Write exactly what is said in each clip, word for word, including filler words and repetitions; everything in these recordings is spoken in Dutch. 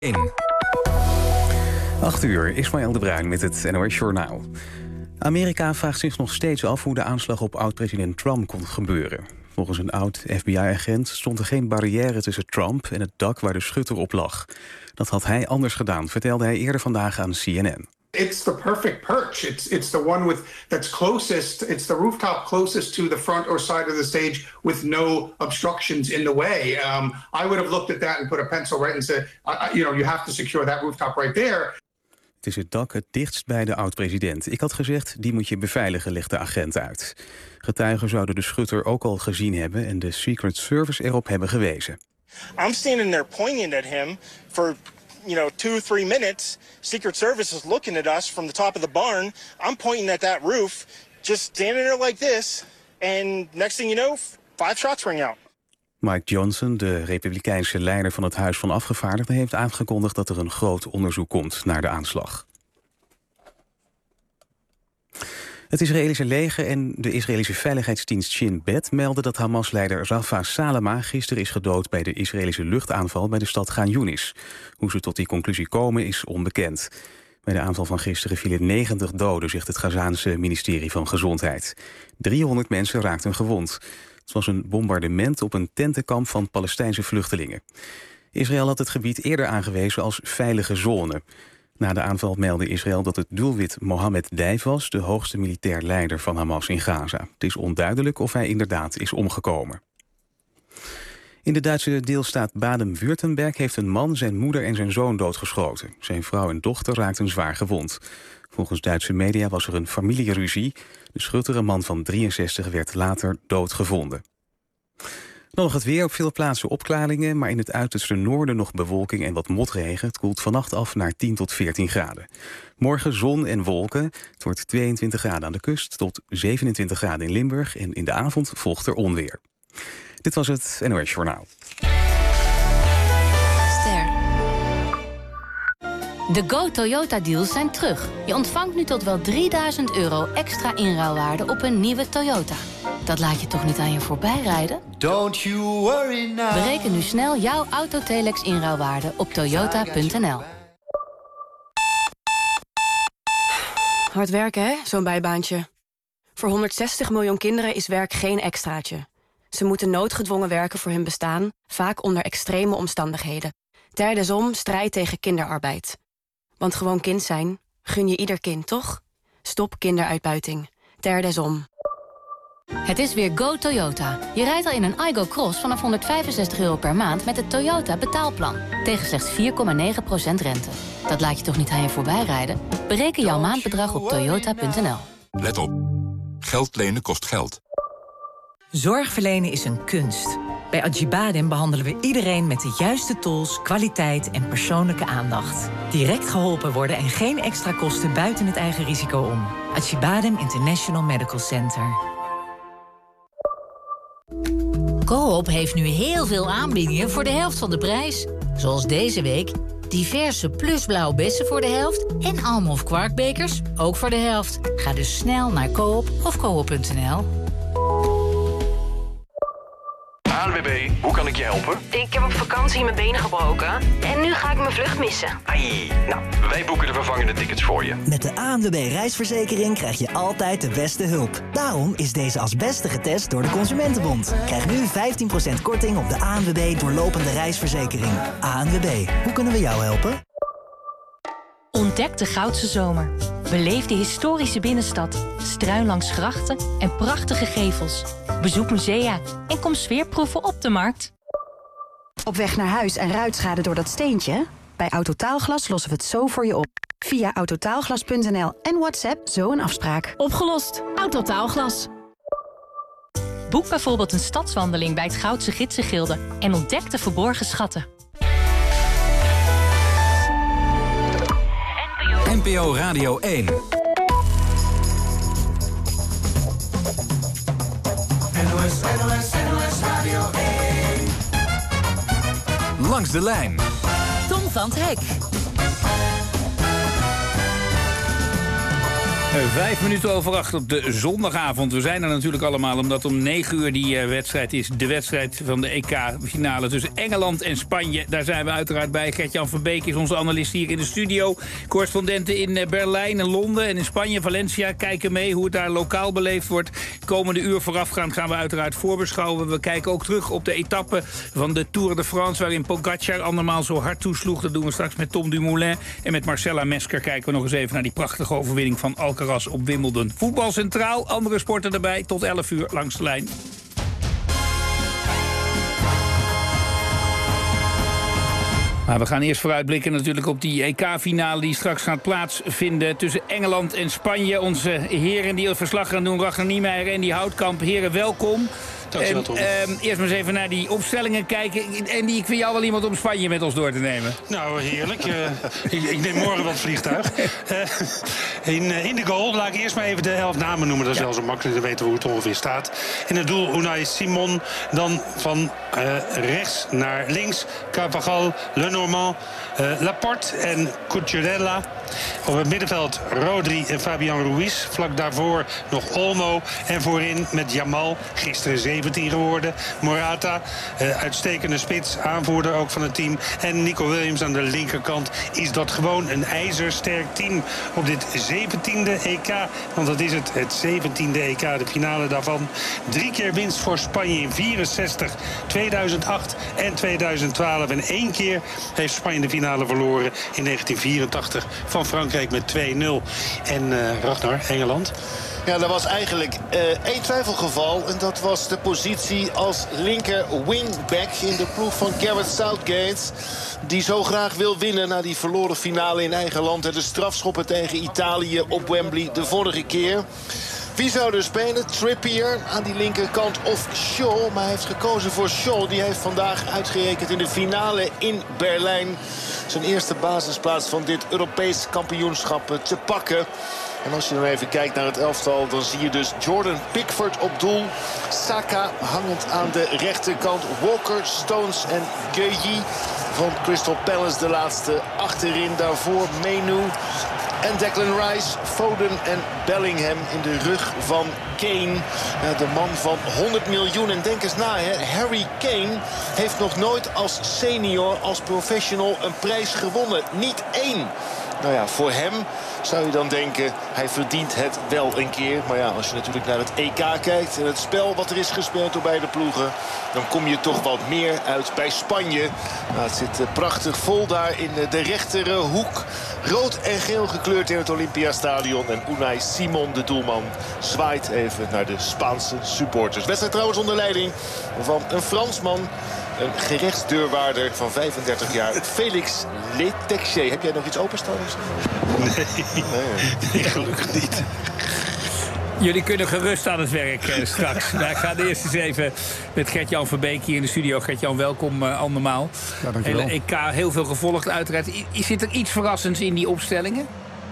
één. acht uur, Ismaël de Bruin met het N O S Journaal. Amerika vraagt zich nog steeds af hoe de aanslag op oud-president Trump kon gebeuren. Volgens een oud F B I-agent stond er geen barrière tussen Trump en het dak waar de schutter op lag. Dat had hij anders gedaan, vertelde hij eerder vandaag aan C N N. It's the perfect perch. It's it's the one with that's closest. It's the rooftop closest to the front or side of the stage with no obstructions in the way. Um, I would have looked at that and put a pencil right and said, uh, you know, you have to secure that rooftop right there. Het is het dak het dichtst bij de oud-president. Ik had gezegd, die moet je beveiligen, legt de agent uit. Getuigen zouden de schutter ook al gezien hebben en de Secret Service erop hebben gewezen. I'm standing there pointing at him for, you know, two, three minutes. Secret Service is looking at us from the top of the barn. I'm pointing at that roof, just standing there like this. And next thing you know, five shots ring out. Mike Johnson, de republikeinse leider van het Huis van Afgevaardigden, heeft aangekondigd dat er een groot onderzoek komt naar de aanslag. Het Israëlische leger en de Israëlische veiligheidsdienst Shin Bet melden dat Hamas-leider Rafa Salama gisteren is gedood bij de Israëlische luchtaanval bij de stad Gaan Yunis. Hoe ze tot die conclusie komen is onbekend. Bij de aanval van gisteren vielen negentig doden, zegt het Gazaanse ministerie van Gezondheid. driehonderd mensen raakten gewond. Het was een bombardement op een tentenkamp van Palestijnse vluchtelingen. Israël had het gebied eerder aangewezen als veilige zone. Na de aanval meldde Israël dat het doelwit Mohammed Deif was, de hoogste militair leider van Hamas in Gaza. Het is onduidelijk of hij inderdaad is omgekomen. In de Duitse deelstaat Baden-Württemberg heeft een man zijn moeder en zijn zoon doodgeschoten. Zijn vrouw en dochter raakten zwaar gewond. Volgens Duitse media was er een familieruzie. De schutter, een man van drieënzestig, werd later doodgevonden. Dan nog het weer, op veel plaatsen opklaringen, maar in het uiterste noorden nog bewolking en wat motregen. Het koelt vannacht af naar tien tot veertien graden. Morgen zon en wolken. Het wordt tweeëntwintig graden aan de kust tot zevenentwintig graden in Limburg. En in de avond volgt er onweer. Dit was het N O S Journaal. De Go Toyota deals zijn terug. Je ontvangt nu tot wel drieduizend euro extra inruilwaarde op een nieuwe Toyota. Dat laat je toch niet aan je voorbij rijden? Don't you worry now. Bereken nu snel jouw Autotelex inruilwaarde op toyota punt n l. Hard werken, hè? Zo'n bijbaantje. Voor honderdzestig miljoen kinderen is werk geen extraatje. Ze moeten noodgedwongen werken voor hun bestaan, vaak onder extreme omstandigheden. Ter desom strijd tegen kinderarbeid. Want gewoon kind zijn, gun je ieder kind, toch? Stop kinderuitbuiting. Ter desom. Het is weer Go Toyota. Je rijdt al in een Aygo Cross vanaf honderdvijfenzestig euro per maand met het Toyota betaalplan. Tegen slechts vier komma negen procent rente. Dat laat je toch niet aan je voorbij rijden? Bereken jouw maandbedrag op toyota punt n l. Let op. Geld lenen kost geld. Zorg verlenen is een kunst. Bij Acibadem behandelen we iedereen met de juiste tools, kwaliteit en persoonlijke aandacht. Direct geholpen worden en geen extra kosten buiten het eigen risico om. Acibadem International Medical Center. Coop heeft nu heel veel aanbiedingen voor de helft van de prijs. Zoals deze week diverse Plus blauwe bessen voor de helft en Almof kwarkbekers ook voor de helft. Ga dus snel naar Coop of coop punt n l. A N W B, hoe kan ik je helpen? Ik heb op vakantie mijn benen gebroken en nu ga ik mijn vlucht missen. Ai, nou, wij boeken de vervangende tickets voor je. Met de A N W B reisverzekering krijg je altijd de beste hulp. Daarom is deze als beste getest door de Consumentenbond. Krijg nu vijftien procent korting op de A N W B doorlopende reisverzekering. A N W B, hoe kunnen we jou helpen? Ontdek de Goudse Zomer. Beleef de historische binnenstad, struin langs grachten en prachtige gevels. Bezoek musea en kom sfeerproeven op de markt. Op weg naar huis en ruitschade door dat steentje? Bij Autotaalglas lossen we het zo voor je op. Via autotaalglas punt n l en WhatsApp zo een afspraak. Opgelost. Autotaalglas. Boek bijvoorbeeld een stadswandeling bij het Goudse Gidsengilde en ontdek de verborgen schatten. N P O Radio één. N O S, N O S, N O S Radio één. Langs de lijn. Tom van 't Hek. Vijf minuten over acht op de zondagavond. We zijn er natuurlijk allemaal omdat om negen uur die uh, wedstrijd is. De wedstrijd van de E K-finale tussen Engeland en Spanje. Daar zijn we uiteraard bij. Gert-Jan van Beek is onze analist hier in de studio. Correspondenten in uh, Berlijn en Londen en in Spanje, Valencia. Kijken mee hoe het daar lokaal beleefd wordt. Het komende uur voorafgaand gaan we uiteraard voorbeschouwen. We kijken ook terug op de etappe van de Tour de France, waarin Pogacar andermaal zo hard toesloeg. Dat doen we straks met Tom Dumoulin. En met Marcella Mesker kijken we nog eens even naar die prachtige overwinning van Alcaraz op Wimbledon. Voetbal centraal, andere sporten erbij. Tot elf uur langs de lijn. Maar we gaan eerst vooruitblikken natuurlijk op die E K-finale die straks gaat plaatsvinden tussen Engeland en Spanje. Onze heren die het verslag gaan doen, Ragnar Niemeyer en die Houtkamp. Heren, welkom. En, uh, eerst maar eens even naar die opstellingen kijken. En die, ik vind jou wel iemand om Spanje met ons door te nemen. Nou, heerlijk. Uh, ik, ik neem morgen wel het vliegtuig. Uh, in, uh, in de goal, laat ik eerst maar even de elf namen noemen. Dat is ja. wel zo makkelijk, dan weten we hoe het ongeveer staat. In het doel Unai Simon. Dan van uh, rechts naar links. Carvajal, Lenormand, uh, Laporte en Cucurella. Op het middenveld Rodri en Fabian Ruiz. Vlak daarvoor nog Olmo. En voorin met Jamal, gisteren zeventien geworden. Morata, uh, uitstekende spits, aanvoerder ook van het team. En Nico Williams aan de linkerkant. Is dat gewoon een ijzersterk team op dit zeventiende E K? Want dat is het, het zeventiende E K, de finale daarvan. Drie keer winst voor Spanje in vierenzestig, tweeduizend acht en tweeduizend twaalf. En één keer heeft Spanje de finale verloren in negentien vierentachtig van Frankrijk met twee nul. En uh, Ragnar, Engeland? Ja, er was eigenlijk uh, één twijfelgeval. En dat was de positie als linker wingback in de ploeg van Gareth Southgate. Die zo graag wil winnen na die verloren finale in eigen land. En de strafschoppen tegen Italië op Wembley de vorige keer. Wie zou er spelen? Trippier aan die linkerkant of Shaw. Maar hij heeft gekozen voor Shaw. Die heeft vandaag uitgerekend in de finale in Berlijn zijn eerste basisplaats van dit Europees kampioenschap te pakken. En als je dan even kijkt naar het elftal, dan zie je dus Jordan Pickford op doel. Saka hangend aan de rechterkant. Walker, Stones en Guehi van Crystal Palace de laatste. Achterin daarvoor Menu en Declan Rice, Foden en Bellingham in de rug van Kane. Ja, de man van honderd miljoen. En denk eens na, hè. Harry Kane heeft nog nooit als senior, als professional een prijs gewonnen. Niet één. Nou ja, voor hem zou je dan denken, hij verdient het wel een keer. Maar ja, als je natuurlijk naar het E K kijkt en het spel wat er is gespeeld door beide ploegen, dan kom je toch wat meer uit bij Spanje. Nou, het zit prachtig vol daar in de rechterhoek. Rood en geel gekleurd in het Olympiastadion. En Unai Simon, de doelman, zwaait even naar de Spaanse supporters. Wedstrijd trouwens onder leiding van een Fransman. Een gerechtsdeurwaarder van vijfendertig jaar, Felix Letexier. Heb jij nog iets openstaan? Nee, nee, gelukkig niet. Jullie kunnen gerust aan het werk eh, straks. Nou, ik ga eerst eens even met Gert-Jan van Beek hier in de studio. Gert-Jan, welkom uh, andermaal. Ja, dankjewel. Hele E K, heel veel gevolgd uiteraard. I- zit er iets verrassends in die opstellingen?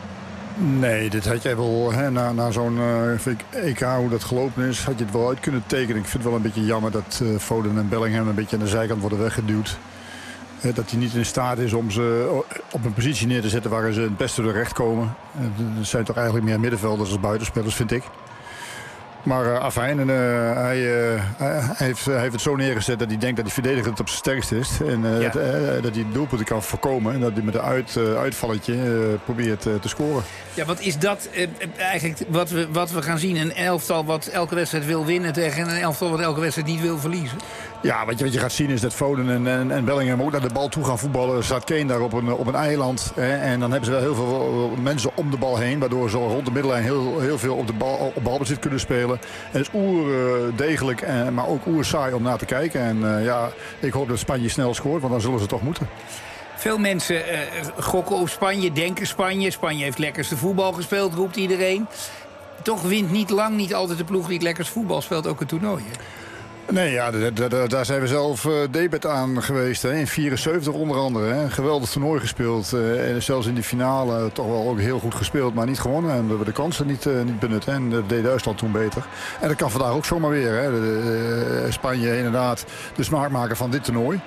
Nee, dit had jij wel, hè, na, na zo'n uh, E K, hoe dat gelopen is, had je het wel uit kunnen tekenen. Ik vind het wel een beetje jammer dat uh, Foden en Bellingham een beetje aan de zijkant worden weggeduwd. Uh, dat hij niet in staat is om ze op een positie neer te zetten waar ze het beste doorrecht komen. Uh, dat zijn toch eigenlijk meer middenvelders als buitenspelers, vind ik. Maar uh, afijn, en, uh, hij, uh, hij, heeft, hij heeft het zo neergezet dat hij denkt dat hij verdedigend op zijn sterkst is. En uh, ja. dat, uh, dat hij doelpunten kan voorkomen. En dat hij met een uit, uh, uitvalletje uh, probeert uh, te scoren. Ja, wat is dat uh, eigenlijk wat we, wat we gaan zien? Een elftal wat elke wedstrijd wil winnen tegen een elftal wat elke wedstrijd niet wil verliezen? Ja, wat je, wat je gaat zien is dat Foden en, en, en Bellingham ook naar de bal toe gaan voetballen. Staat Kane daar op een, op een eiland. Hè, en dan hebben ze wel heel veel mensen om de bal heen. Waardoor ze rond de middenlijn heel, heel veel op, de bal, op balbezit kunnen spelen. En het is oer uh, degelijk, uh, maar ook oer saai om naar te kijken. En uh, ja, ik hoop dat Spanje snel scoort, want dan zullen ze toch moeten. Veel mensen uh, gokken op Spanje, denken Spanje. Spanje heeft lekkerste voetbal gespeeld, roept iedereen. Toch wint niet lang niet altijd de ploeg die het lekkerst voetbal speelt ook een toernooi. Hè? Nee, ja, daar zijn we zelf uh, debet aan geweest. Hè. In vierenzeventig onder andere. Hè. Geweldig toernooi gespeeld. Uh, en zelfs in die finale uh, toch wel ook heel goed gespeeld. Maar niet gewonnen. En we hebben de kansen niet, uh, niet benut. Hè. En dat deed Duitsland toen beter. En dat kan vandaag ook zomaar weer. Hè. De, de, Spanje inderdaad de smaakmaker van dit toernooi.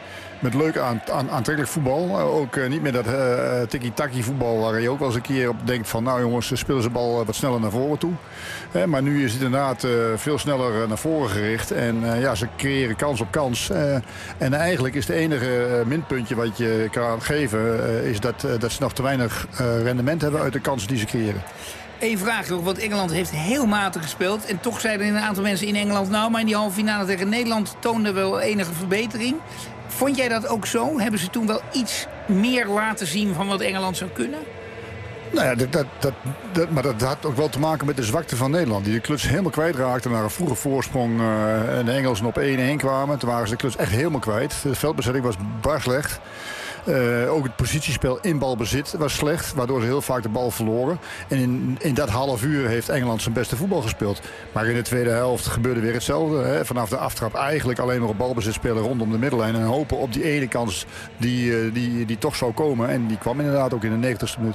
met leuk aan, aan, aantrekkelijk voetbal. Uh, ook uh, niet meer dat uh, tiki-taki voetbal waar je ook wel eens een keer op denkt van... nou jongens, ze spelen ze bal wat sneller naar voren toe. Uh, maar nu is het inderdaad uh, veel sneller naar voren gericht. En uh, ja, ze creëren kans op kans. Uh, en eigenlijk is het enige uh, minpuntje wat je kan geven... Uh, is dat, uh, dat ze nog te weinig uh, rendement hebben uit de kansen die ze creëren. Eén vraag nog, want Engeland heeft heel matig gespeeld. En toch zeiden een aantal mensen in Engeland... nou, maar in die halve finale tegen Nederland toonde wel enige verbetering. Vond jij dat ook zo? Hebben ze toen wel iets meer laten zien van wat Engeland zou kunnen? Nou ja, dat, dat, dat, dat, maar dat had ook wel te maken met de zwakte van Nederland. Die de kluts helemaal kwijtraakte naar een vroege voorsprong. Uh, en de Engelsen op één-één kwamen. Toen waren ze de kluts echt helemaal kwijt. De veldbezetting was bar slecht. Uh, ook het positiespel in balbezit was slecht, waardoor ze heel vaak de bal verloren. En in, in dat half uur heeft Engeland zijn beste voetbal gespeeld. Maar in de tweede helft gebeurde weer hetzelfde. Hè. Vanaf de aftrap eigenlijk alleen maar op balbezit spelen rondom de middellijn. En hopen op die ene kans die, uh, die, die toch zou komen. En die kwam inderdaad ook in de negentigste minuut.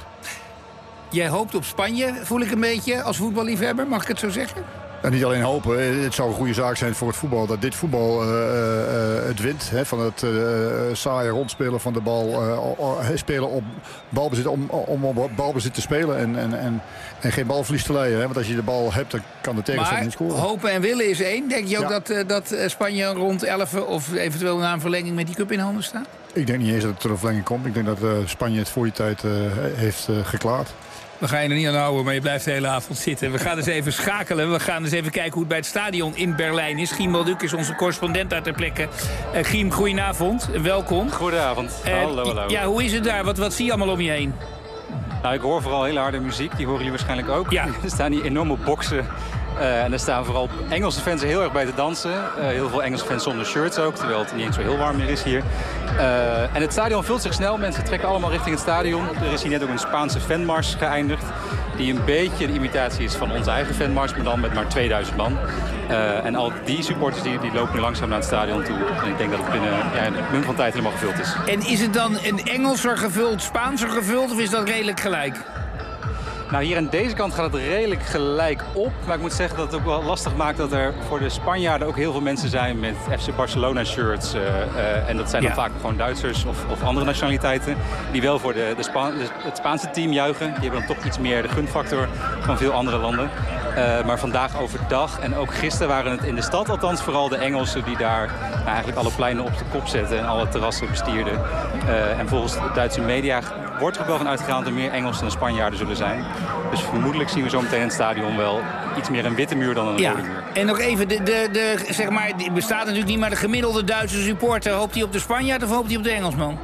Jij hoopt op Spanje, voel ik een beetje, als voetballiefhebber, mag ik het zo zeggen? En niet alleen hopen, het zou een goede zaak zijn voor het voetbal... dat dit voetbal uh, uh, het wint. Hè, van het uh, saaie rondspelen van de bal. Uh, spelen op balbezit om, om op balbezit te spelen. En, en, en, en geen balverlies te leiden. Hè, want als je de bal hebt, dan kan de tegenstander niet scoren. Hopen en willen is één. Denk je ook ja. dat, uh, dat Spanje rond elf of eventueel na een verlenging met die cup in handen staat? Ik denk niet eens dat het tot een verlenging komt. Ik denk dat uh, Spanje het voor die tijd uh, heeft uh, geklaard. We gaan je er niet aan houden, maar je blijft de hele avond zitten. We gaan eens even schakelen. We gaan eens even kijken hoe het bij het stadion in Berlijn is. Giem Balduc is onze correspondent daar ter plekke. Uh, Giem, goedenavond. Welkom. Goedenavond. Uh, hallo, hallo. Ja, hoe is het daar? Wat, wat zie je allemaal om je heen? Nou, ik hoor vooral hele harde muziek. Die horen jullie waarschijnlijk ook. Ja. Er staan die enorme boksen. Uh, en er staan vooral Engelse fans heel erg bij te dansen. Uh, heel veel Engelse fans zonder shirts ook, terwijl het niet eens zo heel warm meer is hier. Uh, en het stadion vult zich snel. Mensen trekken allemaal richting het stadion. Er is hier net ook een Spaanse fanmars geëindigd. Die een beetje de imitatie is van onze eigen fanmars, maar dan met maar tweeduizend man. Uh, en al die supporters die, die lopen nu langzaam naar het stadion toe. En ik denk dat het binnen ja, een minuut van tijd helemaal gevuld is. En is het dan een Engelser gevuld, Spaanser gevuld of is dat redelijk gelijk? Nou, hier aan deze kant gaat het redelijk gelijk op. Maar ik moet zeggen dat het ook wel lastig maakt dat er voor de Spanjaarden ook heel veel mensen zijn met F C Barcelona shirts. Uh, uh, en dat zijn dan ja. vaak gewoon Duitsers of, of andere nationaliteiten. Die wel voor de, de Spa de, het Spaanse team juichen. Die hebben dan toch iets meer de gunfactor van veel andere landen. Uh, maar vandaag overdag en ook gisteren waren het in de stad althans vooral de Engelsen die daar nou, eigenlijk alle pleinen op de kop zetten en alle terrassen bestierden. Uh, en volgens de Duitse media wordt er ook wel van uitgegaan dat er meer Engelsen dan Spanjaarden zullen zijn. Dus vermoedelijk zien we zo meteen in het stadion wel iets meer een witte muur dan een ja. rode muur. En nog even, de, de, de, zeg maar, die bestaat natuurlijk niet, maar de gemiddelde Duitse supporter, hoopt hij op de Spanjaard of hoopt hij op de Engelsman?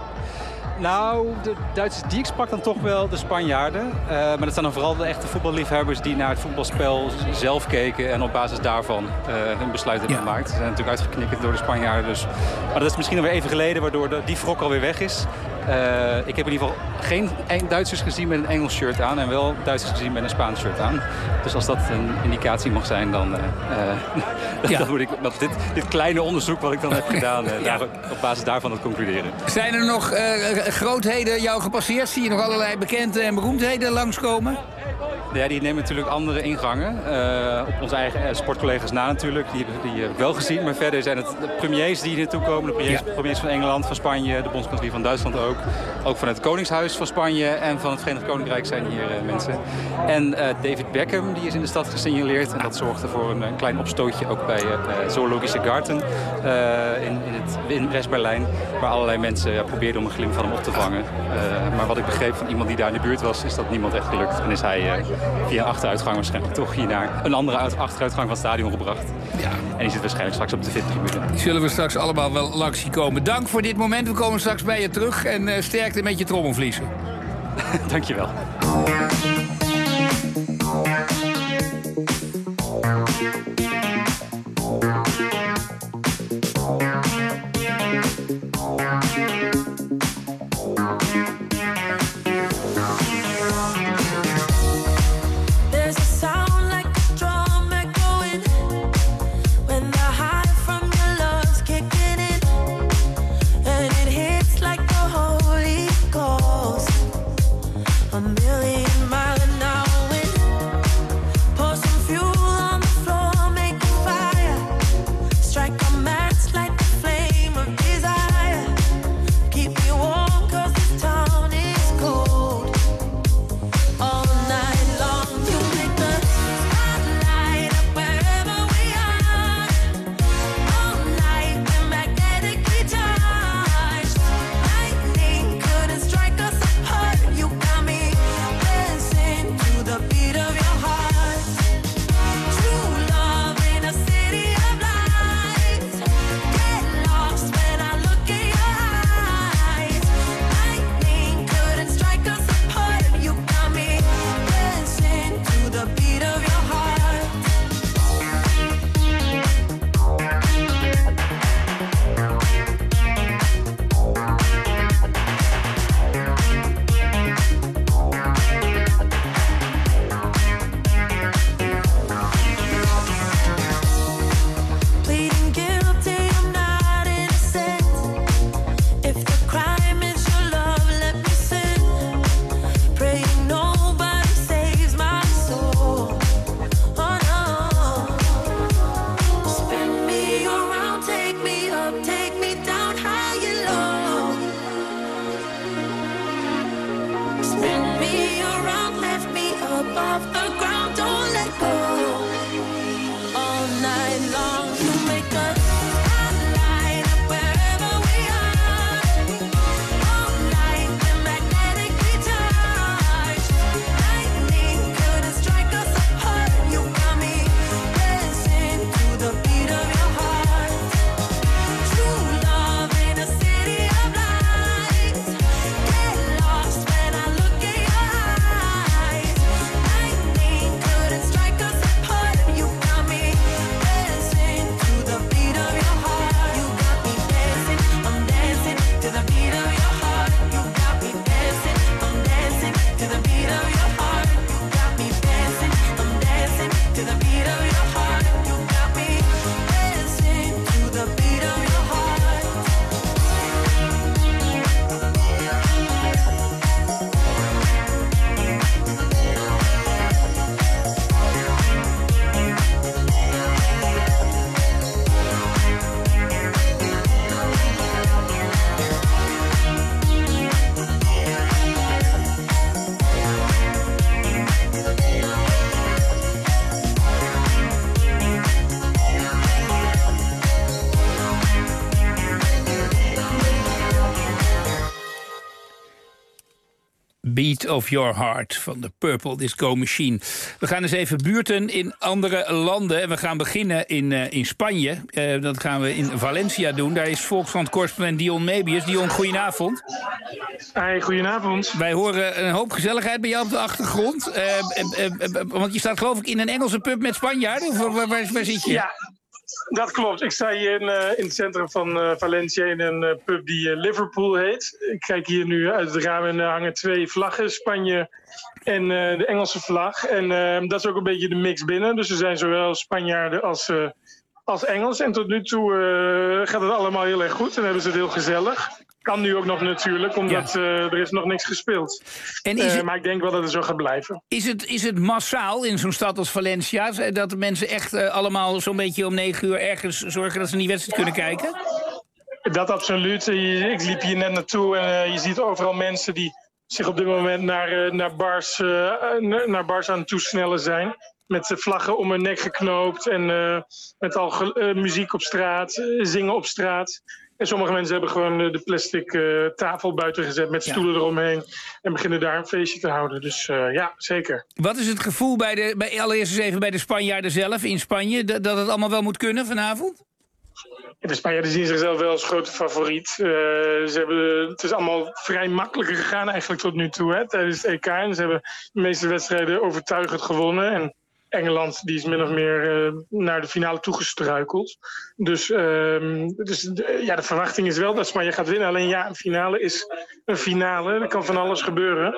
Nou, de Duitsers die ik sprak dan toch wel de Spanjaarden. Uh, maar dat zijn dan vooral de echte voetballiefhebbers die naar het voetbalspel zelf keken en op basis daarvan uh, hun besluit hebben ja. gemaakt. Ze zijn natuurlijk uitgeknikkerd door de Spanjaarden. Dus. Maar dat is misschien alweer even geleden, waardoor de, die wrok alweer weg is. Uh, ik heb in ieder geval geen Duitsers gezien met een Engels shirt aan en wel Duitsers gezien met een Spaans shirt aan. Dus als dat een indicatie mag zijn, dan, uh, uh, ja. dan moet ik dat dit, dit kleine onderzoek wat ik dan heb gedaan, uh, ja. daar, op basis daarvan het concluderen. Zijn er nog uh, grootheden jou gepasseerd? Zie je nog allerlei bekende en beroemdheden langskomen? Ja, die nemen natuurlijk andere ingangen. Uh, op onze eigen uh, sportcollega's na natuurlijk. Die hebben die uh, wel gezien. Maar verder zijn het de premiers die hier naartoe komen. De premiers, ja. premiers van Engeland, van Spanje, de bondskanselier van Duitsland ook. Ook van het Koningshuis van Spanje en van het Verenigd Koninkrijk zijn hier uh, mensen. En uh, David Beckham die is in de stad gesignaleerd. En dat zorgde voor een, een klein opstootje ook bij uh, Zoologische Garten uh, in, in, het, in West-Berlijn. Waar allerlei mensen uh, probeerden om een glimp van hem op te vangen. Uh, maar wat ik begreep van iemand die daar in de buurt was, is dat niemand echt gelukt. En is hij uh, via een achteruitgang waarschijnlijk toch hier naar een andere achteruitgang van het stadion gebracht. Ja. En die zit waarschijnlijk straks op de V I P-tribune. Die zullen we straks allemaal wel langs zien komen. Dank voor dit moment. We komen straks bij je terug. En uh, sterkte met je trommelvliezen. Dankjewel. Strike a match, light the flame of desire. Spin me around, lift me above the ground, don't let go. All night long, you make us light up wherever we are. All night, we're magnetically charged. Lightning couldn't strike us apart. You got me dancing to the beat of your heart. True love in a city of lights. Get lost when I look in your eyes. Lightning couldn't strike us apart. You got me dancing to the beat of your heart. You got me dancing, I'm dancing to the beat of your heart. You got me dancing, I'm dancing to the beat of your heart. You got me dancing, I'm dancing to the beat of your heart. You got me dancing to the beat of your heart. Beat of Your Heart van de Purple Disco Machine. We gaan eens even buurten in andere landen. En we gaan beginnen in, uh, in Spanje. Uh, dat gaan we in Valencia doen. Daar is Volkskrant-correspondent Dion Mebius. Dion, goedenavond. Hey, goedenavond. Wij horen een hoop gezelligheid bij jou op de achtergrond. Uh, uh, uh, uh, want je staat geloof ik in een Engelse pub met Spanjaarden. Of waar, waar, waar zit je? Ja, dat klopt. Ik sta hier in, uh, in het centrum van uh, Valencia in een uh, pub die uh, Liverpool heet. Ik kijk hier nu uit het raam en er hangen twee vlaggen. Spanje en uh, de Engelse vlag. En uh, dat is ook een beetje de mix binnen. Dus er zijn zowel Spanjaarden als, uh, als Engels. En tot nu toe uh, gaat het allemaal heel erg goed en hebben ze het heel gezellig. Kan nu ook nog natuurlijk, omdat ja. uh, er is nog niks gespeeld. En is het, uh, maar ik denk wel dat het zo gaat blijven. Is het, is het massaal in zo'n stad als Valencia dat de mensen echt uh, allemaal zo'n beetje om negen uur ergens zorgen dat ze die wedstrijd kunnen kijken? Dat absoluut. Ik liep hier net naartoe en uh, je ziet overal mensen die zich op dit moment naar, uh, naar, bars, uh, naar bars aan het toesnellen zijn. Met de vlaggen om hun nek geknoopt en uh, met al uh, muziek op straat, uh, zingen op straat. En sommige mensen hebben gewoon de plastic uh, tafel buiten gezet met stoelen ja. eromheen. En beginnen daar een feestje te houden. Dus uh, ja, zeker. Wat is het gevoel bij de, bij, allereerst eens even bij de Spanjaarden zelf in Spanje? Dat, dat het allemaal wel moet kunnen vanavond? De Spanjaarden zien zichzelf wel als grote favoriet. Uh, ze hebben, het is allemaal vrij makkelijk gegaan eigenlijk tot nu toe hè, tijdens het E K. En ze hebben de meeste wedstrijden overtuigend gewonnen. En Engeland die is min of meer uh, naar de finale toegestruikeld. Dus, uh, dus de, ja, de verwachting is wel dat Spanje gaat winnen. Alleen ja, een finale is een finale. Er kan van alles gebeuren.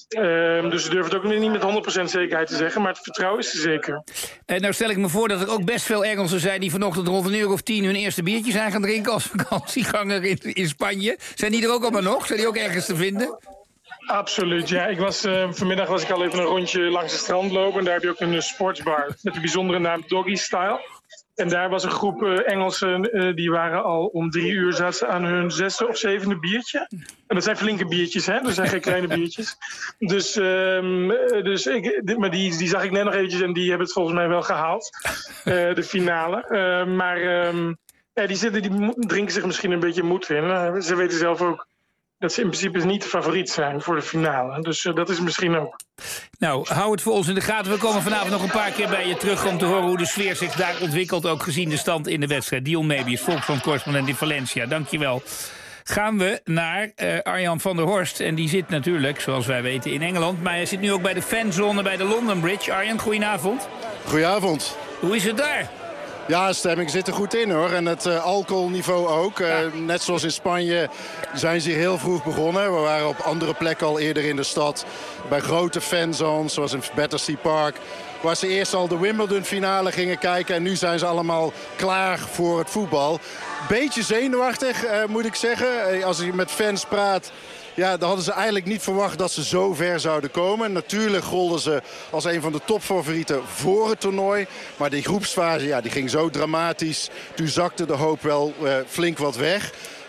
Uh, dus ze durven het ook niet met honderd procent zekerheid te zeggen. Maar het vertrouwen is er zeker. En nou stel ik me voor dat er ook best veel Engelsen zijn die vanochtend rond een uur of tien hun eerste biertje zijn gaan drinken als vakantieganger in, in Spanje. Zijn die er ook allemaal nog? Zijn die ook ergens te vinden? Absoluut, ja. Ik was, uh, vanmiddag was ik al even een rondje langs het strand lopen. En daar heb je ook een uh, sportsbar met de bijzondere naam Doggy Style. En daar was een groep uh, Engelsen, uh, die waren al om drie uur zaten aan hun zesde of zevende biertje. En dat zijn flinke biertjes, hè? Dat zijn geen kleine biertjes. Dus, um, dus ik, maar die, die zag ik net nog eventjes en die hebben het volgens mij wel gehaald. Uh, de finale. Uh, maar um, ja, die, zitten, die drinken zich misschien een beetje moed in. Uh, ze weten zelf ook dat ze in principe niet de favoriet zijn voor de finale. Dus uh, dat is misschien ook. Nou, hou het voor ons in de gaten. We komen vanavond nog een paar keer bij je terug om te horen hoe de sfeer zich daar ontwikkelt. Ook gezien de stand in de wedstrijd. Dion Mebius, Volkskrant-correspondent in Valencia. Dankjewel. Gaan we naar uh, Arjan van der Horst. En die zit natuurlijk, zoals wij weten, in Engeland. Maar hij zit nu ook bij de fanzone bij de London Bridge. Arjan, goedenavond. Goedenavond. Hoe is het daar? Ja, de stemming zit er goed in hoor. En het uh, alcoholniveau ook. Ja. Uh, net zoals in Spanje zijn ze hier heel vroeg begonnen. We waren op andere plekken al eerder in de stad. Bij grote fanzones, zoals in Battersea Park. Waar ze eerst al de Wimbledon finale gingen kijken. En nu zijn ze allemaal klaar voor het voetbal. Beetje zenuwachtig, uh, moet ik zeggen. Uh, als je met fans praat, ja, dan hadden ze eigenlijk niet verwacht dat ze zo ver zouden komen. Natuurlijk golden ze als een van de topfavorieten voor het toernooi. Maar die groepsfase, ja, die ging zo dramatisch. Toen zakte de hoop wel uh, flink wat weg.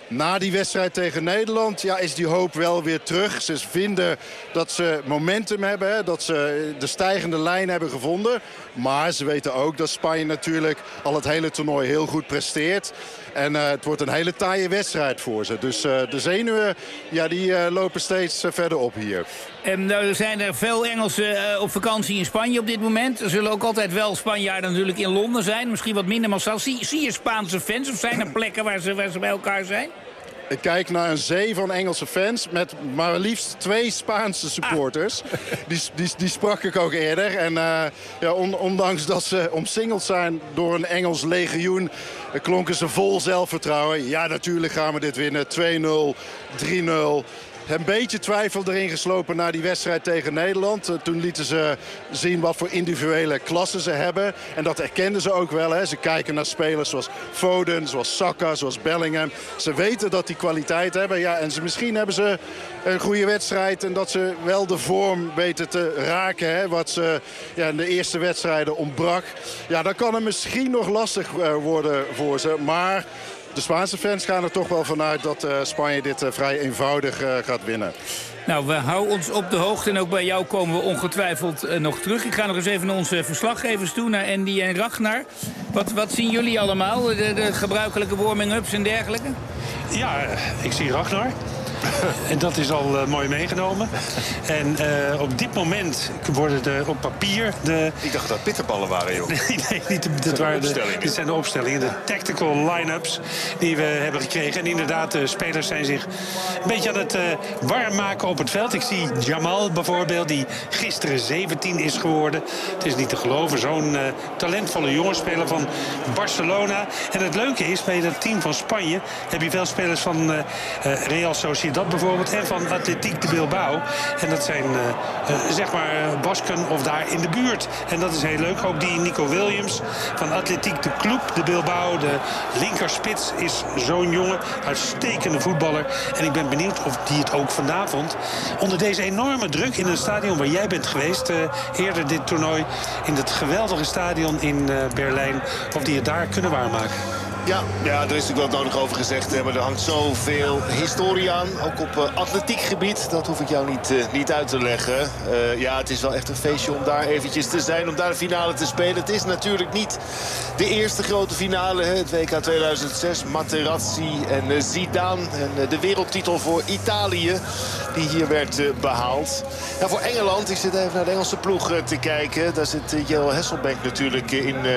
Na die wedstrijd tegen Nederland ja, is die hoop wel weer terug. Ze vinden dat ze momentum hebben, hè, dat ze de stijgende lijn hebben gevonden. Maar ze weten ook dat Spanje natuurlijk al het hele toernooi heel goed presteert. En uh, het wordt een hele taaie wedstrijd voor ze. Dus uh, de zenuwen ja, die, uh, lopen steeds uh, verder op hier. En nou zijn er veel Engelsen uh, op vakantie in Spanje op dit moment. Er zullen ook altijd wel Spanjaarden natuurlijk in Londen zijn. Misschien wat minder massaal. Zie, zie je Spaanse fans of zijn er plekken waar ze, waar ze bij elkaar zijn? Ik kijk naar een zee van Engelse fans met maar liefst twee Spaanse supporters. Ah. Die, die, die sprak ik ook eerder. En uh, ja, on, ondanks dat ze omsingeld zijn door een Engels legioen, klonken ze vol zelfvertrouwen. Ja, natuurlijk gaan we dit winnen. twee nul, drie nul. Een beetje twijfel erin geslopen na die wedstrijd tegen Nederland. Uh, toen lieten ze zien wat voor individuele klassen ze hebben. En dat erkenden ze ook wel. Hè. Ze kijken naar spelers zoals Foden, zoals Saka, zoals Bellingham. Ze weten dat die kwaliteit hebben. Ja, en ze, misschien hebben ze een goede wedstrijd. En dat ze wel de vorm weten te raken. Hè, wat ze ja, in de eerste wedstrijden ontbrak. Ja, dan kan het misschien nog lastig uh, worden voor ze. Maar de Spaanse fans gaan er toch wel vanuit dat uh, Spanje dit uh, vrij eenvoudig uh, gaat winnen. Nou, we houden ons op de hoogte en ook bij jou komen we ongetwijfeld uh, nog terug. Ik ga nog eens even naar onze verslaggevers toe, naar Andy en Ragnar. Wat, wat zien jullie allemaal? De, de gebruikelijke warming-ups en dergelijke? Ja, ik zie Ragnar. En dat is al uh, mooi meegenomen. En uh, op dit moment worden er op papier de... Ik dacht dat dat bitterballen waren, joh. nee, nee, niet de, dit, waren de, dit zijn de opstellingen. De tactical line-ups die we hebben gekregen. En inderdaad, de spelers zijn zich een beetje aan het uh, warm maken op het veld. Ik zie Jamal bijvoorbeeld, die gisteren zeventien is geworden. Het is niet te geloven, zo'n uh, talentvolle jongensspeler van Barcelona. En het leuke is, bij dat team van Spanje heb je veel spelers van uh, uh, Real Sociedad. Dat bijvoorbeeld en van Athletic de Bilbao. En dat zijn uh, uh, zeg maar uh, Basken of daar in de buurt. En dat is heel leuk. Ook die Nico Williams van Athletic de Club de Bilbao. De linkerspits is zo'n jongen. Uitstekende voetballer. En ik ben benieuwd of die het ook vanavond onder deze enorme druk in een stadion waar jij bent geweest. Uh, eerder dit toernooi in het geweldige stadion in uh, Berlijn. Of die het daar kunnen waarmaken. Ja, ja, er is natuurlijk wel nodig over gezegd. Maar er hangt zoveel historie aan. Ook op uh, atletiek gebied. Dat hoef ik jou niet, uh, niet uit te leggen. Uh, ja, het is wel echt een feestje om daar eventjes te zijn. Om daar de finale te spelen. Het is natuurlijk niet de eerste grote finale. Hè, het W K tweeduizend zes. Materazzi en uh, Zidane. En uh, de wereldtitel voor Italië. Die hier werd uh, behaald. Ja, voor Engeland. Ik zit even naar de Engelse ploeg uh, te kijken. Daar zit uh, Jelle Hasselbank natuurlijk uh, in... Uh,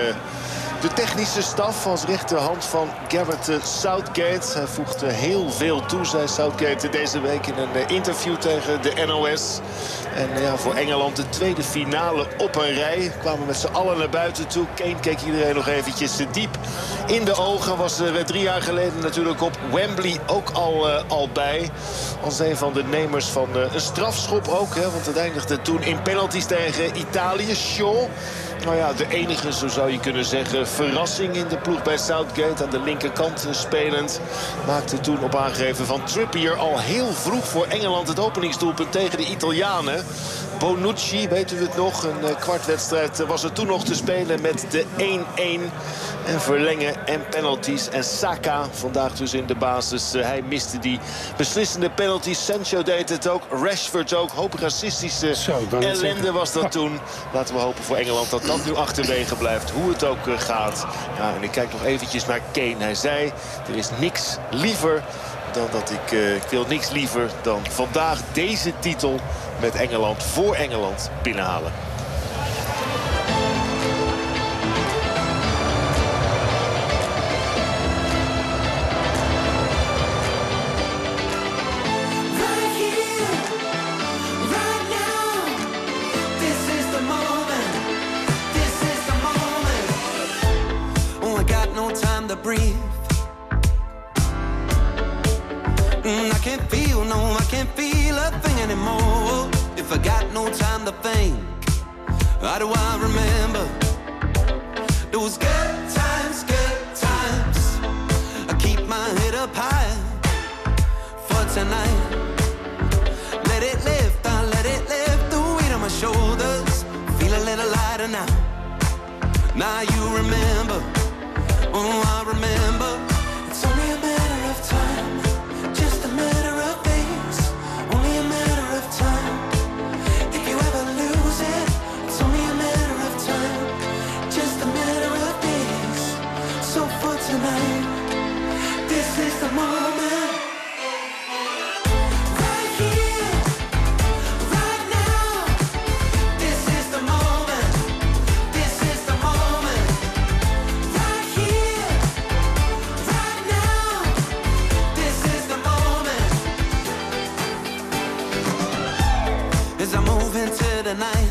De technische staf als rechterhand van Gareth Southgate. Hij voegt heel veel toe, zei Southgate deze week in een interview tegen de N O S. En ja, voor Engeland de tweede finale op een rij. Kwamen met z'n allen naar buiten toe. Kane keek iedereen nog eventjes diep in de ogen. Was er drie jaar geleden natuurlijk op Wembley ook al, uh, al bij. Als een van de nemers van uh, een strafschop ook. Hè, want het eindigde toen in penalties tegen Italië. Shaw. Nou ja, de enige, zo zou je kunnen zeggen, verrassing in de ploeg bij Southgate. Aan de linkerkant spelend. Maakte toen op aangeven van Trippier al heel vroeg voor Engeland het openingsdoelpunt tegen de Italianen. Bonucci, weten we het nog, een kwartwedstrijd was er toen nog te spelen met de één-één. En verlengen en penalties. En Saka vandaag dus in de basis. Hij miste die beslissende penalties. Sancho deed het ook. Rashford ook. Hoop racistische Zo, ellende was dat toen. Laten we hopen voor Engeland dat dat nu achterwege blijft. Hoe het ook gaat. Ja, en ik kijk nog eventjes naar Kane. Hij zei, er is niks liever dan dat ik... Uh, ik wil niks liever dan vandaag deze titel met Engeland voor Engeland binnenhalen. Breathe. Mm, I can't feel, no, I can't feel a thing anymore. If I got no time to think, how do I remember those good times, good times? I keep my head up high for tonight. Let it lift, I let it lift the weight on my shoulders. Feel a little lighter now. Now you remember. Oh, I remember, it's only a matter of time. tonight.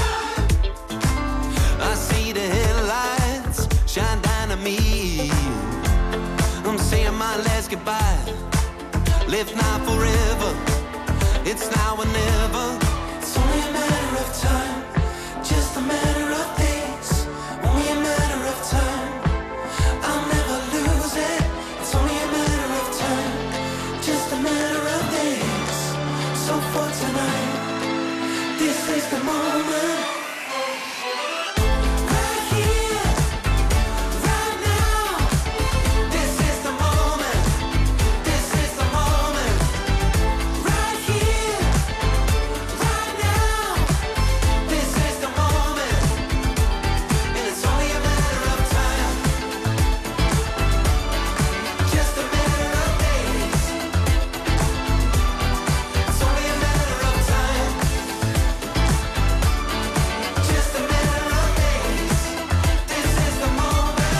I see the headlights shine down on me. I'm saying my last goodbye. Live now forever. It's now or never. It's only a matter of time. Just a matter of days. Only a matter of time. I'll never lose it. It's only a matter of time. Just a matter of days. So for tonight, this is the moment. Right here, right now. This is the moment. This is the moment. Right here, right now. This is the moment. And it's only a matter of time. Just a matter of days. It's only a matter of time. Just a matter of days. This is the moment.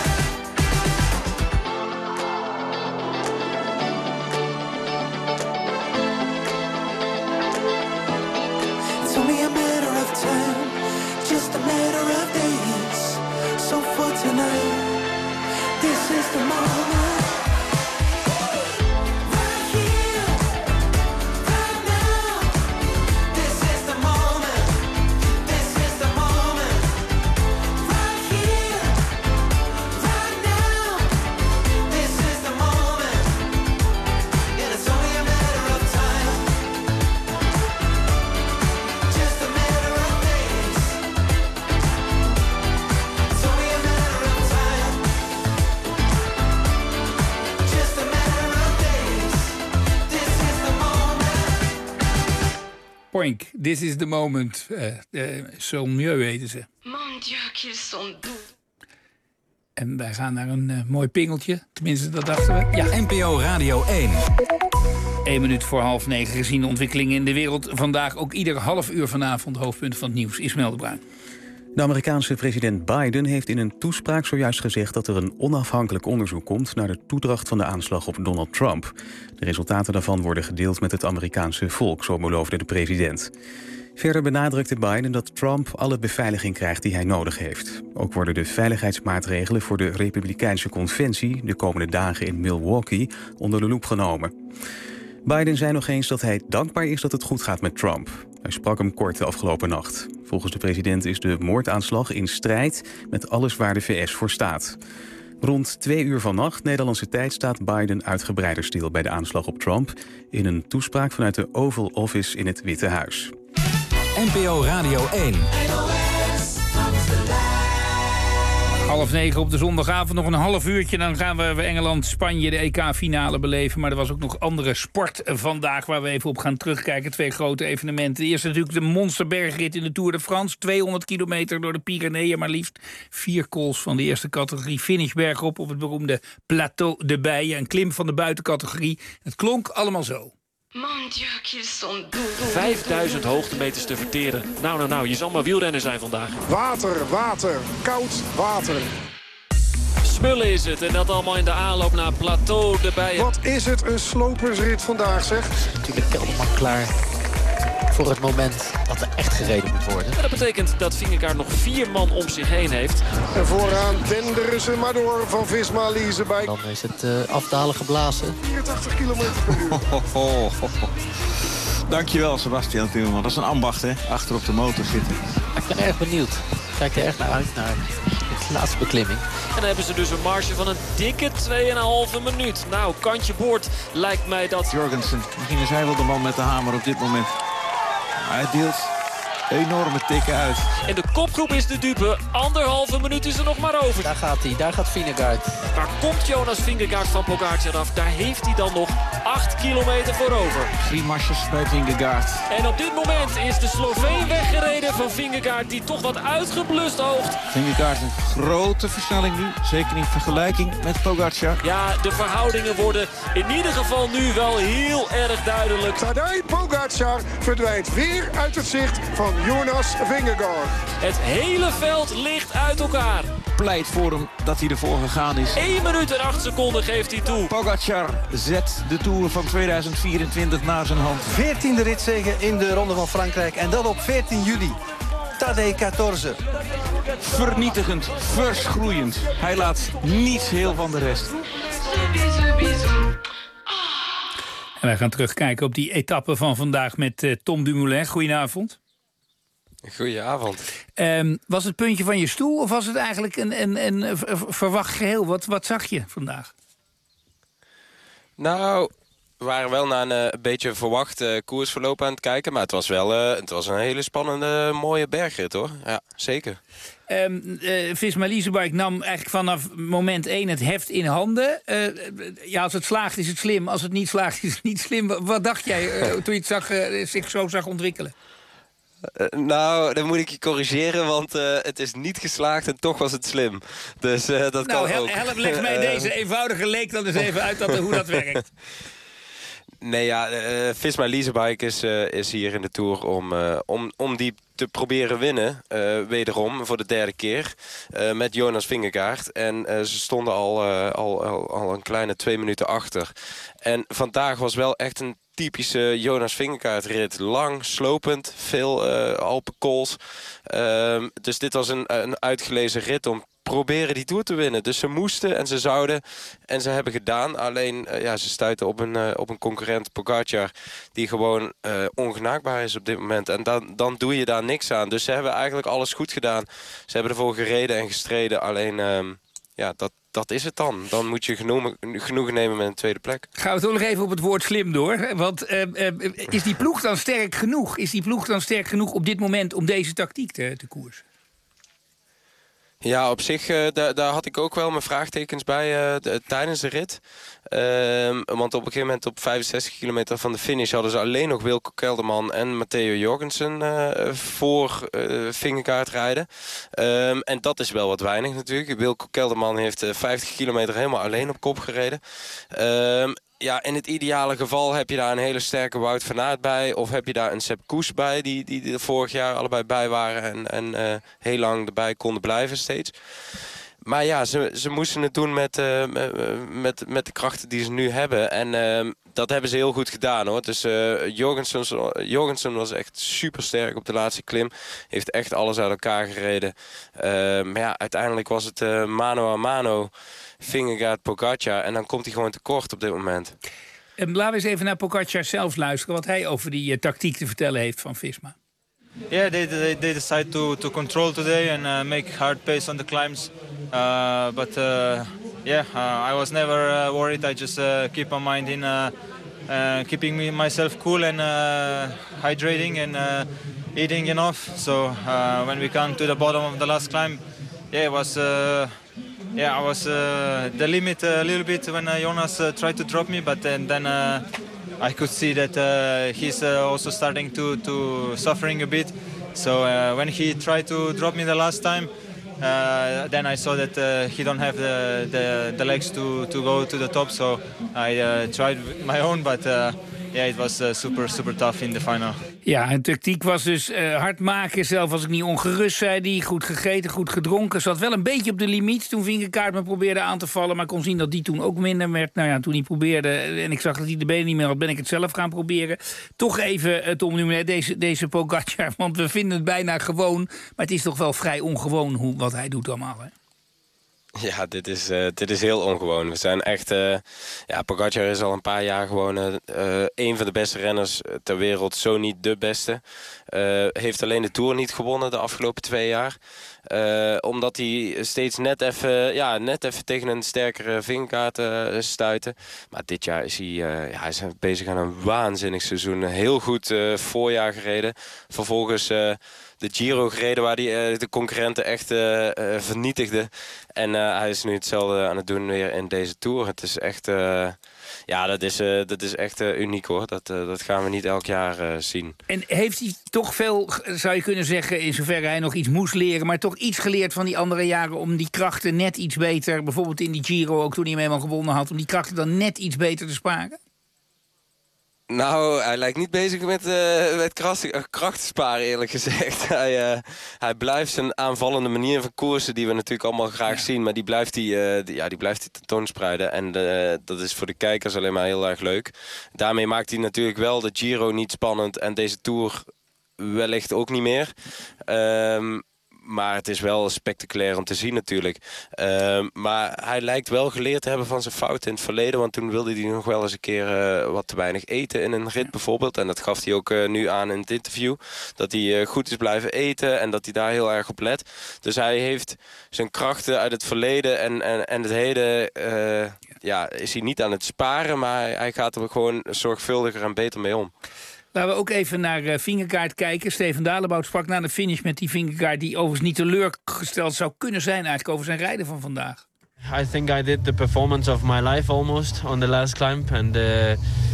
It's only a matter of time. Just a matter of days. So for tonight, this is the moment. Right here, right now. This is the moment. This is the moment. Right here, right now. This is the moment. And it's only a matter of time. Just a matter of days. It's only a matter of time. Just a matter of days. This is the moment. Poink, this is the moment. Uh, uh, Zo mieux heten ze. Mon Dieu, qu'ils sont doux. En wij gaan naar een uh, mooi pingeltje. Tenminste, dat dachten we. Ja, N P O Radio één. Eén minuut voor half negen. Gezien de ontwikkelingen in de wereld. Vandaag ook ieder half uur vanavond hoofdpunt van het nieuws. Ismaël de Bruin. De Amerikaanse president Biden heeft in een toespraak zojuist gezegd dat er een onafhankelijk onderzoek komt naar de toedracht van de aanslag op Donald Trump. De resultaten daarvan worden gedeeld met het Amerikaanse volk, zo beloofde de president. Verder benadrukte Biden dat Trump alle beveiliging krijgt die hij nodig heeft. Ook worden de veiligheidsmaatregelen voor de Republikeinse Conventie de komende dagen in Milwaukee onder de loep genomen. Biden zei nog eens dat hij dankbaar is dat het goed gaat met Trump. Hij sprak hem kort de afgelopen nacht. Volgens de president is de moordaanslag in strijd met alles waar de V S voor staat. Rond twee uur vannacht, Nederlandse tijd, staat Biden uitgebreider stil bij de aanslag op Trump in een toespraak vanuit de Oval Office in het Witte Huis. N P O Radio één. Half negen op de zondagavond, nog een half uurtje. Dan gaan we Engeland-Spanje de E K-finale beleven. Maar er was ook nog andere sport vandaag waar we even op gaan terugkijken. Twee grote evenementen. Eerst natuurlijk de monsterbergrit in de Tour de France. tweehonderd kilometer door de Pyreneeën. Maar liefst vier calls van de eerste categorie. Finish bergop op het beroemde Plateau de Beille. Een klim van de buitencategorie. Het klonk allemaal zo. Mon Dieu, qu'ils sont doux. vijfduizend hoogtemeters te verteren. Nou, nou, nou, je zal maar wielrenner zijn vandaag. Water, water, koud water. Smullen is het en dat allemaal in de aanloop naar Plateau de Beille. Wat is het een slopersrit vandaag, zeg. Natuurlijk Kelderman klaar voor het moment dat er echt gereden moet worden. En dat betekent dat Vingegaard nog vier man om zich heen heeft. En vooraan denderen ze maar door van Visma Leasebike. Dan is het uh, afdalen geblazen. vierentachtig kilometer per uur. Ho, ho, ho, ho. Dankjewel, Sebastian Timmerman. Dat is een ambacht, hè? Achter op de motor zitten. Ik ben erg benieuwd. Ik kijk er echt naar uit, naar de laatste beklimming. En dan hebben ze dus een marge van een dikke twee komma vijf minuut. Nou, kantje boord lijkt mij dat... Jorgensen, misschien is hij wel de man met de hamer op dit moment. Hij deelt enorme tikken uit. En de kopgroep is de dupe. Anderhalve minuut is er nog maar over. Daar gaat hij, daar gaat Vingegaard. Waar komt Jonas Vingegaard van Pogacar af? Daar heeft hij dan nog acht kilometer voor over. Drie marsjes bij Vingegaard. En op dit moment is de Sloveen weggereden van Vingegaard, die toch wat uitgeblust oogt. Vingegaard een grote versnelling nu. Zeker in vergelijking met Pogacar. Ja, de verhoudingen worden in ieder geval nu wel heel erg duidelijk. Tadej Pogacar verdwijnt weer uit het zicht van Jonas Vingegaard. Het hele veld ligt uit elkaar. Pleit voor hem dat hij ervoor gegaan is. één minuut en acht seconden geeft hij toe. Pogacar zet de Tour van tweeduizend vierentwintig naar zijn hand. veertiende ritzege in de Ronde van Frankrijk. En dat op veertien juli. Tadej veertien. Vernietigend, verschroeiend. Hij laat niets heel van de rest. En wij gaan terugkijken op die etappe van vandaag met uh, Tom Dumoulin. Goedenavond. Goedenavond. Um, was het puntje van je stoel of was het eigenlijk een, een, een, een verwacht geheel? Wat, wat zag je vandaag? Nou, we waren wel naar een uh, beetje verwacht uh, koersverloop aan het kijken. Maar het was wel uh, het was een hele spannende, mooie bergrit, hoor. Ja, zeker. Um, uh, Visma Leasebike nam eigenlijk vanaf moment één het heft in handen. Uh, ja, als het slaagt is het slim. Als het niet slaagt is het niet slim. Wat dacht jij uh, toen je het zag, uh, zich zo zag ontwikkelen? Uh, nou, dan moet ik je corrigeren, want uh, het is niet geslaagd en toch was het slim. Dus uh, dat nou, kan ook. Nou, help, leg mij deze eenvoudige leek dan eens even uit dat, hoe dat werkt. Nee, ja, uh, Visma Leasebike is, uh, is hier in de Tour om, uh, om, om die te proberen winnen. Uh, wederom, voor de derde keer. Uh, met Jonas Vingegaard. En uh, ze stonden al, uh, al, al, al een kleine twee minuten achter. En vandaag was wel echt een typische Jonas Vingegaard rit. Lang, slopend, veel uh, Alpenkools. Uh, dus dit was een, een uitgelezen rit om proberen die Tour te winnen. Dus ze moesten en ze zouden en ze hebben gedaan. Alleen uh, ja, ze stuiten op een, uh, op een concurrent, Pogacar, die gewoon uh, ongenaakbaar is op dit moment. En dan, dan doe je daar niks aan. Dus ze hebben eigenlijk alles goed gedaan. Ze hebben ervoor gereden en gestreden. Alleen uh, ja, dat, dat is het dan. Dan moet je genoegen, genoegen nemen met een tweede plek. Gaan we toch nog even op het woord slim door. Want uh, uh, is die ploeg dan sterk genoeg? Is die ploeg dan sterk genoeg op dit moment om deze tactiek te, te koersen? Ja, op zich, uh, daar, daar had ik ook wel mijn vraagtekens bij uh, de, tijdens de rit. Uh, want op een gegeven moment op vijfenzestig kilometer van de finish hadden ze alleen nog Wilco Kelderman en Matteo Jorgensen uh, voor uh, Vingegaard rijden. Um, en dat is wel wat weinig natuurlijk. Wilco Kelderman heeft uh, vijftig kilometer helemaal alleen op kop gereden. Um, Ja, in het ideale geval heb je daar een hele sterke Wout van Aert bij. Of heb je daar een Sepp Kuss bij, die, die er vorig jaar allebei bij waren. En, en uh, heel lang erbij konden blijven steeds. Maar ja, ze, ze moesten het doen met, uh, met, met de krachten die ze nu hebben. En uh, dat hebben ze heel goed gedaan, hoor. Dus uh, Jorgensen, Jorgensen was echt super sterk op de laatste klim. Heeft echt alles uit elkaar gereden. Uh, maar ja, uiteindelijk was het uh, mano a mano. Vingegaard, Pogacar. En dan komt hij gewoon tekort op dit moment. En laten we eens even naar Pogacar zelf luisteren. Wat hij over die uh, tactiek te vertellen heeft van Visma. Yeah, they, they, they decide to, to control today and uh, make hard pace on the climbs. Uh, but uh, yeah, uh, I was never uh, worried. I just uh, keep my mind in uh, uh, keeping me, myself cool and uh, hydrating and uh, eating enough. So uh, when we come to the bottom of the last climb, yeah, it was... Uh, Yeah, I was uh, the limit a little bit when uh, Jonas uh, tried to drop me, but then, then uh, I could see that uh, he's uh, also starting to, to suffering a bit. So uh, when he tried to drop me the last time, uh, then I saw that uh, he don't have the, the, the legs to, to go to the top. So I uh, tried my own, but uh, yeah, it was uh, super, super tough in the final. Ja, en tactiek was dus uh, hard maken. Zelf was ik niet ongerust, zei hij. Goed gegeten, goed gedronken. Zat wel een beetje op de limiet toen Vingegaard me probeerde aan te vallen. Maar kon zien dat die toen ook minder werd. Nou ja, toen hij probeerde en ik zag dat hij de benen niet meer had, ben ik het zelf gaan proberen. Toch even, uh, Tom Dumoulin, deze, deze Pogacar. Want we vinden het bijna gewoon. Maar het is toch wel vrij ongewoon hoe, wat hij doet allemaal, hè? Ja, dit is, uh, dit is heel ongewoon. We zijn echt... Uh, ja, Pogacar is al een paar jaar gewoon uh, uh, een van de beste renners ter wereld. Zo niet de beste. Uh, heeft alleen de Tour niet gewonnen de afgelopen twee jaar. Uh, omdat hij steeds net even, ja, net even tegen een sterkere Vingegaard uh, stuitte. Maar dit jaar is hij, uh, ja, hij is bezig aan een waanzinnig seizoen. Een heel goed uh, voorjaar gereden. Vervolgens... Uh, de Giro gereden waar hij uh, de concurrenten echt uh, uh, vernietigde. En uh, hij is nu hetzelfde aan het doen weer in deze Tour. Het is echt, uh, ja, dat is, uh, dat is echt uh, uniek, hoor. Dat, uh, dat gaan we niet elk jaar uh, zien. En heeft hij toch veel, zou je kunnen zeggen, in zoverre hij nog iets moest leren, maar toch iets geleerd van die andere jaren om die krachten net iets beter, bijvoorbeeld in die Giro ook toen hij hem helemaal gewonnen had, om die krachten dan net iets beter te sparen? Nou, hij lijkt niet bezig met, uh, met kracht, krachten sparen, eerlijk gezegd. hij, uh, hij blijft zijn aanvallende manier van koersen, die we natuurlijk allemaal graag ja. zien, maar die blijft hij, uh, die, ja, die blijft hij tentoonspreiden. En uh, dat is voor de kijkers alleen maar heel erg leuk. Daarmee maakt hij natuurlijk wel de Giro niet spannend en deze Tour wellicht ook niet meer. Um, Maar het is wel spectaculair om te zien natuurlijk. Uh, maar hij lijkt wel geleerd te hebben van zijn fouten in het verleden. Want toen wilde hij nog wel eens een keer uh, wat te weinig eten in een rit bijvoorbeeld. En dat gaf hij ook uh, nu aan in het interview. Dat hij uh, goed is blijven eten en dat hij daar heel erg op let. Dus hij heeft zijn krachten uit het verleden en, en, en het heden... Uh, ja, is hij niet aan het sparen, maar hij, hij gaat er gewoon zorgvuldiger en beter mee om. Laten we ook even naar uh, Vingegaard kijken. Steven Dalebout sprak na de finish met die Vingegaard... die overigens niet teleurgesteld zou kunnen zijn eigenlijk over zijn rijden van vandaag. I think I did the performance of my life almost on the last climb. And uh,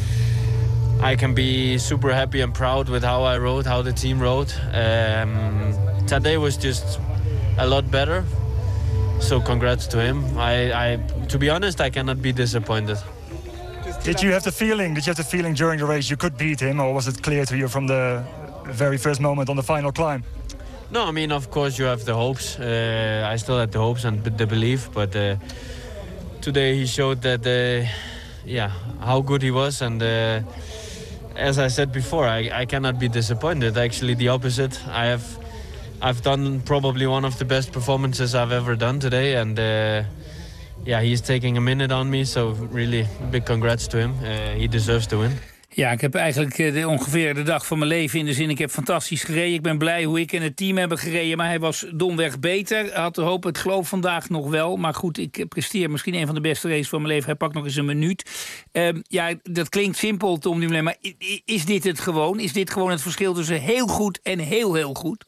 I can be super happy and proud with how I rode, how the team rode. Um, today was just a lot better. So congrats to him. I, I, to be honest, I cannot be disappointed. Did you have the feeling? Did you have the feeling during the race you could beat him, or was it clear to you from the very first moment on the final climb? No, I mean, of course you have the hopes. Uh, I still had the hopes and the belief, but uh, today he showed that, uh, yeah, how good he was. And uh, as I said before, I, I cannot be disappointed. Actually, the opposite. I have, I've done probably one of the best performances I've ever done today, and. Uh, Yeah, he's taking a minute on me, so really big congrats to him. Uh, he deserves to win. Ja, ik heb eigenlijk de, ongeveer de dag van mijn leven in de zin... ik heb fantastisch gereden. Ik ben blij hoe ik en het team hebben gereden. Maar hij was domweg beter. Had de hoop, het geloof vandaag nog wel. Maar goed, ik presteer misschien een van de beste races van mijn leven. Hij pakt nog eens een minuut. Uh, ja, dat klinkt simpel, Tom Dumoulin. Maar is dit het gewoon? Is dit gewoon het verschil tussen heel goed en heel, heel goed?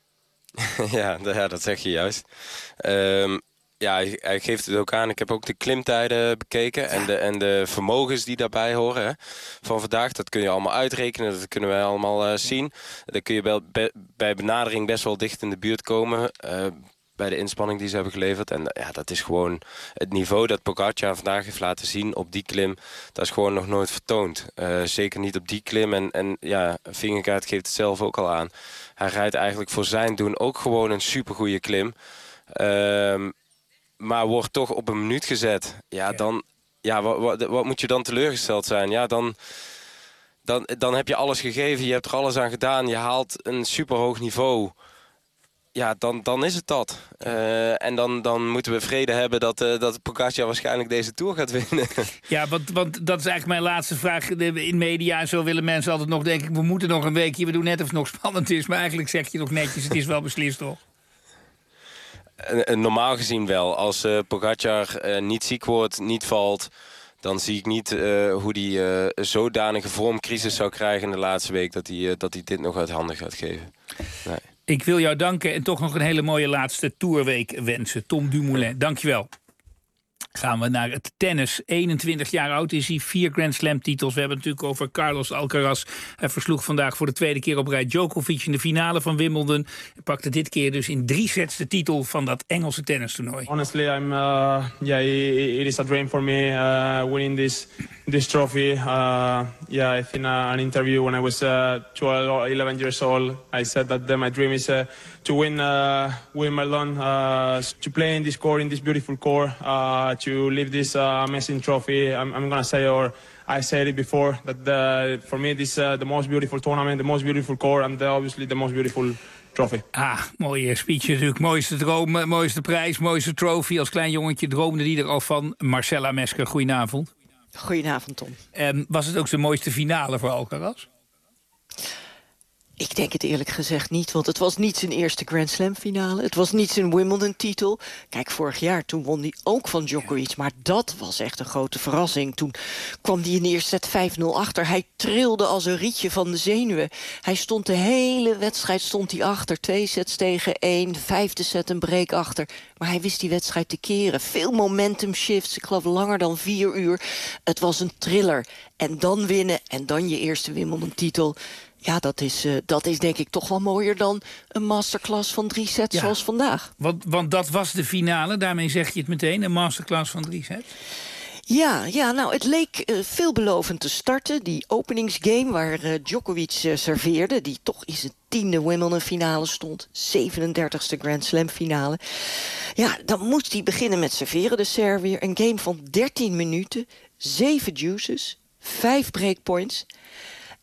ja, ja, dat zeg je juist. Um... Ja, hij, hij geeft het ook aan. Ik heb ook de klimtijden bekeken en de, en de vermogens die daarbij horen hè, van vandaag. Dat kun je allemaal uitrekenen, dat kunnen wij allemaal uh, zien. Dan kun je bij, bij, bij benadering best wel dicht in de buurt komen uh, bij de inspanning die ze hebben geleverd. En ja, dat is gewoon het niveau dat Pogacar vandaag heeft laten zien op die klim. Dat is gewoon nog nooit vertoond. Uh, zeker niet op die klim. En, en ja, Vingegaard geeft het zelf ook al aan. Hij rijdt eigenlijk voor zijn doen ook gewoon een supergoeie klim. Uh, Maar wordt toch op een minuut gezet. Ja, dan... Ja, wat, wat, wat moet je dan teleurgesteld zijn? Ja, dan, dan, dan heb je alles gegeven. Je hebt er alles aan gedaan. Je haalt een superhoog niveau. Ja, dan, dan is het dat. Uh, en dan, dan moeten we vrede hebben dat, uh, dat Pogacar waarschijnlijk deze Tour gaat winnen. Ja, want, want dat is eigenlijk mijn laatste vraag. In media zo willen mensen altijd nog denken... we moeten nog een weekje, we doen net of het nog spannend is. Maar eigenlijk zeg je nog netjes, het is wel beslist, toch? Normaal gezien wel. Als uh, Pogacar uh, niet ziek wordt, niet valt... dan zie ik niet uh, hoe hij uh, zodanige vormcrisis zou krijgen in de laatste week... dat hij, uh, dat hij dit nog uit handen gaat geven. Nee. Ik wil jou danken en toch nog een hele mooie laatste Tourweek wensen. Tom Dumoulin, dankjewel. Gaan we naar het tennis. eenentwintig jaar oud is hij, vier Grand Slam titels. We hebben het natuurlijk over Carlos Alcaraz. Hij versloeg vandaag voor de tweede keer op rij Djokovic in de finale van Wimbledon. Hij pakte dit keer dus in drie sets de titel van dat Engelse tennistoernooi. Honestly, I'm uh, yeah, it, it is a dream for me uh, winning this this trophy. Uh, yeah, I think uh, an interview when I was uh, twelve or eleven years old, I said that uh, my dream is uh, to win uh, Wimbledon, uh, to play in this court, in this beautiful court, uh, to live this uh, amazing trophy. I'm, I'm gonna say, or I said it before, that the, for me this uh, the most beautiful tournament, the most beautiful court, and the, obviously the most beautiful trophy. Ah, mooie speech natuurlijk. Mooiste droom, mooiste prijs, mooiste trophy. Als klein jongetje droomde die er al van. Marcella Mesker, goedenavond. Goedenavond, Tom. Um, was het ook zijn mooiste finale voor Alcaraz? Ik denk het eerlijk gezegd niet, want het was niet zijn eerste Grand Slam finale. Het was niet zijn Wimbledon-titel. Kijk, vorig jaar, toen won hij ook van Djokovic. Maar dat was echt een grote verrassing. Toen kwam hij in de eerste set vijf nul achter. Hij trilde als een rietje van de zenuwen. Hij stond de hele wedstrijd stond hij achter. Twee sets tegen één, vijfde set een break achter. Maar hij wist die wedstrijd te keren. Veel momentum shifts, ik geloof langer dan vier uur. Het was een thriller. En dan winnen en dan je eerste Wimbledon-titel. Ja, dat is, uh, dat is denk ik toch wel mooier dan een masterclass van drie sets ja, zoals vandaag. Want, want dat was de finale, daarmee zeg je het meteen, een masterclass van drie sets? Ja, ja, nou, het leek uh, veelbelovend te starten. Die openingsgame waar uh, Djokovic uh, serveerde, die toch in zijn tiende Wimbledon-finale stond. zevenendertigste Grand Slam-finale. Ja, dan moest hij beginnen met serveren, de Servier. Een game van dertien minuten, zeven deuces, vijf breakpoints.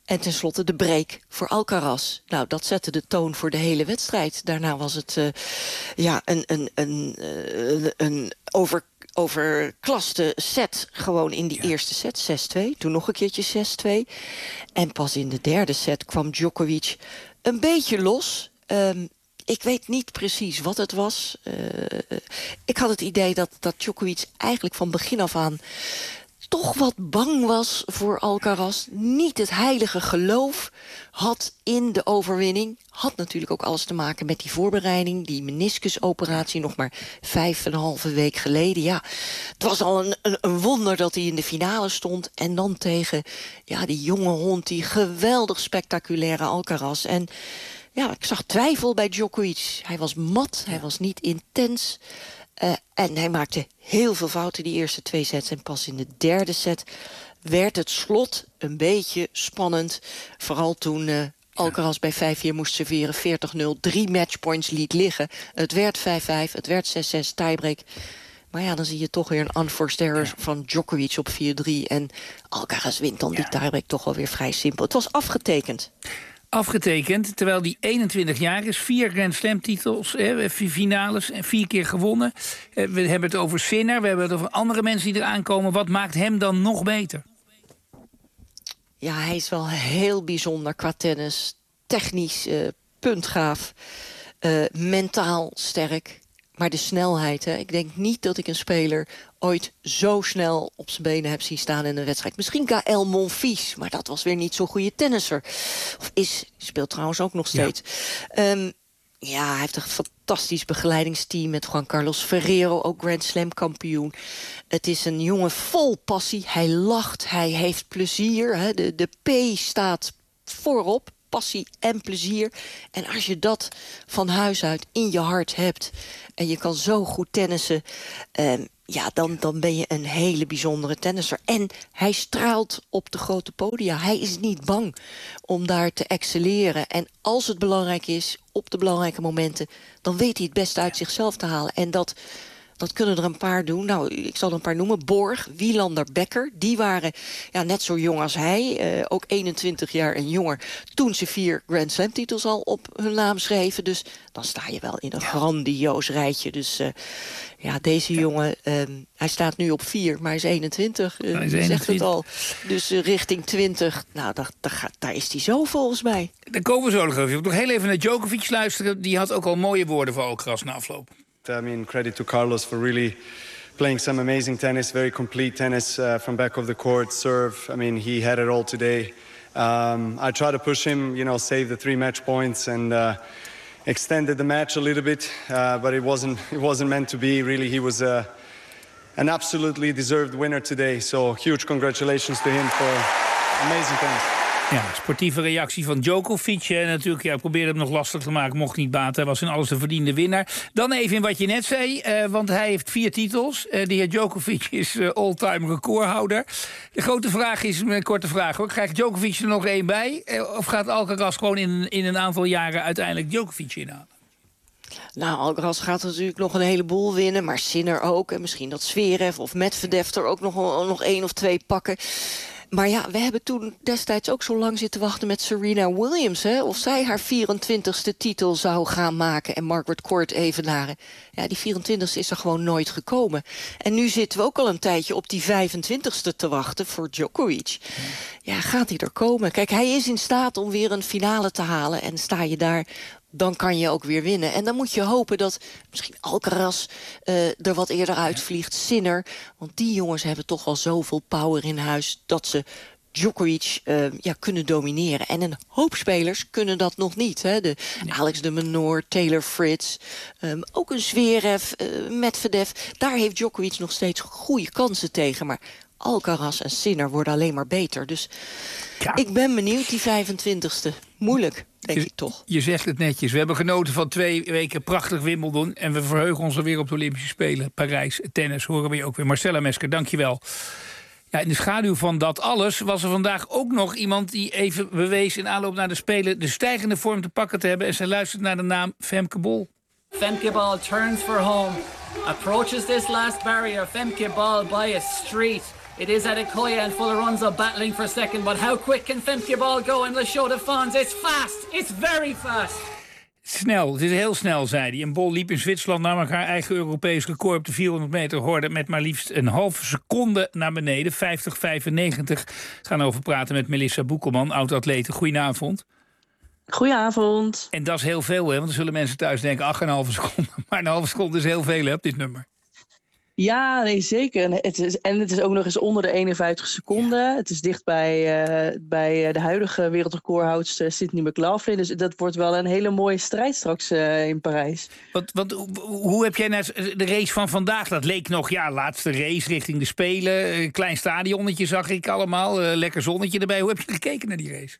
En tenslotte de break voor Alcaraz. Nou, dat zette de toon voor de hele wedstrijd. Daarna was het uh, ja, een, een, een, uh, een over, overklaste set gewoon in die ja. eerste set, zes twee. Toen nog een keertje zes twee. En pas in de derde set kwam Djokovic een beetje los. Um, ik weet niet precies wat het was. Uh, ik had het idee dat, dat Djokovic eigenlijk van begin af aan toch wat bang was voor Alcaraz. Niet het heilige geloof had in de overwinning. Had natuurlijk ook alles te maken met die voorbereiding. Die meniscusoperatie nog maar vijf en een halve week geleden. Ja, het was al een, een, een wonder dat hij in de finale stond. En dan tegen ja, die jonge hond, die geweldig spectaculaire Alcaraz. En ja, ik zag twijfel bij Djokovic. Hij was mat, hij was niet intens. Uh, en hij maakte heel veel fouten die eerste twee sets. En pas in de derde set werd het slot een beetje spannend. Vooral toen uh, Alcaraz bij vijf vier moest serveren, veertig nul, drie matchpoints liet liggen. Het werd vijf vijf, het werd zes zes, tiebreak. Maar ja, dan zie je toch weer een unforced error ja. van Djokovic op vier drie. En Alcaraz wint dan ja. die tiebreak toch wel weer vrij simpel. Het was afgetekend. Afgetekend, terwijl die eenentwintig jaar is. Vier Grand Slam titels, eh, finales en vier keer gewonnen. Eh, we hebben het over Sinner, we hebben het over andere mensen die eraan komen. Wat maakt hem dan nog beter? Ja, hij is wel heel bijzonder qua tennis. Technisch, uh, puntgaaf, uh, mentaal sterk. Maar de snelheid, hè? Ik denk niet dat ik een speler ooit zo snel op zijn benen heb zien staan in een wedstrijd. Misschien Gaël Monfils, maar dat was weer niet zo'n goede tennisser. Of is, speelt trouwens ook nog steeds. Ja, um, ja hij heeft een fantastisch begeleidingsteam met Juan Carlos Ferrero, ook Grand Slam kampioen. Het is een jongen vol passie. Hij lacht, hij heeft plezier. Hè? De, de P staat voorop. Passie en plezier. En als je dat van huis uit in je hart hebt en je kan zo goed tennissen, um, ja, dan, dan ben je een hele bijzondere tennisser. En hij straalt op de grote podia. Hij is niet bang om daar te excelleren. En als het belangrijk is, op de belangrijke momenten, dan weet hij het best uit zichzelf te halen. En dat Dat kunnen er een paar doen. Nou, ik zal er een paar noemen. Borg, Wielander, Becker. Die waren ja, net zo jong als hij. Uh, ook eenentwintig jaar en jonger. Toen ze vier Grand Slam titels al op hun naam schreven. Dus dan sta je wel in een ja. grandioos rijtje. Dus uh, ja, deze ja. jongen, um, hij staat nu op vier, maar hij is eenentwintig. Uh, hij is eenentwintig. Zegt het al. Dus uh, richting twintig. Nou, daar, daar, daar is hij zo volgens mij. Daar komen we zo nog even. Ik wil nog heel even naar Djokovic luisteren. Die had ook al mooie woorden voor Alcaraz na afloop. I mean, credit to Carlos for really playing some amazing tennis, very complete tennis uh, from back of the court, serve. I mean, he had it all today. Um, I tried to push him, you know, save the three match points and uh, extended the match a little bit, uh, but it wasn't it wasn't meant to be. Really, he was uh, an absolutely deserved winner today. So huge congratulations to him for amazing tennis. Ja, sportieve reactie van Djokovic. En natuurlijk, ja, probeerde hem nog lastig te maken. Mocht niet baten. Hij was in alles de verdiende winnaar. Dan even in wat je net zei. Uh, want hij heeft vier titels. Uh, de heer Djokovic is uh, all-time recordhouder. De grote vraag is, een korte vraag hoor. Krijgt Djokovic er nog één bij? Uh, of gaat Alcaraz gewoon in, in een aantal jaren uiteindelijk Djokovic inhalen? Nou, Alcaraz gaat natuurlijk nog een heleboel winnen. Maar Sinner ook. En misschien dat Zverev of Medvedev er ook nog, nog één of twee pakken. Maar ja, we hebben toen destijds ook zo lang zitten wachten met Serena Williams. Hè, of zij haar vierentwintigste titel zou gaan maken en Margaret Court evenaren. Ja, die vierentwintigste is er gewoon nooit gekomen. En nu zitten we ook al een tijdje op die vijfentwintigste te wachten voor Djokovic. Ja, gaat hij er komen? Kijk, hij is in staat om weer een finale te halen. En sta je daar, dan kan je ook weer winnen. En dan moet je hopen dat misschien Alcaraz uh, er wat eerder uitvliegt. Sinner, want die jongens hebben toch wel zoveel power in huis dat ze Djokovic uh, ja, kunnen domineren. En een hoop spelers kunnen dat nog niet. Hè? De nee. Alex de Minaur, Taylor Fritz, um, ook een Zverev, uh, Medvedev. Daar heeft Djokovic nog steeds goede kansen tegen. Maar Alcaraz en Sinner worden alleen maar beter. Dus ja. ik ben benieuwd, die vijfentwintigste. Moeilijk, denk je, ik toch. Je zegt het netjes. We hebben genoten van twee weken prachtig Wimbledon. En we verheugen ons weer op de Olympische Spelen. Parijs, tennis, horen we je ook weer. Marcella Mesker, dank je wel. Ja, in de schaduw van dat alles was er vandaag ook nog iemand die even bewees in aanloop naar de Spelen de stijgende vorm te pakken te hebben. En ze luistert naar de naam Femke Bol. Femke Bol turns for home, approaches this last barrier. Femke Bol by a street. It is Adekoya and Folaronza battling for second, but how quick can Femke Bol go? And Lasho de Fons, it's fast. It's very fast. Snel, het is heel snel, zei hij. En Bol liep in Zwitserland namelijk haar eigen Europees record op de vierhonderd meter horde met maar liefst een halve seconde naar beneden. vijftig vijfennegentig. Gaan over praten met Melissa Boekelman, oud-atlete. Goedenavond. Goedenavond. En dat is heel veel, hè? Want dan zullen mensen thuis denken, ach, een halve seconde. Maar een halve seconde is heel veel, hè, op dit nummer. Ja, nee, zeker. En het is, en het is ook nog eens onder de eenenvijftig seconden. Het is dicht bij, uh, bij de huidige wereldrecordhoudster Sydney McLaughlin. Dus dat wordt wel een hele mooie strijd straks uh, in Parijs. Want, want hoe heb jij naar de race van vandaag? Dat leek nog, ja, laatste race richting de Spelen. Een klein stadionnetje zag ik allemaal. Uh, lekker zonnetje erbij. Hoe heb je gekeken naar die race?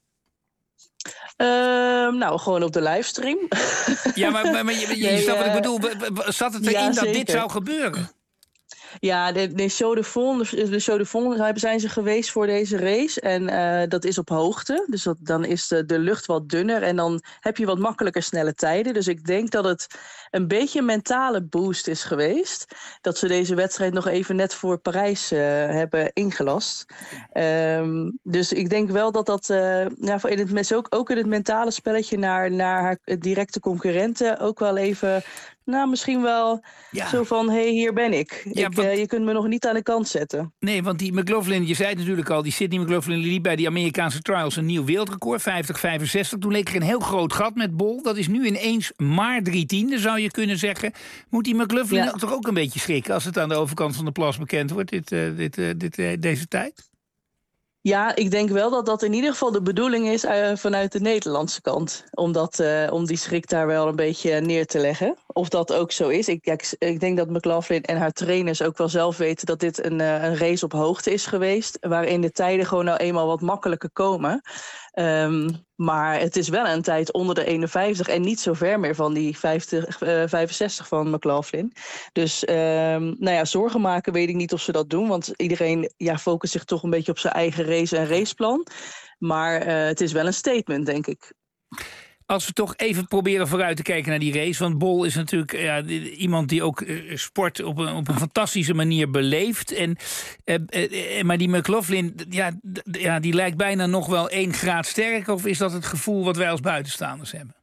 Uh, nou, gewoon op de livestream. Ja, maar, maar, maar je, je nee, snapt uh, wat ik bedoel. Zat het erin ja, dat dit zou gebeuren? Ja, de, de Show de Fond, de Show de Fond zijn ze geweest voor deze race. En uh, dat is op hoogte. Dus dat, dan is de, de lucht wat dunner. En dan heb je wat makkelijker snelle tijden. Dus ik denk dat het een beetje een mentale boost is geweest. Dat ze deze wedstrijd nog even net voor Parijs uh, hebben ingelast. Um, dus ik denk wel dat dat uh, ja, in het, ook, ook in het mentale spelletje naar, naar haar directe concurrenten ook wel even... Nou, misschien wel ja. zo van, hé, hey, hier ben ik. Ja, ik want... uh, je kunt me nog niet aan de kant zetten. Nee, want die McLaughlin, je zei het natuurlijk al... die Sydney McLaughlin liep bij die Amerikaanse trials een nieuw wereldrecord. vijftig vijfenzestig. Toen leek er een heel groot gat met Bol. Dat is nu ineens maar drie tiende, zou je kunnen zeggen. Moet die McLaughlin ja. toch ook een beetje schrikken... als het aan de overkant van de plas bekend wordt, dit, uh, dit, uh, dit, uh, deze tijd? Ja, ik denk wel dat dat in ieder geval de bedoeling is uh, vanuit de Nederlandse kant. Om, dat, uh, om die schrik daar wel een beetje neer te leggen. Of dat ook zo is. Ik, ja, ik, ik denk dat McLaughlin en haar trainers ook wel zelf weten dat dit een, uh, een race op hoogte is geweest. Waarin de tijden gewoon nou eenmaal wat makkelijker komen. Um, maar het is wel een tijd onder de eenenvijftig en niet zo ver meer van die vijftig, uh, vijfenzestig van McLaughlin. Dus um, nou ja, zorgen maken weet ik niet of ze dat doen. Want iedereen ja, focust zich toch een beetje op zijn eigen race en raceplan. Maar uh, het is wel een statement, denk ik. Als we toch even proberen vooruit te kijken naar die race. Want Bol is natuurlijk ja, iemand die ook uh, sport op een, op een fantastische manier beleeft. En, uh, uh, maar die McLaughlin, ja, d- ja, die lijkt bijna nog wel één graad sterker. Of is dat het gevoel wat wij als buitenstaanders hebben?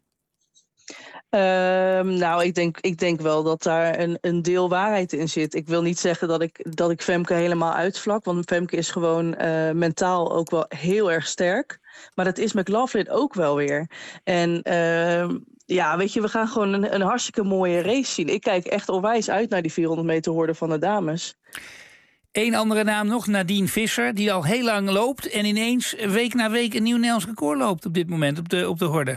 Um, nou, ik denk, ik denk wel dat daar een, een deel waarheid in zit. Ik wil niet zeggen dat ik, dat ik Femke helemaal uitvlak. Want Femke is gewoon uh, mentaal ook wel heel erg sterk. Maar dat is McLaughlin ook wel weer. En uh, ja, weet je, we gaan gewoon een, een hartstikke mooie race zien. Ik kijk echt onwijs uit naar die vierhonderd meter horde van de dames. Eén andere naam nog, Nadine Visser, die al heel lang loopt... en ineens week na week een nieuw Nederlands record loopt op dit moment op de, op de horde.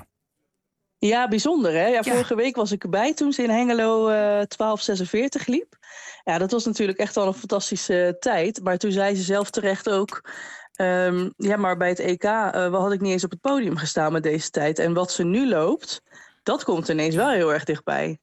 Ja, bijzonder hè. Ja, vorige ja. week was ik erbij toen ze in Hengelo uh, twaalf zesenveertig liep. Ja, dat was natuurlijk echt al een fantastische uh, tijd. Maar toen zei ze zelf terecht ook... Um, ja, maar bij het E K uh, had ik niet eens op het podium gestaan met deze tijd. En wat ze nu loopt, dat komt ineens wel heel erg dichtbij.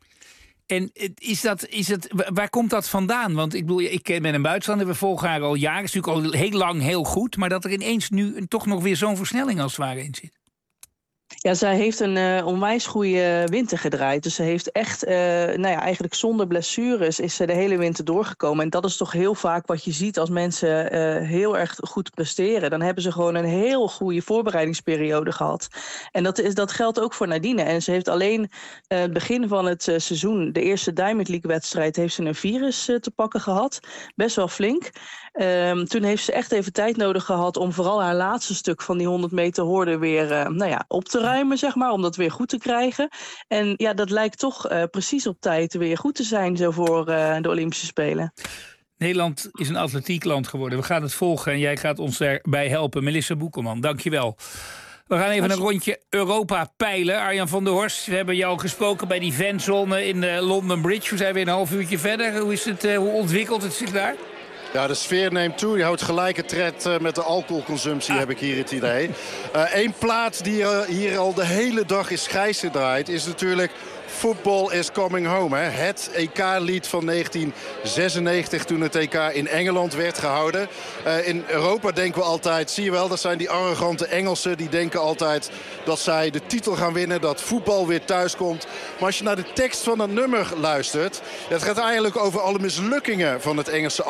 En is dat, is het, waar komt dat vandaan? Want ik bedoel, ik ben een buitenstander, we volgen haar al jaren. Het is natuurlijk al heel lang heel goed. Maar dat er ineens nu toch nog weer zo'n versnelling als het ware in zit. Ja, zij heeft een uh, onwijs goede winter gedraaid. Dus ze heeft echt, uh, nou ja, eigenlijk zonder blessures is ze de hele winter doorgekomen. En dat is toch heel vaak wat je ziet als mensen uh, heel erg goed presteren. Dan hebben ze gewoon een heel goede voorbereidingsperiode gehad. En dat, is, dat geldt ook voor Nadine. En ze heeft alleen uh, het begin van het uh, seizoen, de eerste Diamond League wedstrijd, heeft ze een virus uh, te pakken gehad. Best wel flink. Um, toen heeft ze echt even tijd nodig gehad om vooral haar laatste stuk van die honderd meter horde weer uh, nou ja, op te ruimen, zeg maar, om dat weer goed te krijgen. En ja, dat lijkt toch uh, precies op tijd weer goed te zijn zo voor uh, de Olympische Spelen. Nederland is een atletiekland geworden. We gaan het volgen en jij gaat ons daarbij helpen. Melissa Boekelman, dankjewel. We gaan even een rondje Europa peilen. Arjan van der Horst, we hebben jou gesproken bij die fanzone in de London Bridge. We zijn weer een half uurtje verder. Hoe is het, uh, hoe ontwikkelt het zich daar? Ja, de sfeer neemt toe. Die houdt gelijke tred uh, met de alcoholconsumptie, ah. heb ik hier het idee. Eén uh, plaat die uh, hier al de hele dag is grijs gedraaid is natuurlijk... Football is coming home. Hè? Het E K-lied van negentien zesennegentig toen het E K in Engeland werd gehouden. Uh, in Europa denken we altijd, zie je wel, dat zijn die arrogante Engelsen. Die denken altijd dat zij de titel gaan winnen, dat voetbal weer thuis komt. Maar als je naar de tekst van dat nummer luistert... het gaat eigenlijk over alle mislukkingen van het Engelse elftal.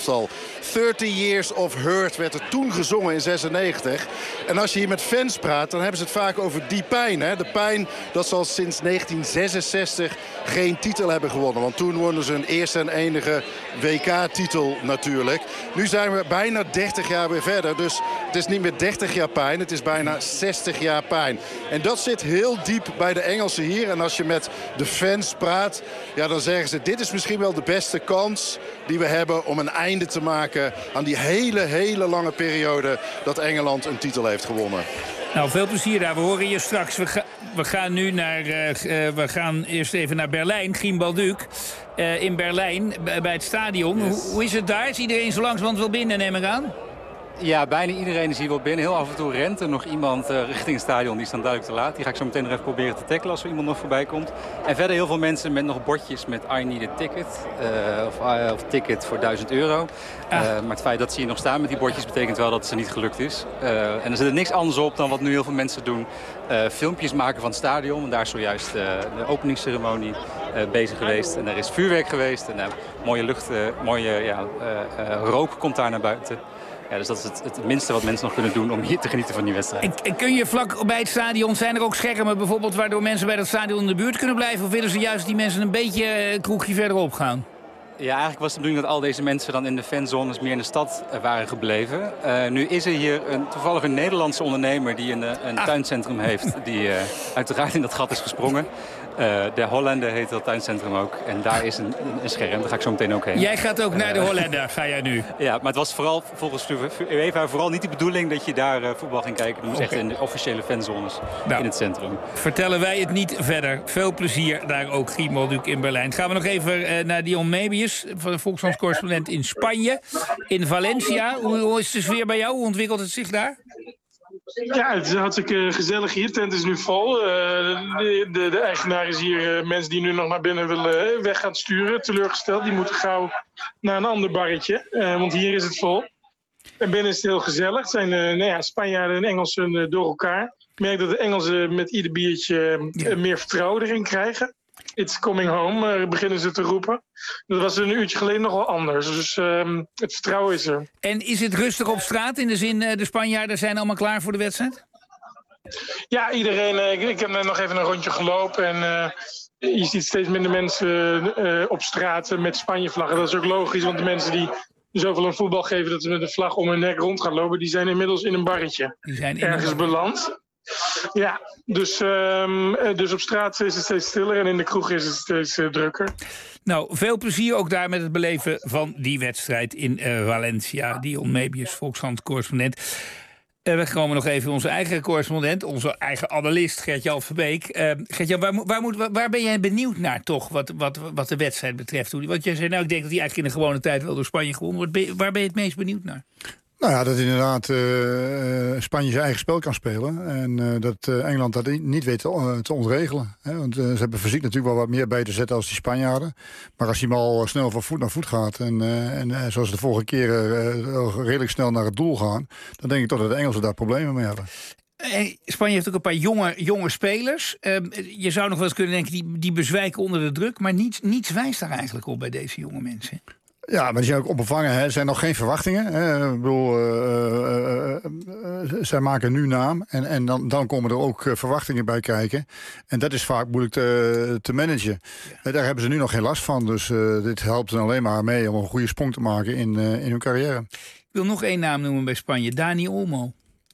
elftal. thirty years of hurt werd er toen gezongen in zesennegentig. En als je hier met fans praat, dan hebben ze het vaak over die pijn. Hè? De pijn dat ze al sinds negentien zesenzestig geen titel hebben gewonnen. Want toen wonnen ze hun eerste en enige W K-titel natuurlijk. Nu zijn we bijna dertig jaar weer verder. Dus het is niet meer dertig jaar pijn, het is bijna zestig jaar pijn. En dat zit heel diep bij de Engelsen hier. En als je met de fans praat, ja, dan zeggen ze... dit is misschien wel de beste kans die we hebben om een einde te maken aan die hele, hele lange periode dat Engeland een titel heeft gewonnen. Nou, veel plezier daar. We horen je straks. We, ga, we gaan nu naar... Uh, uh, we gaan eerst even naar Berlijn. Giem Balduc uh, in Berlijn, bij, bij het stadion. Yes. Hoe, hoe is het daar? Is iedereen zo langzamerhand wel binnen, neem ik aan? Ja, bijna iedereen is hier wel binnen. Heel af en toe rent er nog iemand uh, richting het stadion. Die is dan duidelijk te laat. Die ga ik zo meteen nog even proberen te tackelen als er iemand nog voorbij komt. En verder heel veel mensen met nog bordjes met I need a ticket. Uh, of, uh, of ticket voor duizend euro. Ah. Uh, maar het feit dat ze hier nog staan met die bordjes betekent wel dat het ze niet gelukt is. Uh, en er zit er niks anders op dan wat nu heel veel mensen doen. Uh, filmpjes maken van het stadion. En daar is zojuist uh, de openingsceremonie uh, bezig geweest. En er is vuurwerk geweest. En uh, mooie lucht, uh, mooie ja, uh, uh, rook komt daar naar buiten. Ja, dus dat is het, het minste wat mensen nog kunnen doen om hier te genieten van die wedstrijd. En, en kun je vlak bij het stadion, zijn er ook schermen bijvoorbeeld... waardoor mensen bij dat stadion in de buurt kunnen blijven? Of willen ze juist die mensen een beetje een kroegje verderop gaan? Ja, eigenlijk was de bedoeling dat al deze mensen dan in de fanzones meer in de stad waren gebleven. Uh, nu is er hier een, toevallig een Nederlandse ondernemer die een, een ah. tuincentrum heeft... die uh, uiteraard in dat gat is gesprongen. Uh, de Hollander heet dat tuincentrum ook. En daar is een, een scherm, daar ga ik zo meteen ook heen. Jij gaat ook naar de Hollander, ga jij nu? Ja, maar het was vooral volgens UEFA vooral niet de bedoeling dat je daar uh, voetbal ging kijken. Dat moest okay. echt in de officiële fanzones nou, in het centrum. Vertellen wij het niet verder. Veel plezier daar ook, Giem Balduc in Berlijn. Gaan we nog even uh, naar Dion Mebius, van de Volkskrant-correspondent in Spanje. In Valencia. Hoe, hoe is de sfeer bij jou? Hoe ontwikkelt het zich daar? Ja, het is hartstikke gezellig hier. De tent is nu vol. Uh, de, de, de eigenaar is hier uh, mensen die nu nog naar binnen willen weg gaan sturen. Teleurgesteld. Die moeten gauw naar een ander barretje. Uh, want hier is het vol. En binnen is het heel gezellig. Het zijn uh, nou ja, Spanjaarden en Engelsen uh, door elkaar. Ik merk dat de Engelsen met ieder biertje uh, ja. meer vertrouwen erin krijgen. It's coming home, uh, beginnen ze te roepen. Dat was een uurtje geleden nog wel anders. Dus uh, het vertrouwen is er. En is het rustig op straat? In de zin, uh, de Spanjaarden zijn allemaal klaar voor de wedstrijd? Ja, iedereen. Uh, ik, ik heb nog even een rondje gelopen. En uh, je ziet steeds minder mensen uh, op straat met Spanje-vlaggen. Dat is ook logisch, want de mensen die zoveel aan voetbal geven... dat ze met een vlag om hun nek rond gaan lopen... die zijn inmiddels in een barretje. Die zijn ergens een... beland. Ja, dus, um, dus op straat is het steeds stiller en in de kroeg is het steeds uh, drukker. Nou, veel plezier ook daar met het beleven van die wedstrijd in uh, Valencia. Dion Mebius, Volkskrant-correspondent. Uh, we komen nog even onze eigen correspondent, onze eigen analist Gert-Jan Verbeek. Uh, Gert-Jan, waar, waar, moet, waar ben jij benieuwd naar toch, wat, wat, wat de wedstrijd betreft? Want jij zei, nou, ik denk dat hij eigenlijk in de gewone tijd wel door Spanje gewonnen wordt. Waar ben je het meest benieuwd naar? Nou ja, dat inderdaad uh, Spanje zijn eigen spel kan spelen. En uh, dat uh, Engeland dat niet weet te, uh, te ontregelen. Hè? Want uh, ze hebben fysiek natuurlijk wel wat meer bij te zetten als die Spanjaarden. Maar als hij maar al snel van voet naar voet gaat... en, uh, en uh, zoals de vorige keren uh, redelijk snel naar het doel gaan... dan denk ik toch dat de Engelsen daar problemen mee hebben. Spanje heeft ook een paar jonge, jonge spelers. Uh, je zou nog wel eens kunnen denken, die, die bezwijken onder de druk. Maar niets, niets wijst daar eigenlijk op bij deze jonge mensen. Ja, maar die zijn ook opgevangen. Hè. Er zijn nog geen verwachtingen. Hè. Ik bedoel, uh, uh, uh, zij maken nu naam. En, en dan, dan komen er ook uh, verwachtingen bij kijken. En dat is vaak moeilijk te, te managen. Ja. Daar hebben ze nu nog geen last van. Dus uh, dit helpt hen alleen maar mee om een goede sprong te maken in, uh, in hun carrière. Ik wil nog één naam noemen bij Spanje. Dani Olmo.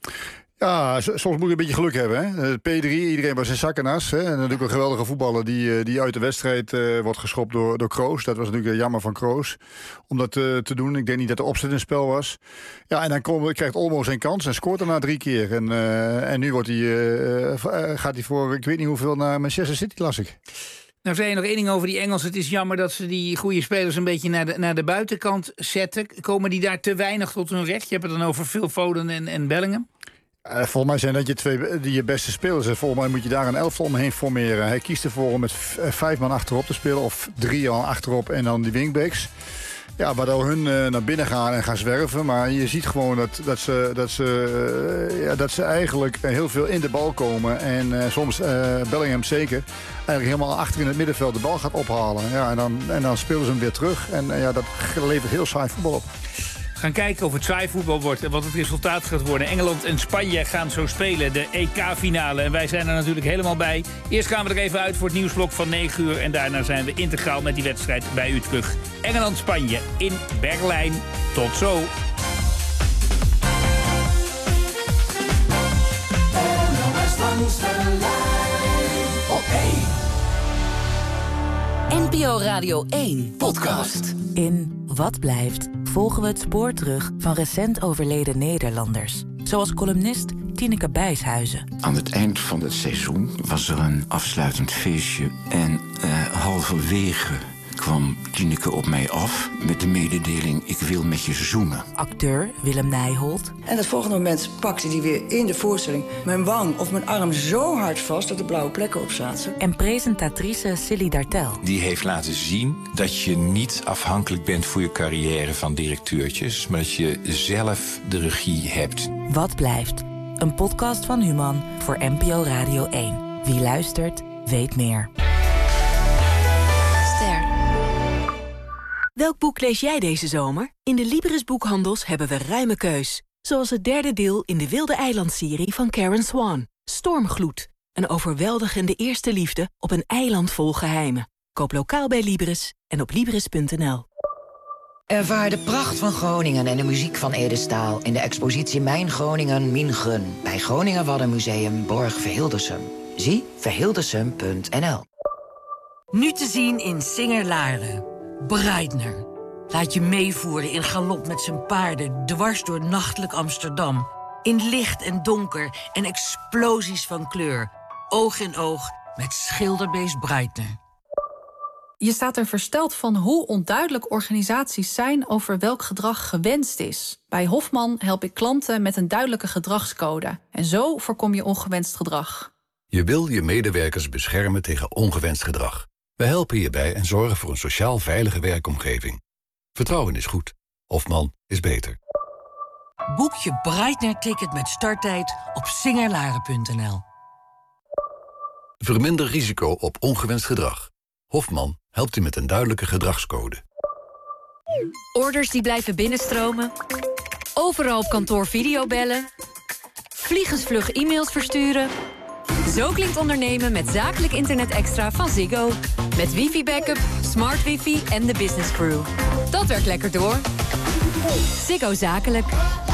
Ja, soms moet je een beetje geluk hebben. Hè? P drie, iedereen was in zak en as. Hè? En natuurlijk een geweldige voetballer die, die uit de wedstrijd uh, wordt geschopt door, door Kroos. Dat was natuurlijk jammer van Kroos om dat uh, te doen. Ik denk niet dat de opzet in spel was. Ja, en dan kom, krijgt Olmo zijn kans en scoort daarna drie keer. En, uh, en nu wordt hij, uh, gaat hij voor, ik weet niet hoeveel, naar Manchester City, las ik. Nou, zei je nog één ding over die Engelsen. Het is jammer dat ze die goede spelers een beetje naar de, naar de buitenkant zetten. Komen die daar te weinig tot hun recht? Je hebt het dan over Phil Foden en, en Bellingham. Uh, volgens mij zijn dat je twee die je beste spelers. En volgens mij moet je daar een elftal omheen formeren. Hij kiest ervoor om met v- vijf man achterop te spelen. Of drie man achterop en dan die wingbacks. Ja, waardoor hun uh, naar binnen gaan en gaan zwerven. Maar je ziet gewoon dat, dat, ze, dat, ze, uh, ja, dat ze eigenlijk heel veel in de bal komen. En uh, soms uh, Bellingham zeker eigenlijk helemaal achter in het middenveld de bal gaat ophalen. Ja, en, dan, en dan spelen ze hem weer terug. En uh, ja, dat levert heel saai voetbal op. We gaan kijken of het saai voetbal wordt en wat het resultaat gaat worden. Engeland en Spanje gaan zo spelen, de E K-finale. En wij zijn er natuurlijk helemaal bij. Eerst gaan we er even uit voor het nieuwsblok van negen uur. En daarna zijn we integraal met die wedstrijd bij u terug. Engeland-Spanje in Berlijn. Tot zo. N P O Radio één podcast. In Wat blijft volgen we het spoor terug van recent overleden Nederlanders. Zoals columnist Tineke Bijshuizen. Aan het eind van het seizoen was er een afsluitend feestje. En uh, halverwege kwam Tineke op mij af met de mededeling: ik wil met je zoenen. Acteur Willem Nijholt. En het volgende moment pakte hij weer in de voorstelling mijn wang of mijn arm zo hard vast dat er blauwe plekken op zaten. En presentatrice Silly Dartel. Die heeft laten zien dat je niet afhankelijk bent voor je carrière van directeurtjes, maar dat je zelf de regie hebt. Wat blijft? Een podcast van Human voor N P O Radio één. Wie luistert, weet meer. Ster. Welk boek lees jij deze zomer? In de Libris boekhandels hebben we ruime keus. Zoals het derde deel in de Wilde Eiland-serie van Karen Swan. Stormgloed. Een overweldigende eerste liefde op een eiland vol geheimen. Koop lokaal bij Libris en op libris punt n l. Ervaar de pracht van Groningen en de muziek van Ede Staal in de expositie Mijn Groningen, Min Gun bij Groningen Waddenmuseum Borg Verhildersum. Zie verhildersum punt n l. Nu te zien in Singer-Laren. Breitner. Laat je meevoeren in galop met zijn paarden dwars door nachtelijk Amsterdam. In licht en donker en explosies van kleur. Oog in oog met schilderbeest Breitner. Je staat er versteld van hoe onduidelijk organisaties zijn over welk gedrag gewenst is. Bij Hofman help ik klanten met een duidelijke gedragscode. En zo voorkom je ongewenst gedrag. Je wil je medewerkers beschermen tegen ongewenst gedrag. We helpen je bij en zorgen voor een sociaal veilige werkomgeving. Vertrouwen is goed. Hofman is beter. Boek je Breitner-ticket met starttijd op singerlaren punt n l. Verminder risico op ongewenst gedrag. Hofman helpt u met een duidelijke gedragscode. Orders die blijven binnenstromen. Overal op kantoor videobellen. Vliegensvlug e-mails versturen. Zo klinkt ondernemen met zakelijk internet extra van Ziggo. Met wifi-backup, smart wifi en de business crew. Dat werkt lekker door. Ziggo Zakelijk.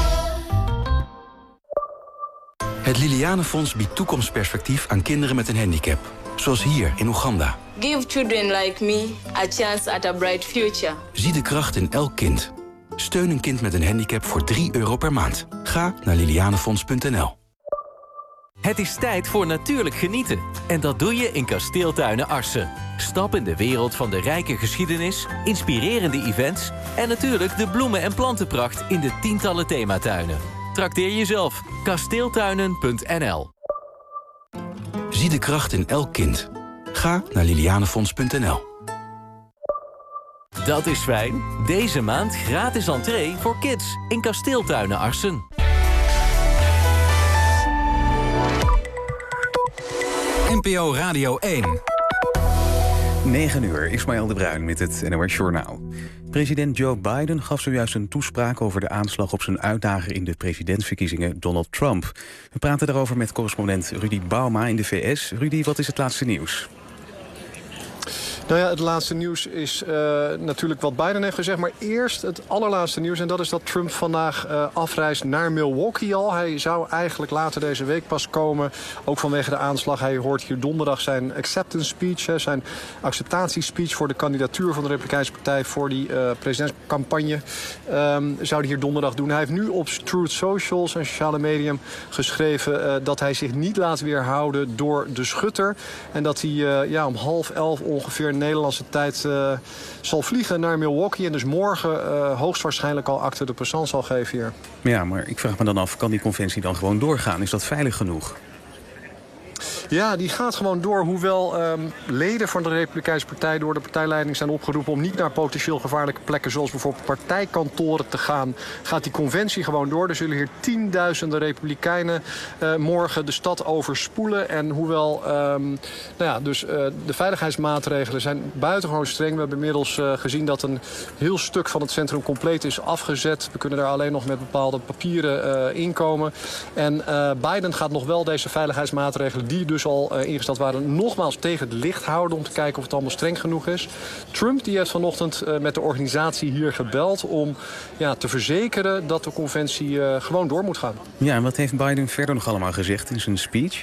Het Lilianenfonds biedt toekomstperspectief aan kinderen met een handicap. Zoals hier in Oeganda. Give children like me a chance at a bright future. Zie de kracht in elk kind. Steun een kind met een handicap voor drie euro per maand. Ga naar lilianenfonds punt n l. Het is tijd voor natuurlijk genieten. En dat doe je in Kasteeltuinen Arsen. Stap in de wereld van de rijke geschiedenis, inspirerende events en natuurlijk de bloemen- en plantenpracht in de tientallen thematuinen. Trakteer jezelf. kasteeltuinen punt n l. Zie de kracht in elk kind. Ga naar lilianenfonds punt n l. Dat is fijn. Deze maand gratis entree voor kids in Kasteeltuinen Arsen. N P O Radio één. negen uur, Ismaël de Bruin met het N O S Journaal. President Joe Biden gaf zojuist een toespraak over de aanslag op zijn uitdager in de presidentsverkiezingen, Donald Trump. We praten daarover met correspondent Rudy Bauma in de V S. Rudy, wat is het laatste nieuws? Nou ja, het laatste nieuws is uh, natuurlijk wat Biden heeft gezegd. Maar eerst het allerlaatste nieuws. En dat is dat Trump vandaag uh, afreist naar Milwaukee al. Hij zou eigenlijk later deze week pas komen. Ook vanwege de aanslag. Hij hoort hier donderdag zijn acceptance speech. Hè, zijn acceptatiespeech voor de kandidatuur van de Republikeinse Partij voor die uh, presidentscampagne. Um, zou hij hier donderdag doen. Hij heeft nu op Truth Social, zijn sociale medium, geschreven uh, dat hij zich niet laat weerhouden door de schutter. En dat hij uh, ja, om half elf ongeveer Nederlandse tijd uh, zal vliegen naar Milwaukee. En dus morgen uh, hoogstwaarschijnlijk al acte de présence zal geven hier. Ja, maar ik vraag me dan af, kan die conventie dan gewoon doorgaan? Is dat veilig genoeg? Ja, die gaat gewoon door. Hoewel um, leden van de Republikeinse Partij door de partijleiding zijn opgeroepen om niet naar potentieel gevaarlijke plekken zoals bijvoorbeeld partijkantoren te gaan, gaat die conventie gewoon door. Er zullen hier tienduizenden Republikeinen uh, morgen de stad overspoelen. En hoewel um, nou ja, dus, uh, de veiligheidsmaatregelen zijn buitengewoon streng. We hebben inmiddels uh, gezien dat een heel stuk van het centrum compleet is afgezet. We kunnen daar alleen nog met bepaalde papieren uh, inkomen. En uh, Biden gaat nog wel deze veiligheidsmaatregelen, die dus al uh, ingesteld waren, nogmaals tegen het licht houden om te kijken of het allemaal streng genoeg is. Trump die heeft vanochtend uh, met de organisatie hier gebeld om ja, te verzekeren dat de conventie uh, gewoon door moet gaan. Ja, en wat heeft Biden verder nog allemaal gezegd in zijn speech?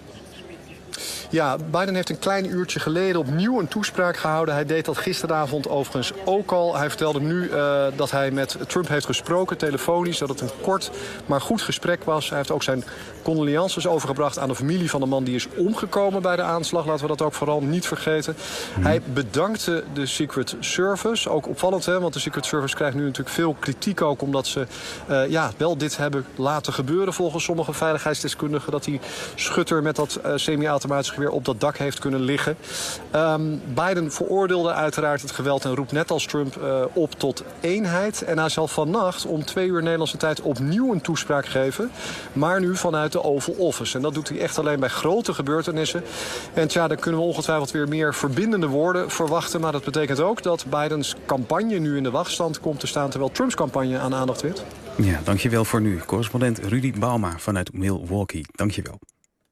Ja, Biden heeft een klein uurtje geleden opnieuw een toespraak gehouden. Hij deed dat gisteravond overigens ook al. Hij vertelde nu uh, dat hij met Trump heeft gesproken, telefonisch. Dat het een kort, maar goed gesprek was. Hij heeft ook zijn condolences overgebracht aan de familie van de man die is omgekomen bij de aanslag. Laten we dat ook vooral niet vergeten. Hmm. Hij bedankte de Secret Service. Ook opvallend, hè, want de Secret Service krijgt nu natuurlijk veel kritiek ook, omdat ze uh, ja, wel dit hebben laten gebeuren volgens sommige veiligheidsdeskundigen. Dat die schutter met dat uh, semi-automatisch weer op dat dak heeft kunnen liggen. Um, Biden veroordeelde uiteraard het geweld en roept net als Trump uh, op tot eenheid. En hij zal vannacht om twee uur Nederlandse tijd opnieuw een toespraak geven. Maar nu vanuit de Oval Office. En dat doet hij echt alleen bij grote gebeurtenissen. En tja, dan kunnen we ongetwijfeld weer meer verbindende woorden verwachten. Maar dat betekent ook dat Bidens campagne nu in de wachtstand komt te staan, terwijl Trumps campagne aan aandacht wint. Ja, dankjewel voor nu. Correspondent Rudy Bauma vanuit Milwaukee. Dankjewel.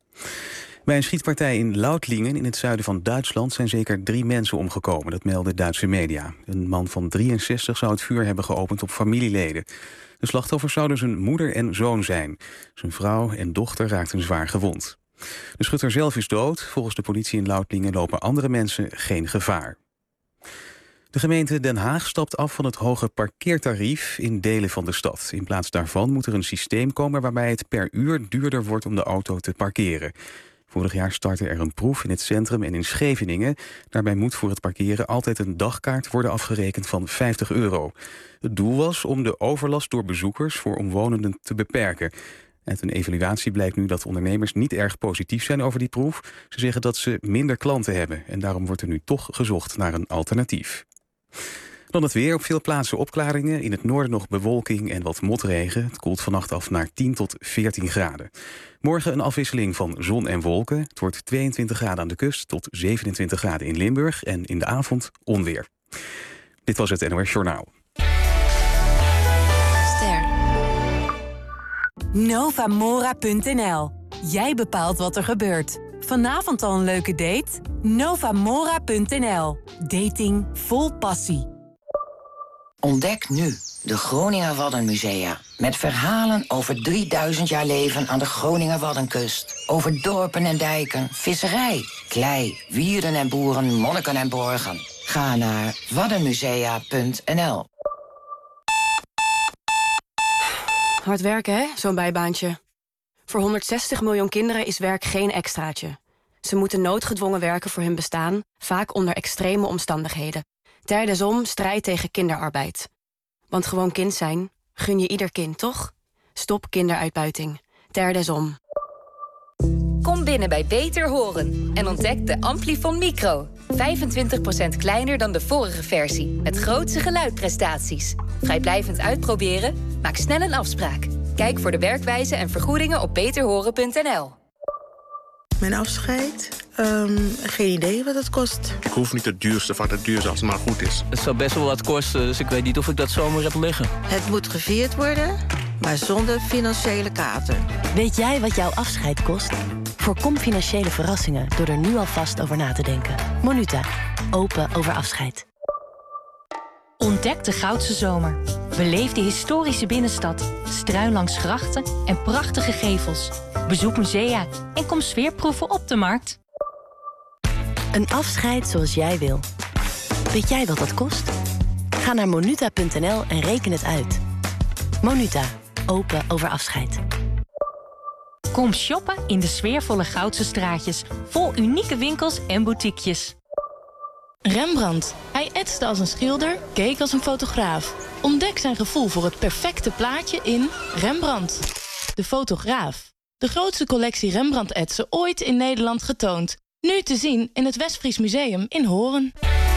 Bij een schietpartij in Lautlingen in het zuiden van Duitsland zijn zeker drie mensen omgekomen. Dat melden Duitse media. Een man van drieënzestig zou het vuur hebben geopend op familieleden. De slachtoffers zouden zijn moeder en zoon zijn. Zijn vrouw en dochter raakten zwaar gewond. De schutter zelf is dood. Volgens de politie in Lautlingen lopen andere mensen geen gevaar. De gemeente Den Haag stapt af van het hoge parkeertarief in delen van de stad. In plaats daarvan moet er een systeem komen waarbij het per uur duurder wordt om de auto te parkeren. Vorig jaar startte er een proef in het centrum en in Scheveningen. Daarbij moet voor het parkeren altijd een dagkaart worden afgerekend van vijftig euro. Het doel was om de overlast door bezoekers voor omwonenden te beperken. Uit een evaluatie blijkt nu dat ondernemers niet erg positief zijn over die proef. Ze zeggen dat ze minder klanten hebben en daarom wordt er nu toch gezocht naar een alternatief. Dan het weer. Op veel plaatsen opklaringen. In het noorden nog bewolking en wat motregen. Het koelt vannacht af naar tien tot veertien graden. Morgen een afwisseling van zon en wolken. Het wordt tweeëntwintig graden aan de kust tot zevenentwintig graden in Limburg. En in de avond onweer. Dit was het N O S Journaal. Ster. Novamora punt n l. Jij bepaalt wat er gebeurt. Vanavond al een leuke date? Novamora punt n l. Dating vol passie. Ontdek nu de Groninger Waddenmusea. Met verhalen over drieduizend jaar leven aan de Groninger Waddenkust. Over dorpen en dijken, visserij, klei, wierden en boeren, monniken en borgen. Ga naar waddenmusea punt n l. Hard werken, hè? Zo'n bijbaantje. Voor honderdzestig miljoen kinderen is werk geen extraatje. Ze moeten noodgedwongen werken voor hun bestaan, vaak onder extreme omstandigheden. Ter desom strijd tegen kinderarbeid. Want gewoon kind zijn, gun je ieder kind, toch? Stop kinderuitbuiting. Ter desom. Kom binnen bij Beter Horen en ontdek de Amplifon Micro. vijfentwintig procent kleiner dan de vorige versie, met grootse geluidprestaties. Vrijblijvend uitproberen? Maak snel een afspraak. Kijk voor de werkwijze en vergoedingen op beter horen punt n l. Mijn afscheid? Um, geen idee wat het kost. Ik hoef niet het duurste van het duurste als het maar goed is. Het zou best wel wat kosten, dus ik weet niet of ik dat zomaar heb liggen. Het moet gevierd worden, maar zonder financiële kater. Weet jij wat jouw afscheid kost? Voorkom financiële verrassingen door er nu alvast over na te denken. Monuta. Open over afscheid. Ontdek de Goudse Zomer. Beleef de historische binnenstad, struin langs grachten en prachtige gevels. Bezoek musea en kom sfeerproeven op de markt. Een afscheid zoals jij wil. Weet jij wat dat kost? Ga naar monuta punt n l en reken het uit. Monuta. Open over afscheid. Kom shoppen in de sfeervolle Goudse straatjes, vol unieke winkels en boutiquejes. Rembrandt. Hij etste als een schilder, keek als een fotograaf. Ontdek zijn gevoel voor het perfecte plaatje in Rembrandt, de fotograaf. De grootste collectie Rembrandt-etsen ooit in Nederland getoond. Nu te zien in het Westfries Museum in Hoorn.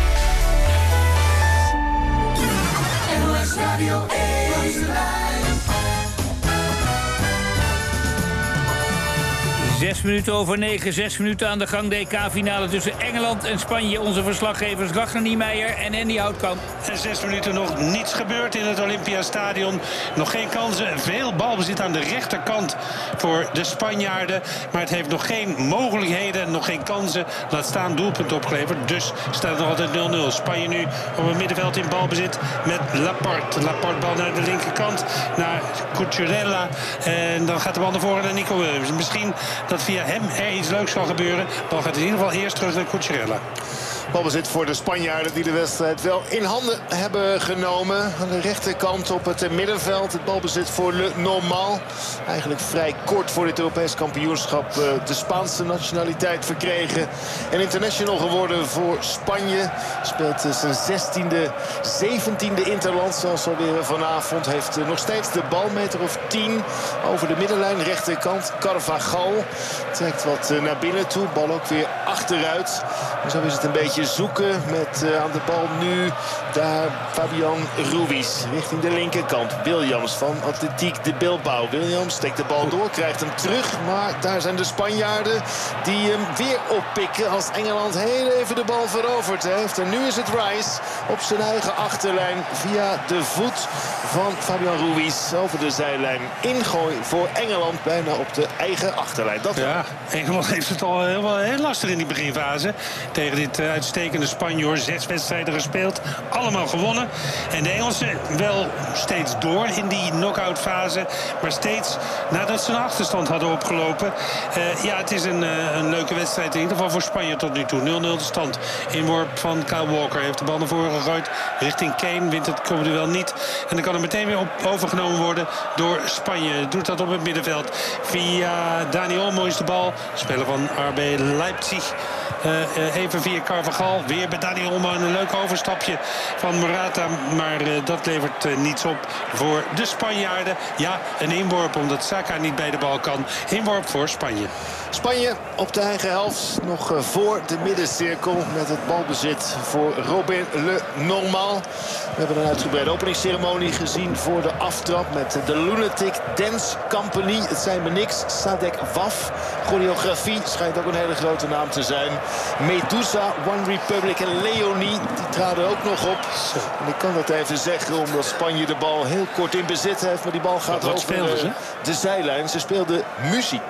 Zes minuten over negen, zes minuten aan de gang. De E K-finale tussen Engeland en Spanje. Onze verslaggevers Ragnar Niemeyer en Andy Houtkamp. En zes minuten nog niets gebeurd in het Olympiastadion. Nog geen kansen. Veel balbezit aan de rechterkant voor de Spanjaarden. Maar het heeft nog geen mogelijkheden, nog geen kansen. Laat staan doelpunt opgeleverd. Dus staat het nog altijd nul nul. Spanje nu op het middenveld in balbezit met Laporte. Laporte bal naar de linkerkant, naar Cucurella. En dan gaat de bal naar voren naar Nico Williams. Misschien dat via hem er iets leuks kan gebeuren. De bal gaat in ieder geval eerst terug naar Cucurella. Balbezit voor de Spanjaarden die de wedstrijd wel in handen hebben genomen. Aan de rechterkant op het middenveld. Het balbezit voor Le Normal. Eigenlijk vrij kort voor dit Europees kampioenschap de Spaanse nationaliteit verkregen. En international geworden voor Spanje. Speelt zijn zestiende, zeventiende interland zoals alweer vanavond. Heeft nog steeds de bal, meter of tien over de middenlijn. Rechterkant Carvajal trekt wat naar binnen toe. Bal ook weer achteruit. En zo is het een beetje zoeken met uh, aan de bal nu daar Fabián Ruiz richting de linkerkant. Williams van Atletiek de Bilbao. Williams steekt de bal door, krijgt hem terug. Maar daar zijn de Spanjaarden die hem weer oppikken als Engeland heel even de bal veroverd heeft. En nu is het Rice op zijn eigen achterlijn via de voet van Fabián Ruiz over de zijlijn. Ingooi voor Engeland bijna op de eigen achterlijn. Dat ja, Engeland heeft het al heel, heel lastig in die beginfase tegen dit uh, uitstekende Spanjoor. Zes wedstrijden gespeeld, allemaal gewonnen. En de Engelsen wel steeds door in die knock-out fase. Maar steeds nadat ze een achterstand hadden opgelopen. Uh, ja, het is een, uh, een leuke wedstrijd in ieder geval voor Spanje tot nu toe. nul nul de stand. Inworp van Kyle Walker heeft de bal naar voren gegooid richting Kane. Wint het kopduel niet. En dan kan er meteen weer op overgenomen worden door Spanje. Doet dat op het middenveld. Via Dani Olmo is de bal. Speler van R B Leipzig. Uh, uh, even via Carvajal. Weer bij Dani Olmo een leuk overstapje van Morata. Maar uh, dat levert uh, niets op voor de Spanjaarden. Ja, een inworp omdat Saka niet bij de bal kan. Inworp voor Spanje. Spanje op de eigen helft nog voor de middencirkel met het balbezit voor Robin Le Normal. We hebben een uitgebreide openingsceremonie gezien voor de aftrap met de Lunatic Dance Company. Het zijn me niks. Sadek Waf. Choreografie schijnt ook een hele grote naam te zijn. Medusa, One Republic en Leonie, die traden ook nog op. En ik kan dat even zeggen omdat Spanje de bal heel kort in bezit heeft. Maar die bal gaat Wat over de, de zijlijn. Ze speelden muziek.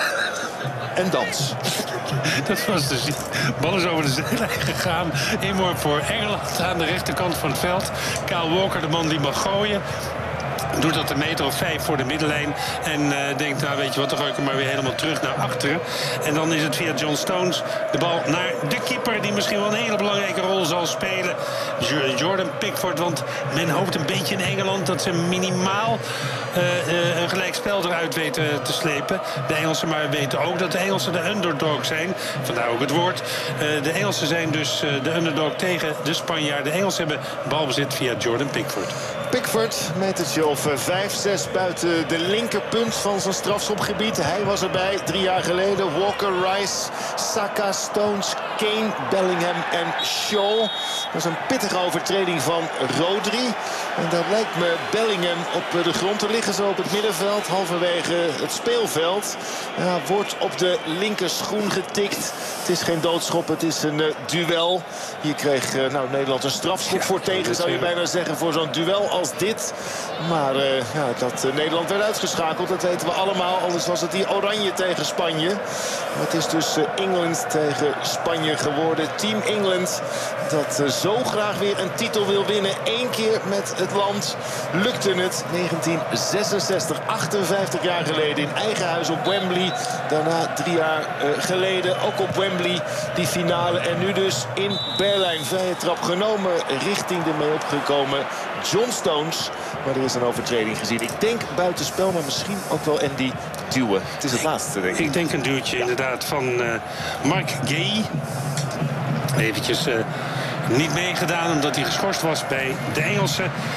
En dans. Dat was dus. De bal is over de zijlijn gegaan. Inworp voor Engeland aan de rechterkant van het veld. Kyle Walker, de man die mag gooien. Doet dat een meter of vijf voor de middenlijn. En uh, denkt, nou weet je wat, dan gooi ik hem maar weer helemaal terug naar achteren. En dan is het via John Stones de bal naar de keeper. Die misschien wel een hele belangrijke rol zal spelen. Jordan Pickford. Want men hoopt een beetje in Engeland dat ze minimaal uh, uh, een gelijkspel eruit weten te slepen. De Engelsen maar weten ook dat de Engelsen de underdog zijn. Vandaar ook het woord. Uh, de Engelsen zijn dus uh, de underdog tegen de Spanjaarden. De Engelsen hebben balbezit via Jordan Pickford. Pickford, metertje of vijf, zes buiten de linkerpunt van zijn strafschopgebied. Hij was erbij drie jaar geleden. Walker, Rice, Saka, Stones, Kane, Bellingham en Shaw. Dat is een pittige overtreding van Rodri. En dat lijkt me Bellingham op de grond te liggen, zo op het middenveld. Halverwege het speelveld. Ja, wordt op de linkerschoen getikt. Het is geen doodschop, het is een uh, duel. Hier kreeg uh, nou, Nederland een strafschop ja, voor tegen, zou je bijna zeggen, voor zo'n duel als dit. Maar uh, ja, dat uh, Nederland werd uitgeschakeld, dat weten we allemaal. Anders was het die oranje tegen Spanje. Maar het is dus uh, Engeland tegen Spanje geworden. Team England dat uh, zo graag weer een titel wil winnen. Eén keer met het land lukte het. negentien zesenzestig, achtenvijftig jaar geleden in eigen huis op Wembley. Daarna drie jaar uh, geleden ook op Wembley die finale. En nu dus in Berlijn. Vrije trap genomen richting de mee opgekomen John Stones. Maar er is een overtreding gezien. Ik denk buitenspel, maar misschien ook wel Andy duwen. Het is het laatste, denk ik. Ik denk een duwtje ja. inderdaad van uh, Mark Gay. Eventjes uh, niet meegedaan omdat hij geschorst was bij de Engelsen.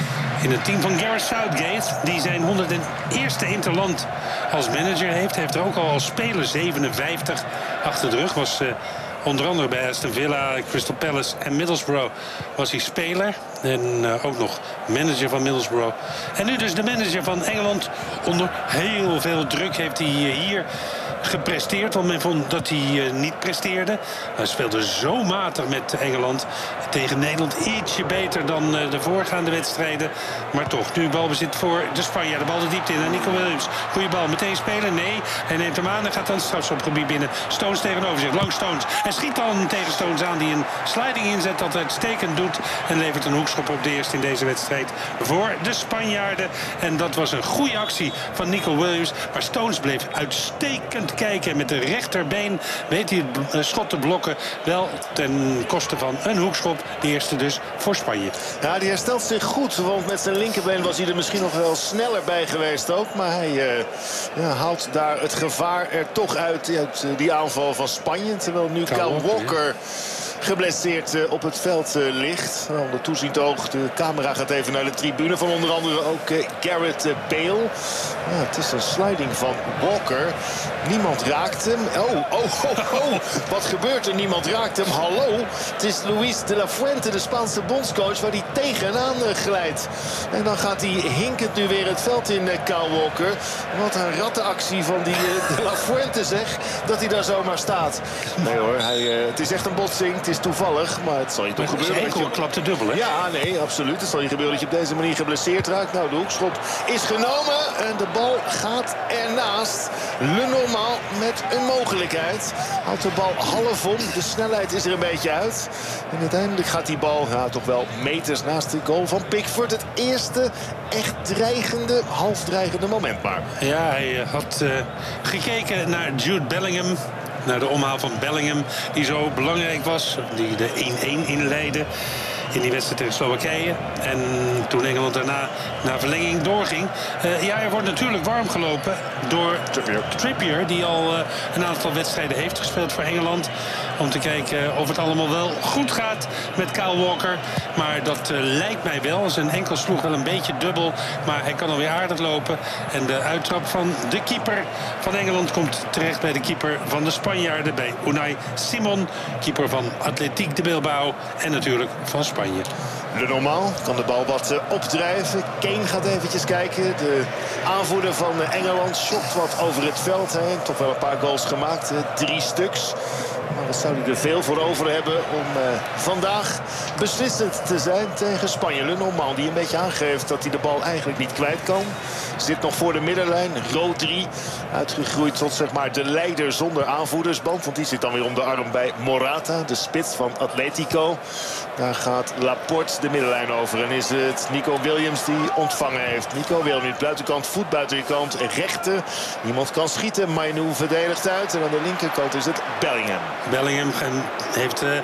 in het team van Gareth Southgate, die zijn honderdste interland als manager heeft. Hij heeft er ook al als speler zevenenvijftig achter de rug. Was uh, onder andere bij Aston Villa, Crystal Palace en Middlesbrough was hij speler. En uh, ook nog manager van Middlesbrough. En nu dus de manager van Engeland. Onder heel veel druk heeft hij uh, hier gepresteerd. Want men vond dat hij uh, niet presteerde. Hij speelde zo matig met Engeland. Tegen Nederland ietsje beter dan uh, de voorgaande wedstrijden. Maar toch, nu balbezit voor de Spanjaard. De bal de diepte in. En Nico Williams, goede bal. Meteen spelen? Nee. Hij neemt hem aan en gaat dan het strafschopgebied binnen. Stones tegenover zich. Lang Stones. En schiet dan tegen Stones aan, die een sliding inzet. Dat uitstekend doet. En levert een hoekschop op de eerste in deze wedstrijd voor de Spanjaarden. En dat was een goede actie van Nico Williams. Maar Stones bleef uitstekend kijken. En met de rechterbeen weet hij het schot te blokken. Wel ten koste van een hoekschop. De eerste dus voor Spanje. Ja, die herstelt zich goed. Want met zijn linkerbeen was hij er misschien nog wel sneller bij geweest ook. Maar hij uh, ja, haalt daar het gevaar er toch uit. Uit uh, die aanval van Spanje. Terwijl nu Kyle Walker geblesseerd uh, op het veld uh, ligt. Nou, onder toeziend oog. De camera gaat even naar de tribune. Van onder andere ook uh, Gareth uh, Bale. Ja, het is een sliding van Walker. Niemand raakt hem. Oh, oh, oh, oh. Wat gebeurt er? Niemand raakt hem. Hallo. Het is Luis de la Fuente, de Spaanse bondscoach, waar hij tegenaan uh, glijdt. En dan gaat hij hinkend nu weer het veld in, uh, Kyle Walker. Wat een rattenactie van die uh, de la Fuente, zeg. Dat hij daar zomaar staat. Nee hoor, hij, uh, het is echt een botsing. Het is toevallig, maar het zal je toch gebeuren. Zijn enkel klapte dubbel, hè? Ja, nee, absoluut. Het zal je gebeuren dat je op deze manier geblesseerd raakt. Nou, de hoekschop is genomen en de bal gaat ernaast. Lenormand met een mogelijkheid. Houdt de bal half om. De snelheid is er een beetje uit. En uiteindelijk gaat die bal ja, toch wel meters naast de goal van Pickford. Het eerste echt dreigende, half dreigende moment maar. Ja, hij had uh, gekeken naar Jude Bellingham. Naar de omhaal van Bellingham, die zo belangrijk was. Die de één-één inleidde in die wedstrijd tegen Slowakije. En toen Engeland daarna naar verlenging doorging. Uh, ja, er wordt natuurlijk warm gelopen door Trippier, Trippier die al uh, een aantal wedstrijden heeft gespeeld voor Engeland. Om te kijken of het allemaal wel goed gaat met Kyle Walker. Maar dat uh, lijkt mij wel. Zijn enkel sloeg wel een beetje dubbel. Maar hij kan alweer aardig lopen. En de uittrap van de keeper van Engeland komt terecht bij de keeper van de Spanjaarden. Bij Unai Simon, keeper van Athletic de Bilbao. En natuurlijk van Spanje. Lenormand kan de bal wat uh, opdrijven. Kane gaat eventjes kijken. De aanvoerder van uh, Engeland schokt wat over het veld heen. Toch wel een paar goals gemaakt. Uh, drie stuks. Maar wat zou hij er veel voor over hebben om uh, vandaag beslissend te zijn tegen Spanje. Lenormand die een beetje aangeeft dat hij de bal eigenlijk niet kwijt kan. Zit nog voor de middenlijn. Rodri uitgegroeid tot zeg maar de leider zonder aanvoerdersband. Want die zit dan weer om de arm bij Morata, de spits van Atletico. Daar gaat Laporte de middenlijn over. En is het Nico Williams die ontvangen heeft. Nico Williams, buitenkant, voet buitenkant, rechter. Niemand kan schieten. Mainu verdedigt uit. En aan de linkerkant is het Bellingham. Bellingham heeft uh,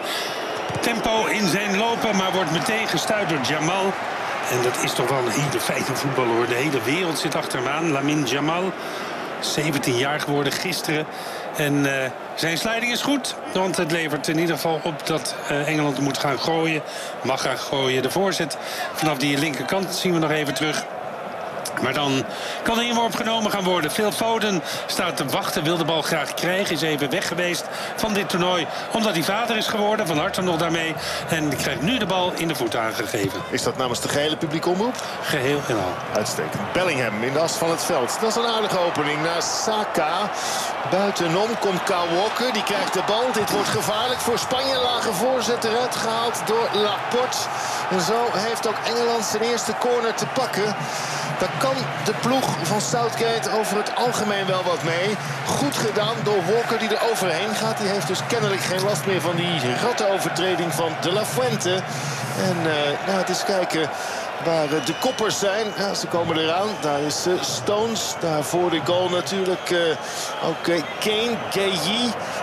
tempo in zijn lopen, maar wordt meteen gestuurd door Jamal. En dat is toch wel een hele fijne voetballer, hoor. De hele wereld zit achter hem aan. Lamine Jamal, zeventien jaar geworden gisteren. En uh, zijn sliding is goed, want het levert in ieder geval op dat uh, Engeland moet gaan gooien. Mag gaan gooien. De voorzet vanaf die linkerkant zien we nog even terug. Maar dan kan de inworp genomen gaan worden. Phil Foden staat te wachten, wil de bal graag krijgen. Is even weg geweest van dit toernooi. Omdat hij vader is geworden. Van harte nog daarmee. En krijgt nu de bal in de voet aangegeven. Is dat namens de gehele publieke omroep? Geheel en al. Uitstekend. Bellingham in de as van het veld. Dat is een aardige opening naar Saka. Buitenom komt Kyle Walker. Die krijgt de bal. Dit wordt gevaarlijk voor Spanje. Lage voorzet eruit gehaald door Laporte. En zo heeft ook Engeland zijn eerste corner te pakken. Daar kan de ploeg van Southgate over het algemeen wel wat mee. Goed gedaan door Walker die er overheen gaat. Die heeft dus kennelijk geen last meer van die rattenovertreding van De La Fuente. En uh, nou, het is kijken waar uh, de koppers zijn. Ja, ze komen eraan. Daar is uh, Stones. Daar voor de goal natuurlijk uh, ook uh, Kane, Gueye.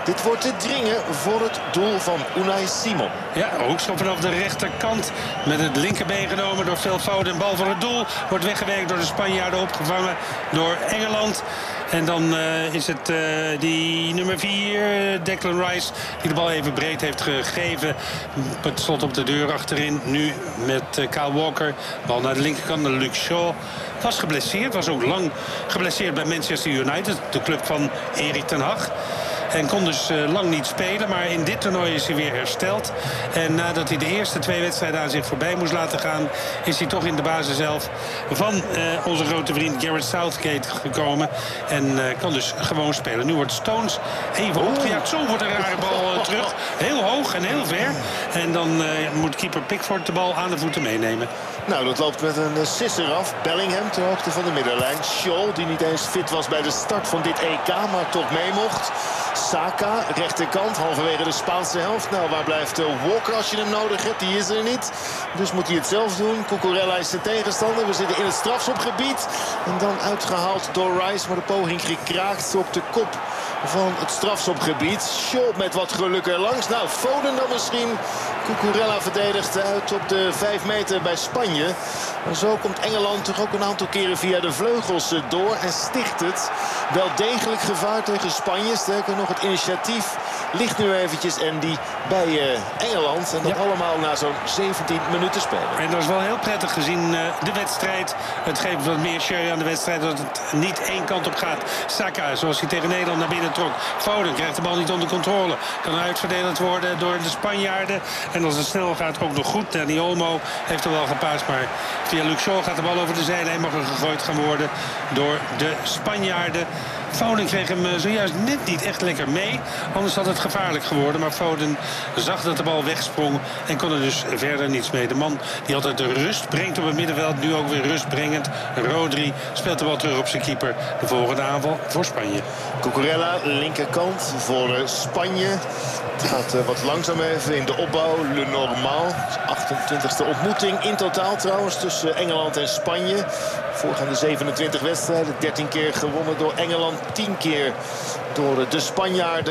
Dit wordt te dringen voor het doel van Unai Simon. Ja, hoekschop vanaf de rechterkant. Met het linkerbeen genomen door Phil Foden. Bal voor het doel. Wordt weggewerkt door de Spanjaarden. Opgevangen door Engeland. En dan uh, is het uh, die nummer vier, Declan Rice, die de bal even breed heeft gegeven. Het slot op de deur achterin. Nu met uh, Kyle Walker. Bal naar de linkerkant, naar Luke Shaw. Was geblesseerd, was ook lang geblesseerd bij Manchester United. De club van Erik ten Hag. En kon dus uh, lang niet spelen. Maar in dit toernooi is hij weer hersteld. En nadat hij de eerste twee wedstrijden aan zich voorbij moest laten gaan, is hij toch in de basis zelf van uh, onze grote vriend Gareth Southgate gekomen. En uh, kan dus gewoon spelen. Nu wordt Stones even opgejaagd. Zo wordt een rare bal uh, terug. Heel hoog en heel ver. En dan uh, moet keeper Pickford de bal aan de voeten meenemen. Nou, dat loopt met een uh, sisser af. Bellingham ter hoogte van de middenlijn. Shaw, die niet eens fit was bij de start van dit E K, maar toch mee mocht. Saka, rechterkant, halverwege de Spaanse helft. Nou, waar blijft uh, Walker als je hem nodig hebt? Die is er niet. Dus moet hij het zelf doen. Cucurella is de tegenstander. We zitten in het strafschopgebied. En dan uitgehaald door Rice, maar de poging gekraakt op de kop van het strafschopgebied. Shaw met wat geluk er langs. Nou, Foden dan misschien. Cucurella verdedigt uit op de vijf meter bij Spanje. En zo komt Engeland toch ook een aantal keren via de vleugels door. En sticht het wel degelijk gevaar tegen Spanje. Sterker nog, het initiatief ligt nu eventjes Andy bij uh, Engeland. En dat ja. allemaal na zo'n zeventien minuten spelen. En dat is wel heel prettig gezien uh, de wedstrijd. Het geeft wat meer sherry aan de wedstrijd. Dat het niet één kant op gaat. Saka, zoals hij tegen Nederland naar binnen trok. Foden krijgt de bal niet onder controle. Kan uitverdeeld worden door de Spanjaarden. En als het snel gaat ook nog goed. Dani Olmo heeft er wel gepaast. Maar via Luke Shaw gaat de bal over de zijlijn. Mag er gegooid gaan worden door de Spanjaarden. Foden kreeg hem zojuist net niet echt lekker mee. Anders had het gevaarlijk geworden. Maar Foden zag dat de bal wegsprong. En kon er dus verder niets mee. De man die altijd de rust brengt op het middenveld. Nu ook weer rustbrengend. Rodri speelt de bal terug op zijn keeper. De volgende aanval voor Spanje. Cucurella, linkerkant voor Spanje. Het gaat uh, wat langzaam even in de opbouw. Le Normand. achtentwintigste ontmoeting in totaal trouwens tussen Engeland en Spanje. Voorgaande zevenentwintig wedstrijden. dertien keer gewonnen door Engeland. tien keer door de Spanjaarden.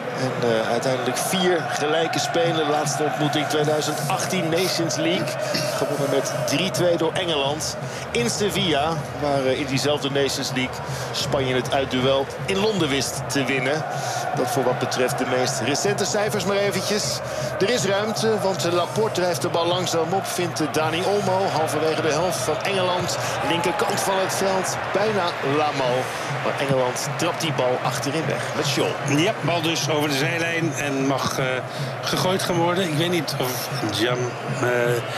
En uh, uiteindelijk vier gelijke spelen. Laatste ontmoeting tweeduizend achttien Nations League. Gewonnen met drie twee door Engeland. In Sevilla, waar uh, in diezelfde Nations League Spanje het uitduel in Londen wist te winnen. Dat voor wat betreft de meest recente cijfers maar eventjes. Er is ruimte, want Laporte drijft de bal langzaam op. Vindt Dani Olmo halverwege de helft van Engeland. Linkerkant van het veld, bijna Lamo. Maar Engeland trapt die bal achterin weg met Shaw. Ja, bal dus over de zijlijn en mag uh, gegooid gaan worden. Ik weet niet of Jam... Uh,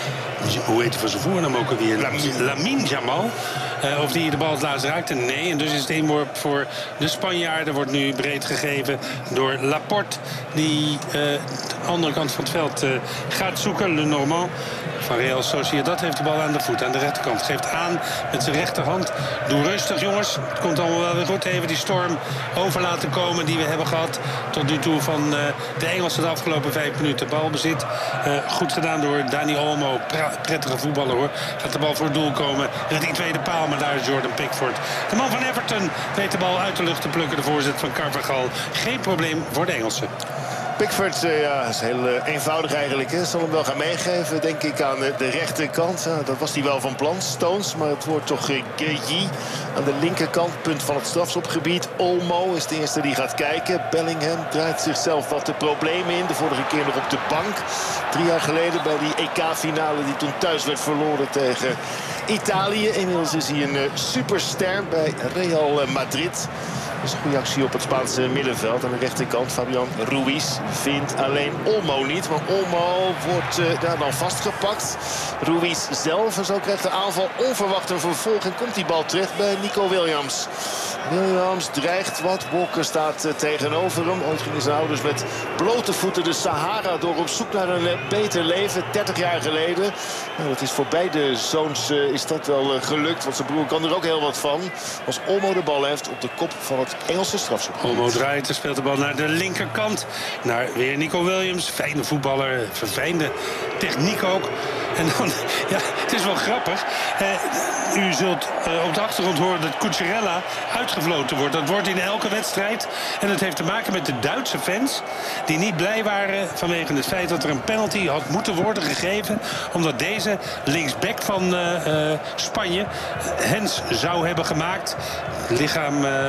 hoe heet hij van zijn voornaam ook alweer? Lamine, Lamine Jamal. Uh, of die de bal het laatst raakte? Nee. En dus is het inworp voor de Spanjaarden. Wordt nu breed gegeven door Laporte. Die uh, de andere kant van het veld uh, gaat zoeken. Le Normand van Real Sociedad heeft de bal aan de voet. Aan de rechterkant. Geeft aan met zijn rechterhand. Doe rustig jongens. Het komt allemaal wel weer goed. Even die storm over laten komen die we hebben gehad. Tot nu toe van uh, de Engelsen de afgelopen vijf minuten. Balbezit. Uh, goed gedaan door Dani Olmo. Pra prettige voetballer hoor. Gaat de bal voor het doel komen. Richting tweede paal. Maar daar is Jordan Pickford. De man van Everton weet de bal uit de lucht te plukken. De voorzet van Carvajal. Geen probleem voor de Engelsen. Pickford uh, ja, is heel uh, eenvoudig eigenlijk. Hè. Zal hem wel gaan meegeven, denk ik, aan uh, de rechterkant. Uh, dat was hij wel van plan, Stones. Maar het wordt toch uh, Gueye aan de linkerkant. Punt van het strafschopgebied. Olmo is de eerste die gaat kijken. Bellingham draait zichzelf wat de problemen in. De vorige keer nog op de bank. Drie jaar geleden bij die E K-finale die toen thuis werd verloren tegen Italië. Inmiddels is hij een uh, superster bij Real Madrid. Dat is een goede actie op het Spaanse middenveld. Aan de rechterkant Fabian Ruiz vindt alleen Olmo niet. Maar Olmo wordt uh, daar dan vastgepakt. Ruiz zelf. En zo krijgt de aanval onverwacht een vervolg. En komt die bal terecht bij Nico Williams. Williams dreigt wat. Walker staat uh, tegenover hem. Ooit gingen zijn ouders met blote voeten de Sahara door op zoek naar een uh, beter leven. dertig jaar geleden. Nou, dat is voor beide zoons uh, is dat wel uh, gelukt. Want zijn broer kan er ook heel wat van. Als Olmo de bal heeft op de kop van het Engelse strafschopgebied. Olmo draait en speelt de bal naar de linkerkant. Naar weer Nico Williams. Fijne voetballer. Verfijnde techniek ook. En dan, ja, het is wel grappig. Uh, u zult uh, op de achtergrond horen dat Cucurella uitgefloten wordt. Dat wordt in elke wedstrijd. En dat heeft te maken met de Duitse fans die niet blij waren vanwege het feit dat er een penalty had moeten worden gegeven. Omdat deze linksback van uh, uh, Spanje hens zou hebben gemaakt. Lichaam, uh,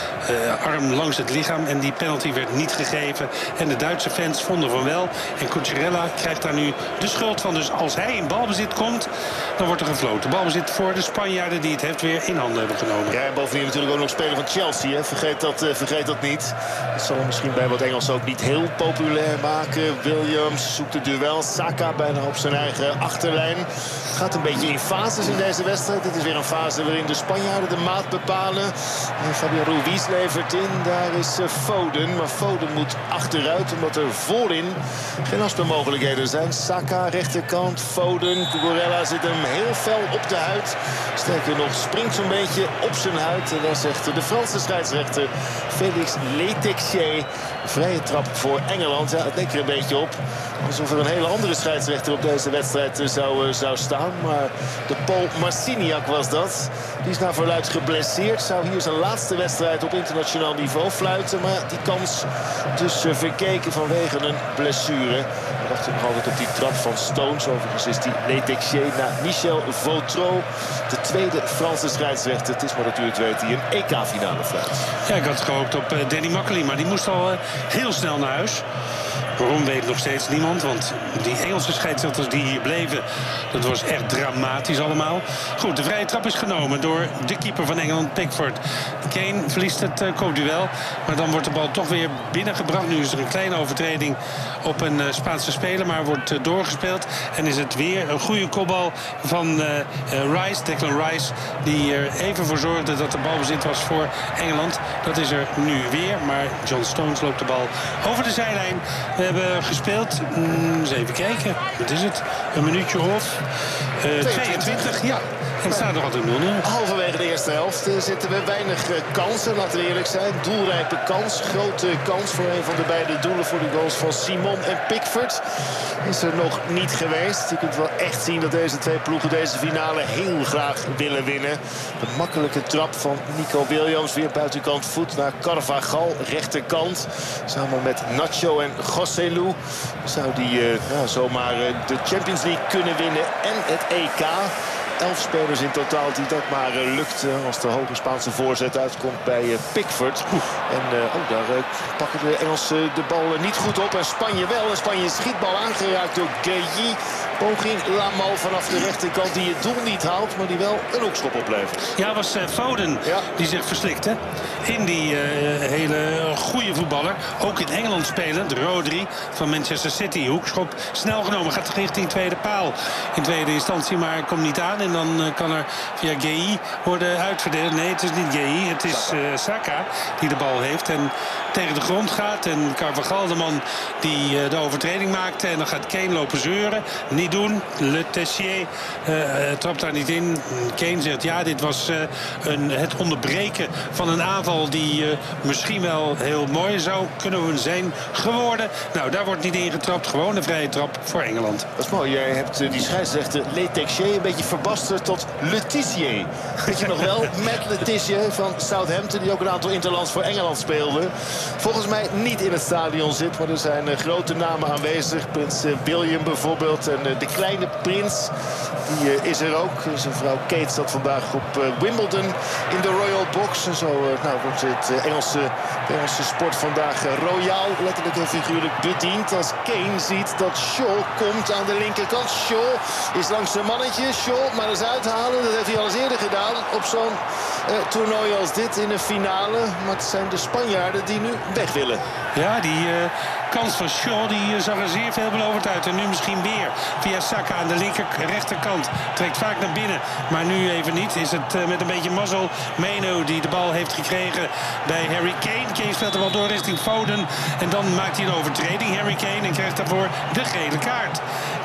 uh, arm langs het lichaam. En die penalty werd niet gegeven. En de Duitse fans vonden van wel. En Cucurella krijgt daar nu de schuld van. Dus als hij in balbezit komt, dan wordt er gefloten. Balbezit voor de Spanjaarden die het heft weer in handen hebben genomen. Ja, en bovendien natuurlijk ook nog speler van Chelsea. Hè. Vergeet, dat, uh, vergeet dat niet. Dat zal hem misschien bij wat Engels ook niet heel populair maken. Williams zoekt het duel. Saka bijna op zijn eigen achterlijn. Het gaat een beetje in fases in deze wedstrijd. Dit is weer een fase waarin de Spanjaarden de maat bepalen. En Fabian Ruiz levert in. Daar is uh, Foden. Maar Foden moet achteruit omdat er voorin geen afspeelmogelijkheden zijn. Saka rechterkant. Foden. Cucurella zit hem heel fel op de huid. Sterker nog, springt zo'n beetje op zijn huid. En dan zegt de Franse scheidsrechter Félix Letexier: vrije trap voor Engeland. Ja, het leek er een beetje op alsof er een hele andere scheidsrechter op deze wedstrijd zou, zou staan. Maar de Paul Marciniak was dat. Die is naar verluidt geblesseerd. Zou hier zijn laatste wedstrijd op internationaal niveau fluiten. Maar die kans dus verkeken vanwege een blessure. We wachten nog altijd op die trap van Stones. Overigens is die Letexier na Michel Vautreau de tweede Franse scheidsrechter. Het is maar dat u het weet, die een E K-finale fluit. Ja, ik had gehoopt op uh, Danny Makkely, maar die moest al uh, heel snel naar huis. Waarom weet nog steeds niemand. Want die Engelse scheidsrechters die hier bleven, dat was echt dramatisch allemaal. Goed, de vrije trap is genomen door de keeper van Engeland, Pickford. Kane verliest het uh, koopduel. Maar dan wordt de bal toch weer binnengebracht. Nu is er een kleine overtreding op een uh, Spaanse speler. Maar wordt uh, doorgespeeld. En is het weer een goede kopbal van uh, uh, Rice, Declan Rice. Die er even voor zorgde dat de balbezit was voor Engeland. Dat is er nu weer. Maar John Stones loopt de bal over de zijlijn. We hebben gespeeld, mm, eens even kijken, wat is het? Een minuutje of uh, tweeëntwintig, ja. En het staat nog altijd nul nul. Halverwege de eerste helft uh, zitten we weinig uh, kansen, laten we eerlijk zijn. Doelrijpe kans, grote kans voor een van de beide doelen voor de goals van Simon en Pickford. Is er nog niet geweest. Je kunt wel echt zien dat deze twee ploegen deze finale heel graag willen winnen. De makkelijke trap van Nico Williams, weer buitenkant voet naar Carvajal, rechterkant. Samen met Nacho en Joselu zou die uh, ja, zomaar uh, de Champions League kunnen winnen en het E K. Elf spelers in totaal die dat maar uh, lukt uh, als de hoge Spaanse voorzet uitkomt bij uh, Pickford. En uh, oh, daar uh, pakken de Engelsen de bal uh, niet goed op. En Spanje wel. En Spanje schietbal aangeraakt door Gueye. Poging Lamal vanaf de rechterkant die het doel niet haalt, maar die wel een hoekschop oplevert. Ja, was uh, Foden ja. die zich verslikte in die uh, hele goede voetballer. Ook in Engeland spelend, Rodri van Manchester City. Hoekschop snel genomen, gaat richting tweede paal in tweede instantie, maar komt niet aan. En dan uh, kan er via Gueye worden uitverdeeld. Nee, het is niet Gueye, het is uh, Saka die de bal heeft en tegen de grond gaat. En Carvajal, de man die uh, de overtreding maakte. En dan gaat Kane lopen zeuren. Niet doen. Le Tessier uh, trapt daar niet in. Kane zegt ja, dit was uh, een, het onderbreken van een aanval die uh, misschien wel heel mooi zou kunnen zijn geworden. Nou, daar wordt niet ingetrapt. Gewoon een vrije trap voor Engeland. Dat is mooi. Jij hebt uh, die scheidsrechter Le Tessier een beetje verbasterd tot Le Tissier. Weet je nog wel? Met Le Tissier van Southampton, die ook een aantal interlands voor Engeland speelde. Volgens mij niet in het stadion zit, maar er zijn uh, grote namen aanwezig. Prins uh, William bijvoorbeeld. En uh, de kleine prins, die uh, is er ook. Zijn vrouw Kate zat vandaag op uh, Wimbledon in de Royal Box. En zo uh, nou, wordt het uh, Engelse, de Engelse sport vandaag uh, royaal, letterlijk en figuurlijk bediend. Als Kane ziet dat Shaw komt aan de linkerkant. Shaw is langs zijn mannetje. Shaw maar eens uithalen. Dat heeft hij al eens eerder gedaan op zo'n uh, toernooi als dit in een finale. Maar het zijn de Spanjaarden die nu weg willen. Ja, die uh, kans van Shaw die uh, zag er zeer veelbelovend uit. En nu misschien weer via Saka aan de linker rechterkant. Trekt vaak naar binnen, maar nu even niet. Is het uh, met een beetje mazzel Meno die de bal heeft gekregen bij Harry Kane. Kane speelt de bal door richting Foden. En dan maakt hij een overtreding, Harry Kane. En krijgt daarvoor de gele kaart.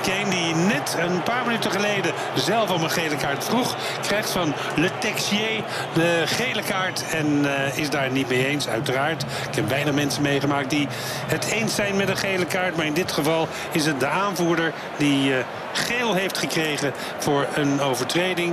Kane, die net een paar minuten geleden zelf om een gele kaart vroeg, krijgt van Le Texier de gele kaart en uh, is daar niet mee eens, uiteraard. Ik heb weinig mensen meegemaakt die het eens zijn met een gele kaart, maar in dit geval is het de aanvoerder die uh, geel heeft gekregen voor een overtreding.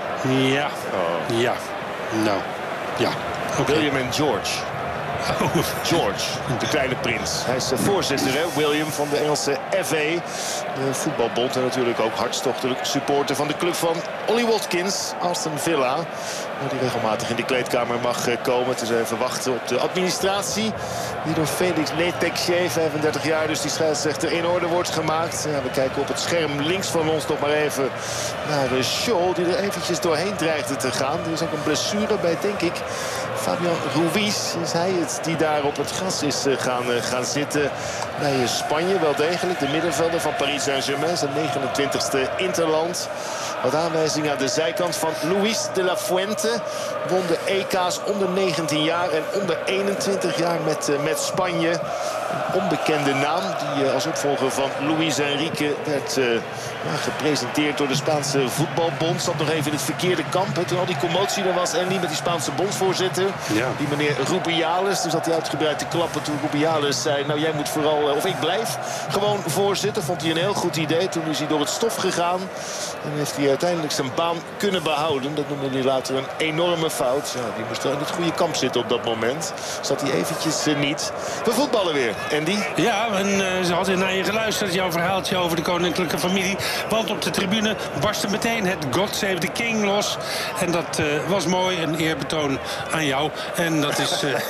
Ja, oh. ja, nou, ja. Okay. William en George. Oh. George, de kleine prins. Hij is de voorzitter, hè? William, van de Engelse F A. De voetbalbond en natuurlijk ook hartstochtelijk supporter van de club van Ollie Watkins, Aston Villa. Die regelmatig in de kleedkamer mag komen. Het is even wachten op de administratie. Die door Felix Le Texier, vijfendertig jaar, dus die scheidsrechter, in orde wordt gemaakt. Ja, we kijken op het scherm links van ons nog maar even naar Shaw, die er eventjes doorheen dreigde te gaan. Er is ook een blessure bij, denk ik, Fabian Ruiz. Is hij het die daar op het gras is gaan, gaan zitten bij Spanje? Wel degelijk. De middenvelder van Paris Saint-Germain, zijn negenentwintigste interland. Wat aanwijzing aan de zijkant van Luis de la Fuente. Won de E K's onder negentien jaar en onder eenentwintig jaar met, uh, met Spanje. Een onbekende naam die uh, als opvolger van Luis Enrique werd uh, ja, gepresenteerd door de Spaanse voetbalbond. Zat nog even in het verkeerde kamp, hè, toen al die commotie er was. En niet met die Spaanse bondsvoorzitter. Ja. Die meneer Rubiales. Dus zat hij uitgebreid te klappen toen Rubiales zei, nou jij moet vooral, uh, of ik blijf gewoon voorzitter. Vond hij een heel goed idee. Toen is hij door het stof gegaan. En heeft hij uiteindelijk zijn baan kunnen behouden. Dat noemde hij later een enorme fout. Ja, die moest wel in het goede kamp zitten op dat moment. Zat hij eventjes uh, niet. We voetballen weer. Andy? Ja, en uh, ze hadden naar je geluisterd. Jouw verhaaltje over de koninklijke familie. Want op de tribune barstte meteen het God Save the King los. En dat uh, was mooi. Een eerbetoon aan jou. En dat is... Uh,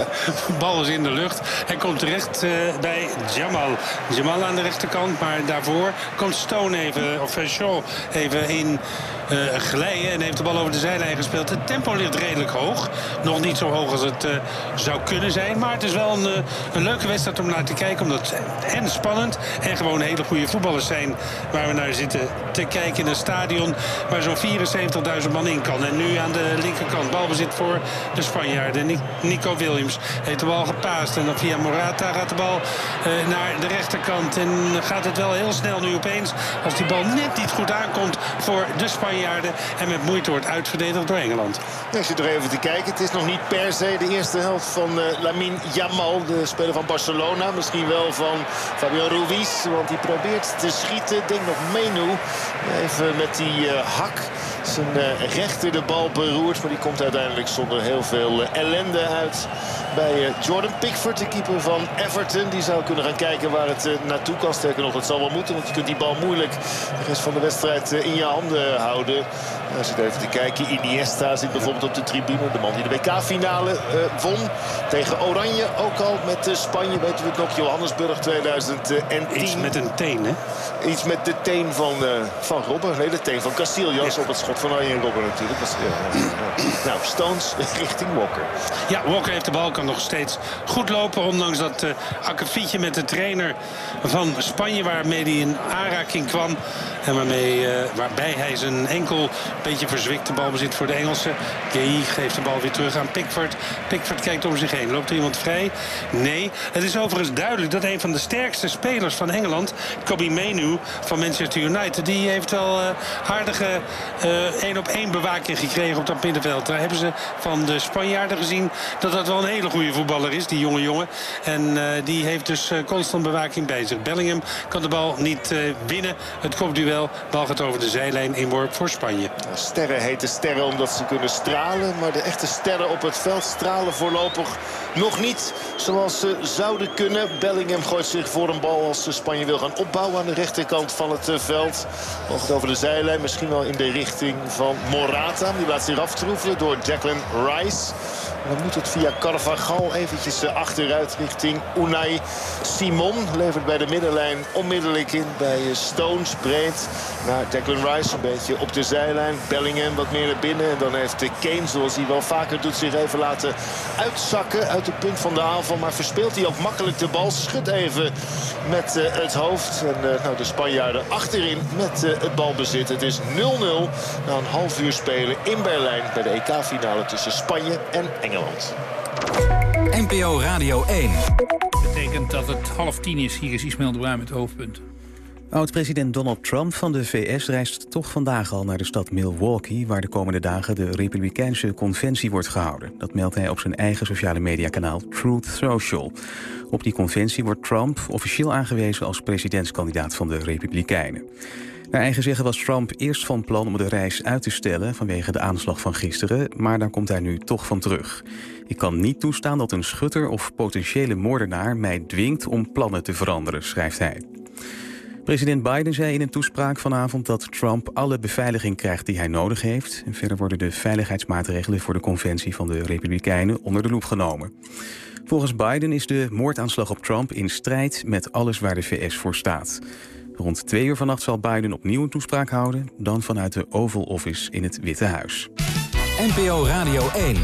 bal is in de lucht. Hij komt terecht uh, bij Jamal. Jamal aan de rechterkant. Maar daarvoor komt Stone even, of uh, Shaw even in uh, glijden. En heeft de bal over de zijlijn gespeeld. Het tempo ligt redelijk hoog. Nog niet zo hoog als het uh, zou kunnen zijn. Maar het is wel een, uh, een leuke wedstrijd om naar te kijken. Omdat het en spannend en gewoon hele goede voetballers zijn waar we naar zitten te kijken in een stadion waar zo'n vierenzeventigduizend man in kan. En nu aan de linkerkant balbezit voor de Spanjaarden. Nico Williams heeft de bal gepaast. En dan via Morata gaat de bal uh, naar de rechterkant. En gaat het wel heel snel nu opeens als die bal net niet goed aankomt voor de Spanjaarden. En met moeite wordt uitverdedigd door Engeland. Ja, als je er even te kijken, het is nog niet per se de eerste helft van uh, Lamine Yamal, de speler van Barcelona. Misschien wel van Fabian Ruiz, want die probeert te schieten. Denk nog Menu. Even met die uh, hak zijn uh, rechter de bal beroerd. Maar die komt uiteindelijk zonder heel veel uh, ellende uit bij uh, Jordan Pickford, de keeper van Everton. Die zou kunnen gaan kijken waar het uh, naartoe kan. Sterker nog, dat zal wel moeten, want je kunt die bal moeilijk de rest van de wedstrijd uh, in je handen houden. Nou, zit even te kijken. Iniesta zit bijvoorbeeld op de tribune. De man die de W K-finale uh, won tegen Oranje. Ook al met uh, Spanje, weten we het nog, Johannesburg tweeduizend tien. Iets met een teen, hè? Iets met de teen van, uh, van Robben. Nee, de teen van Casillas, ja. Op het schot van Arjen Robben natuurlijk. Was, ja, ja. Nou, Stones richting Walker. Ja, Walker heeft de bal, kan nog steeds goed lopen. Ondanks dat uh, akkefietje met de trainer van Spanje, waarmee hij in aanraking kwam. En waarmee, uh, waarbij hij zijn enkel een beetje verzwikt de bal bezit voor de Engelsen. Gueye geeft de bal weer terug aan Pickford. Pickford kijkt om zich heen. Loopt er iemand vrij? Nee. Het is overigens duidelijk dat een van de sterkste spelers van Engeland, Kobbie Mainoo van Manchester United, die heeft wel uh, aardige één op één bewaking gekregen op dat middenveld. Daar hebben ze van de Spanjaarden gezien dat dat wel een hele goede voetballer is, die jonge jongen. En uh, die heeft dus uh, constant bewaking bij zich. Bellingham kan de bal niet uh, winnen. Het kopduel. Bal gaat over de zijlijn. Inworp voor Spanje. Ja, sterren heten sterren omdat ze kunnen stralen. Maar de echte sterren op het veld stralen voorlopig nog niet zoals ze zouden kunnen. Bellingham gooit zich voor een bal als Spanje wil gaan opbouwen aan de rechterkant van het uh, veld. Bal gaat over de zijlijn. Misschien wel in de richting van Morata. Die laat zich aftroeven door Declan Rice. En dan moet het via Carvajal eventjes achteruit richting Unai Simon. Levert bij de middenlijn onmiddellijk in bij Stones. Breed naar Declan Rice. Een beetje op de zijlijn. Bellingham wat meer naar binnen. En dan heeft Kane, zoals hij wel vaker doet, zich even laten uitzakken uit het punt van de aanval. Maar verspeelt hij ook makkelijk de bal. Schudt even met uh, het hoofd. En uh, nou, de Spanjaarden achterin met uh, het balbezit. Het is nul nul na een half uur spelen in Berlijn bij de E K-finale tussen Spanje en Engeland. N P O Radio één. Dat betekent dat het half tien is. Hier is Ismaël de Bruin met hoofdpunten. Oud-president Donald Trump van de V S reist toch vandaag al naar de stad Milwaukee, waar de komende dagen de Republikeinse conventie wordt gehouden. Dat meldt hij op zijn eigen sociale mediakanaal Truth Social. Op die conventie wordt Trump officieel aangewezen als presidentskandidaat van de Republikeinen. Naar eigen zeggen was Trump eerst van plan om de reis uit te stellen vanwege de aanslag van gisteren, maar daar komt hij nu toch van terug. Ik kan niet toestaan dat een schutter of potentiële moordenaar mij dwingt om plannen te veranderen, schrijft hij. President Biden zei in een toespraak vanavond dat Trump alle beveiliging krijgt die hij nodig heeft. En verder worden de veiligheidsmaatregelen voor de conventie van de Republikeinen onder de loep genomen. Volgens Biden is de moordaanslag op Trump in strijd met alles waar de V S voor staat. Rond twee uur vannacht zal Biden opnieuw een toespraak houden, dan vanuit de Oval Office in het Witte Huis. N P O Radio één.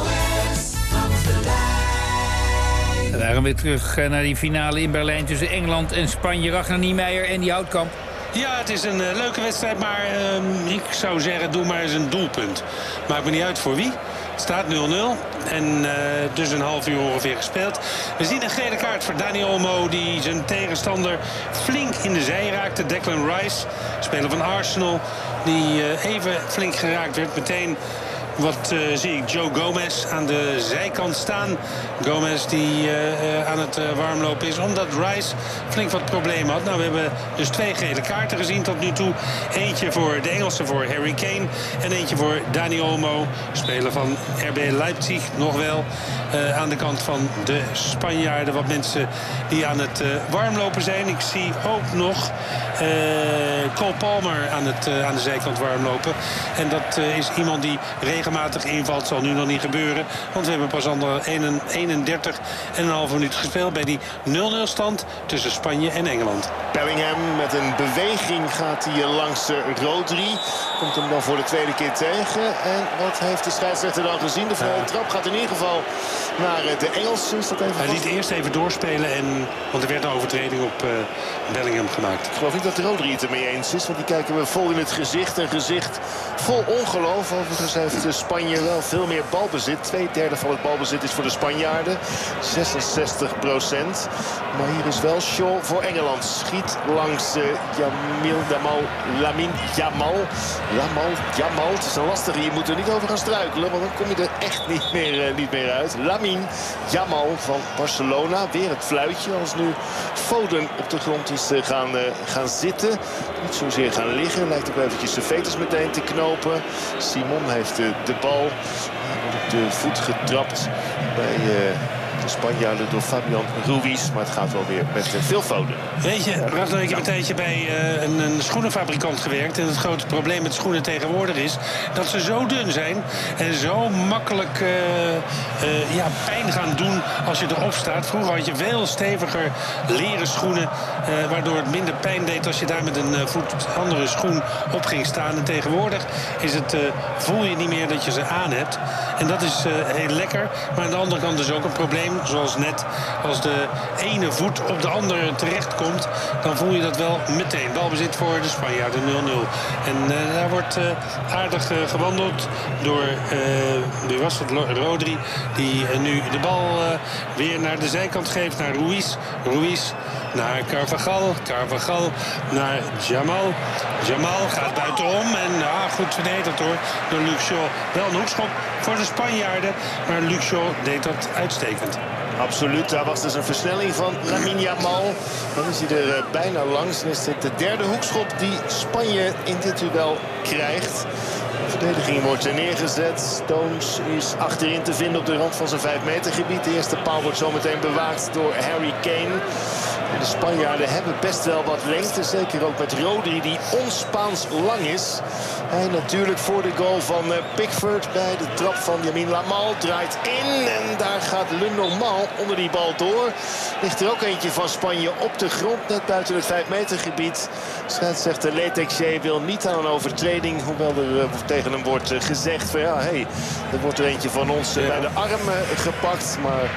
We gaan weer terug naar die finale in Berlijn tussen Engeland en Spanje. Ragnar Niemeyer en die Houtkamp. Ja, het is een uh, leuke wedstrijd, maar uh, ik zou zeggen, doe maar eens een doelpunt. Maakt me niet uit voor wie. Het staat nul nul en uh, dus een half uur ongeveer gespeeld. We zien een gele kaart voor Dani Olmo, die zijn tegenstander flink in de zij raakte. Declan Rice, speler van Arsenal, die uh, even flink geraakt werd. Meteen wat uh, zie ik Joe Gomez aan de zijkant staan. Gomez die uh, uh, aan het uh, warmlopen is, omdat Rice flink wat problemen had. Nou, we hebben dus twee gele kaarten gezien tot nu toe. Eentje voor de Engelsen, voor Harry Kane. En eentje voor Dani Olmo, speler van R B Leipzig, nog wel. Uh, aan de kant van de Spanjaarden. Wat mensen die aan het uh, warmlopen zijn. Ik zie ook nog uh, Cole Palmer aan, het, uh, aan de zijkant warmlopen. En dat uh, is iemand die regelmatig invalt. Zal nu nog niet gebeuren. Want we hebben pas al eenendertig en een half minuut gespeeld bij die nul nul stand tussen Spanje en Engeland. Bellingham met een beweging gaat hij langs Rodri. Komt hem dan voor de tweede keer tegen. En wat heeft de scheidsrechter dan gezien? De vrije trap gaat in ieder geval naar de Engelsen. Is dat even Hij vast? liet eerst even doorspelen, en, want er werd een overtreding op uh, Bellingham gemaakt. Ik geloof niet dat Rodri het ermee eens is, want die kijken we vol in het gezicht. Een gezicht vol ongeloof. Overigens heeft Spanje wel veel meer balbezit. Twee derde van het balbezit is voor de Spanjaarden. zesenzestig procent. Maar hier is wel Shaw voor Engeland. Schiet langs uh, Jamil Jamal. Lamin Jamal. Jamal Jamal. Het is een lastige. Je moet er niet over gaan struikelen, want dan kom je er echt niet meer, uh, niet meer uit. Lamin Jamal van Barcelona. Weer het fluitje als nu Foden op de grond is uh, gaan, uh, gaan zitten. Niet zozeer gaan liggen. Lijkt ook eventjes de veters meteen te knopen. Simon heeft uh, de bal. Hij wordt op de voet getrapt bij uh, de Spanjaarden door Fabian Ruiz. Maar het gaat wel weer met uh, veel Foden. Weet je, Ragnar, ik heb een tijdje bij uh, een, een schoenenfabrikant gewerkt. En het grote probleem met schoenen tegenwoordig is dat ze zo dun zijn en zo makkelijk uh, uh, ja, pijn gaan doen als je erop staat. Vroeger had je veel steviger leren schoenen, uh, waardoor het minder pijn deed als je daar met een uh, voet andere schoen op ging staan. En tegenwoordig is het, uh, voel je niet meer dat je ze aan hebt. En dat is uh, heel lekker. Maar aan de andere kant is ook een probleem, zoals net, als de ene voet op de andere terechtkomt, dan voel je dat wel meteen. Balbezit voor de Spanjaarden, nul nul. En uh, daar wordt uh, aardig uh, gewandeld door, uh, wie was het, Rodri, die uh, nu de bal uh, weer naar de zijkant geeft, naar Ruiz. Ruiz naar Carvajal. Carvajal naar Jamal. Jamal gaat buitenom en ah, goed verdedigd hoor door Luke Shaw. Wel een hoekschop voor de Spanjaarden, maar Luke Shaw deed dat uitstekend. Absoluut, daar was dus een versnelling van Lamine Yamal. Dan is hij er uh, bijna langs. Dan is dit de derde hoekschop die Spanje in dit duel krijgt. De verdediging wordt neergezet. Stones is achterin te vinden op de rand van zijn vijf meter gebied. De eerste paal wordt zometeen bewaakt door Harry Kane. En de Spanjaarden hebben best wel wat lengte. Zeker ook met Rodri, die ons-Spaans lang is. Hij natuurlijk voor de goal van uh, Pickford bij de trap van Lamine Yamal. Draait in en daar gaat Le Normand onder die bal door. Ligt er ook eentje van Spanje op de grond, net buiten het vijf meter gebied. Scheidsrechter Letexier wil niet aan een overtreding. Hoewel er uh, tegen hem wordt uh, gezegd van ja, hey, er wordt er eentje van ons uh, bij de arm uh, gepakt. Maar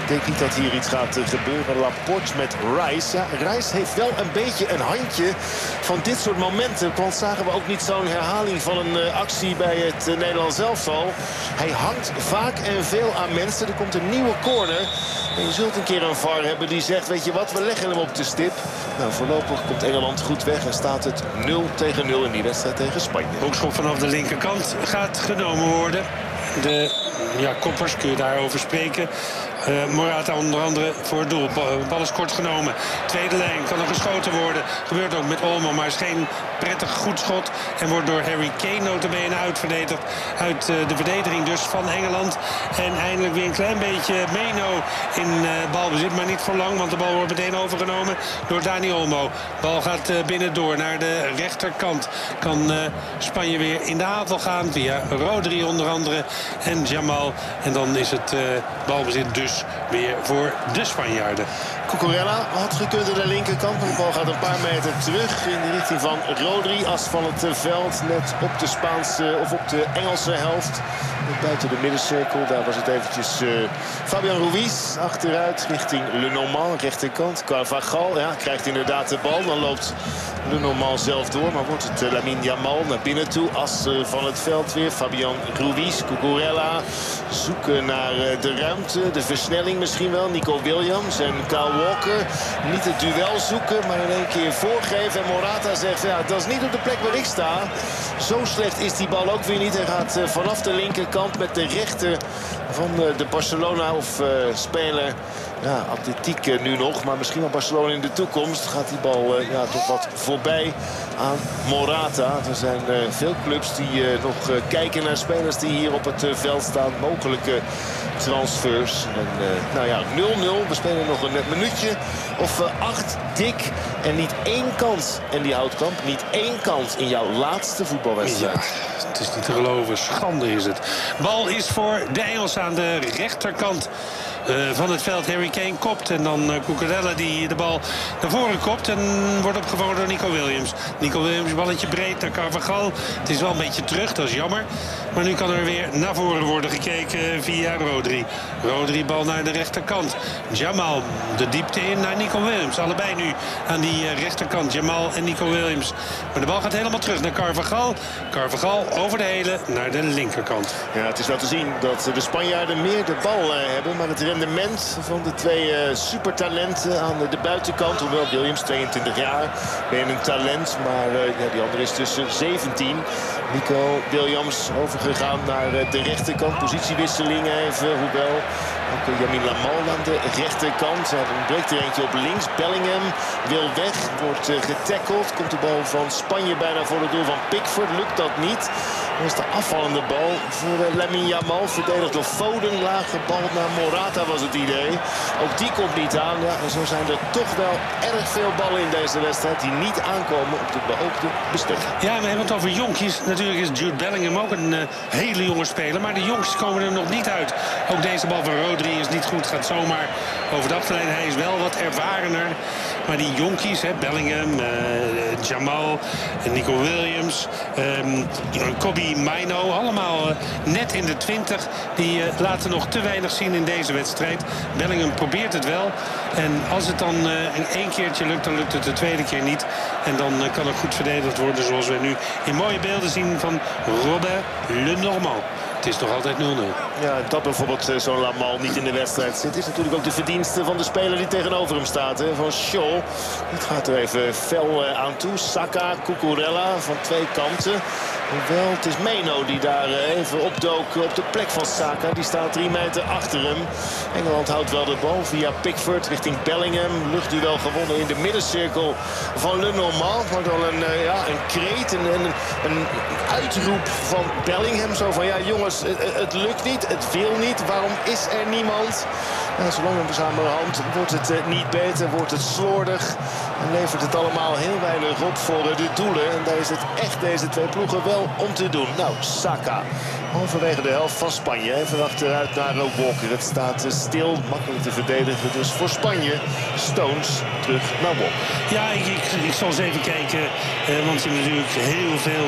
Ik denk niet dat hier iets gaat gebeuren. Laporte met Rice. Ja, Rice heeft wel een beetje een handje van dit soort momenten. Want zagen we ook niet zo'n herhaling van een uh, actie bij het uh, Nederlands elftal. Hij hangt vaak en veel aan mensen. Er komt een nieuwe corner. En je zult een keer een V A R hebben die zegt, weet je wat, we leggen hem op de stip. Nou, voorlopig komt Engeland goed weg en staat het nul tegen nul in die wedstrijd tegen Spanje. Hoekschop vanaf de linkerkant gaat genomen worden. De ja, koppers kun je daarover spreken. Uh, Morata onder andere voor het doel. De bal is kort genomen. Tweede lijn kan er geschoten worden. Gebeurt ook met Olmo, maar is geen prettig goed schot. En wordt door Harry Kane notabene uitverdedigd. Uit uh, de verdediging dus van Engeland. En eindelijk weer een klein beetje Meno in uh, balbezit. Maar niet voor lang, want de bal wordt meteen overgenomen door Dani Olmo. Bal gaat uh, binnendoor naar de rechterkant. Kan uh, Spanje weer in de aanval gaan via Rodri onder andere. En Jamal. En dan is het uh, balbezit dus weer voor de Spanjaarden. Cucurella had gekund aan de linkerkant. Maar de bal gaat een paar meter terug in de richting van Rodri. As van het veld. Net op de Spaanse of op de Engelse helft. Net buiten de middencirkel. Daar was het eventjes uh, Fabian Ruiz achteruit richting Le Normand. Rechterkant. Carvajal ja, krijgt inderdaad de bal. Dan loopt Le Normand zelf door. Maar wordt het uh, Lamine Yamal naar binnen toe. As uh, van het veld weer. Fabian Ruiz. Cucurella zoeken naar uh, de ruimte. De versnelling misschien wel. Nico Williams en Kyle Walker. Niet het duel zoeken, maar in één keer voorgeven. En Morata zegt, ja, dat is niet op de plek waar ik sta. Zo slecht is die bal ook weer niet. Hij gaat uh, vanaf de linkerkant met de rechter van uh, de Barcelona of uh, speler. Ja, atletiek uh, nu nog, maar misschien wel Barcelona in de toekomst. Gaat die bal uh, ja, toch wat voorbij aan Morata. Er zijn uh, veel clubs die uh, nog uh, kijken naar spelers die hier op het uh, veld staan. Mogelijke transfers. En, uh, nou ja, nul nul. We spelen nog een net minuutje of uh, acht dik. En niet één kans. En die Houtkamp, niet één kans in jouw laatste voetbalwedstrijd. Ja, het is niet te geloven. Schande is het. Bal is voor de Engelsen aan de rechterkant uh, van het veld. Harry Kane kopt en dan uh, Cucurella die de bal naar voren kopt. En wordt opgevangen door Nico Williams. Nico Williams, balletje breed naar Carvajal. Het is wel een beetje terug, dat is jammer. Maar nu kan er weer naar voren worden gekeken via Rodri. Rodri, bal naar de rechterkant. Jamal, de diepte in naar Nico Williams. Allebei nu aan die rechterkant. Jamal en Nico Williams. Maar de bal gaat helemaal terug naar Carvajal. Carvajal over de hele naar de linkerkant. Ja, het is wel te zien dat de Spanjaarden meer de bal uh, hebben. Maar het rendement van de twee uh, supertalenten aan de buitenkant. Hoewel Williams, tweeëntwintig jaar, ben een talent. Maar uh, ja, die andere is tussen zeventien. Nico Williams overgegaan naar uh, de rechterkant. Positiewisseling even, hoewel. Ook uh, Yamin Lamal aan de rechterkant. Ja, dan breekt er eentje op links. Bellingham wil weg, wordt uh, getackeld. Komt de bal van Spanje bijna voor het doel van Pickford. Lukt dat niet. Dan is de afvallende bal voor uh, Lamine Yamal. Verdedigd door Foden. Lage bal naar Morata was het idee. Ook die komt niet aan. Ja, en zo zijn er toch wel erg veel ballen in deze wedstrijd die niet aankomen op de beoogde bestemming. Ja, we hebben het over jonkies. Natuurlijk is Jude Bellingham ook een uh, hele jonge speler. Maar de jonkies komen er nog niet uit. Ook deze bal van Rodri is niet goed. Gaat zomaar over de achterlijn. Hij is wel wat ervarener. Maar die jonkies, hè, Bellingham, uh, Jamal, Nico Williams, um, Kobbie Mainoo, allemaal uh, net in de twintig. Die uh, laten nog te weinig zien in deze wedstrijd. Bellingham probeert het wel. En als het dan uh, een één keertje lukt, dan lukt het de tweede keer niet. En dan uh, kan er goed verdedigd worden, zoals we nu in mooie beelden zien van Robert Le Normand. Het is nog altijd nul nul. Ja, dat bijvoorbeeld uh, zo'n Lamal niet in de wedstrijd zit, is natuurlijk ook de verdienste van de speler die tegenover hem staat. Hè, van Shaw. Het gaat er even fel uh, aan toe. Saka, Cucurella van twee kanten. Hoewel, het is Meno die daar uh, even opdook op de plek van Saka. Die staat drie meter achter hem. Engeland houdt wel de bal via Pickford richting Bellingham. Luchtduel gewonnen in de middencirkel van Le Normand. Maar dan een, uh, ja, een kreet, een, een, een uitroep van Bellingham. Zo van, ja jongens, het, het lukt niet, het wil niet. Waarom is er niemand? Ja, zolang we samenhand wordt het uh, niet beter, wordt het slordig. En levert het allemaal heel weinig op voor uh, de doelen. En daar is het echt deze twee ploegen wel om te doen. Nou, Saka. Halverwege de helft van Spanje. Even achteruit naar Walker. Het staat uh, stil, makkelijk te verdedigen. Dus voor Spanje, Stones terug naar Walker. Ja, ik, ik, ik zal eens even kijken. Uh, want je hebt natuurlijk heel veel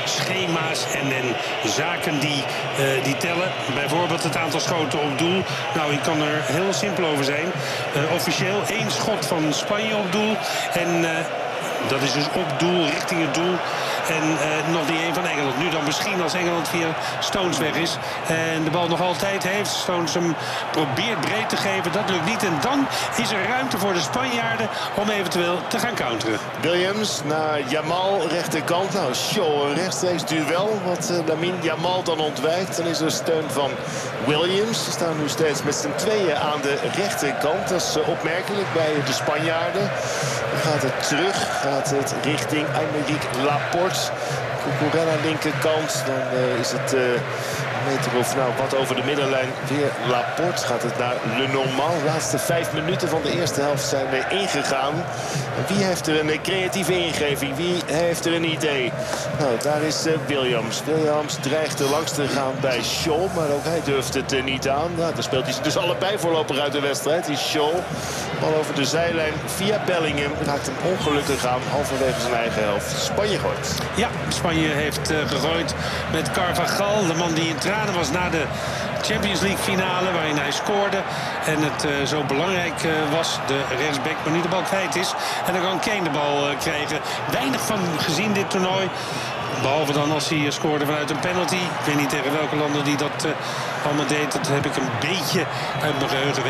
schema's en, en zaken die, uh, die tellen. Bijvoorbeeld het aantal schoten op doel. Nou, ik kan er heel simpel over zijn. Uh, officieel één schot van Spanje op doel. En uh, dat is dus op doel, richting het doel. En uh, nog niet één van Engeland. Nu dan misschien als Engeland via Stones weg is. En de bal nog altijd heeft. Stones hem probeert breed te geven. Dat lukt niet. En dan is er ruimte voor de Spanjaarden om eventueel te gaan counteren. Williams naar Yamal, rechterkant. Nou, Shaw een rechtstreeks duel. Wat uh, Lamine Yamal dan ontwijkt. Dan is er steun van Williams. Ze staan nu steeds met z'n tweeën aan de rechterkant. Dat is uh, opmerkelijk bij de Spanjaarden. Dan gaat het terug. Gaat het richting Aymeric Laporte. Cucurella linkerkant. Dan uh, is het uh, een meter of nou wat over de middenlijn. Weer Laporte. Gaat het naar Lenormand. De laatste vijf minuten van de eerste helft zijn uh, ingegaan. En wie heeft er een uh, creatieve ingeving? Wie heeft er een idee? Nou, daar is uh, Williams. Williams dreigt er langs te gaan bij Shaw. Maar ook hij durft het uh, niet aan. Nou, dan speelt hij ze dus allebei voorlopig uit de wedstrijd. Die Shaw. Bal over de zijlijn via Bellingham. Raakt hem ongelukkig aan. Halverwege zijn eigen helft. Spanje gooit. Ja, Spanje heeft uh, gegooid met Carvajal. De man die in tranen was na de Champions League finale waarin hij scoorde. En het uh, zo belangrijk uh, was, de rechtsback, maar nu de bal kwijt is. En dan kan Kane de bal uh, krijgen. Weinig van gezien dit toernooi. Behalve dan als hij scoorde vanuit een penalty. Ik weet niet tegen welke landen die dat uh, allemaal deed. Dat heb ik een beetje uit mijn geheugen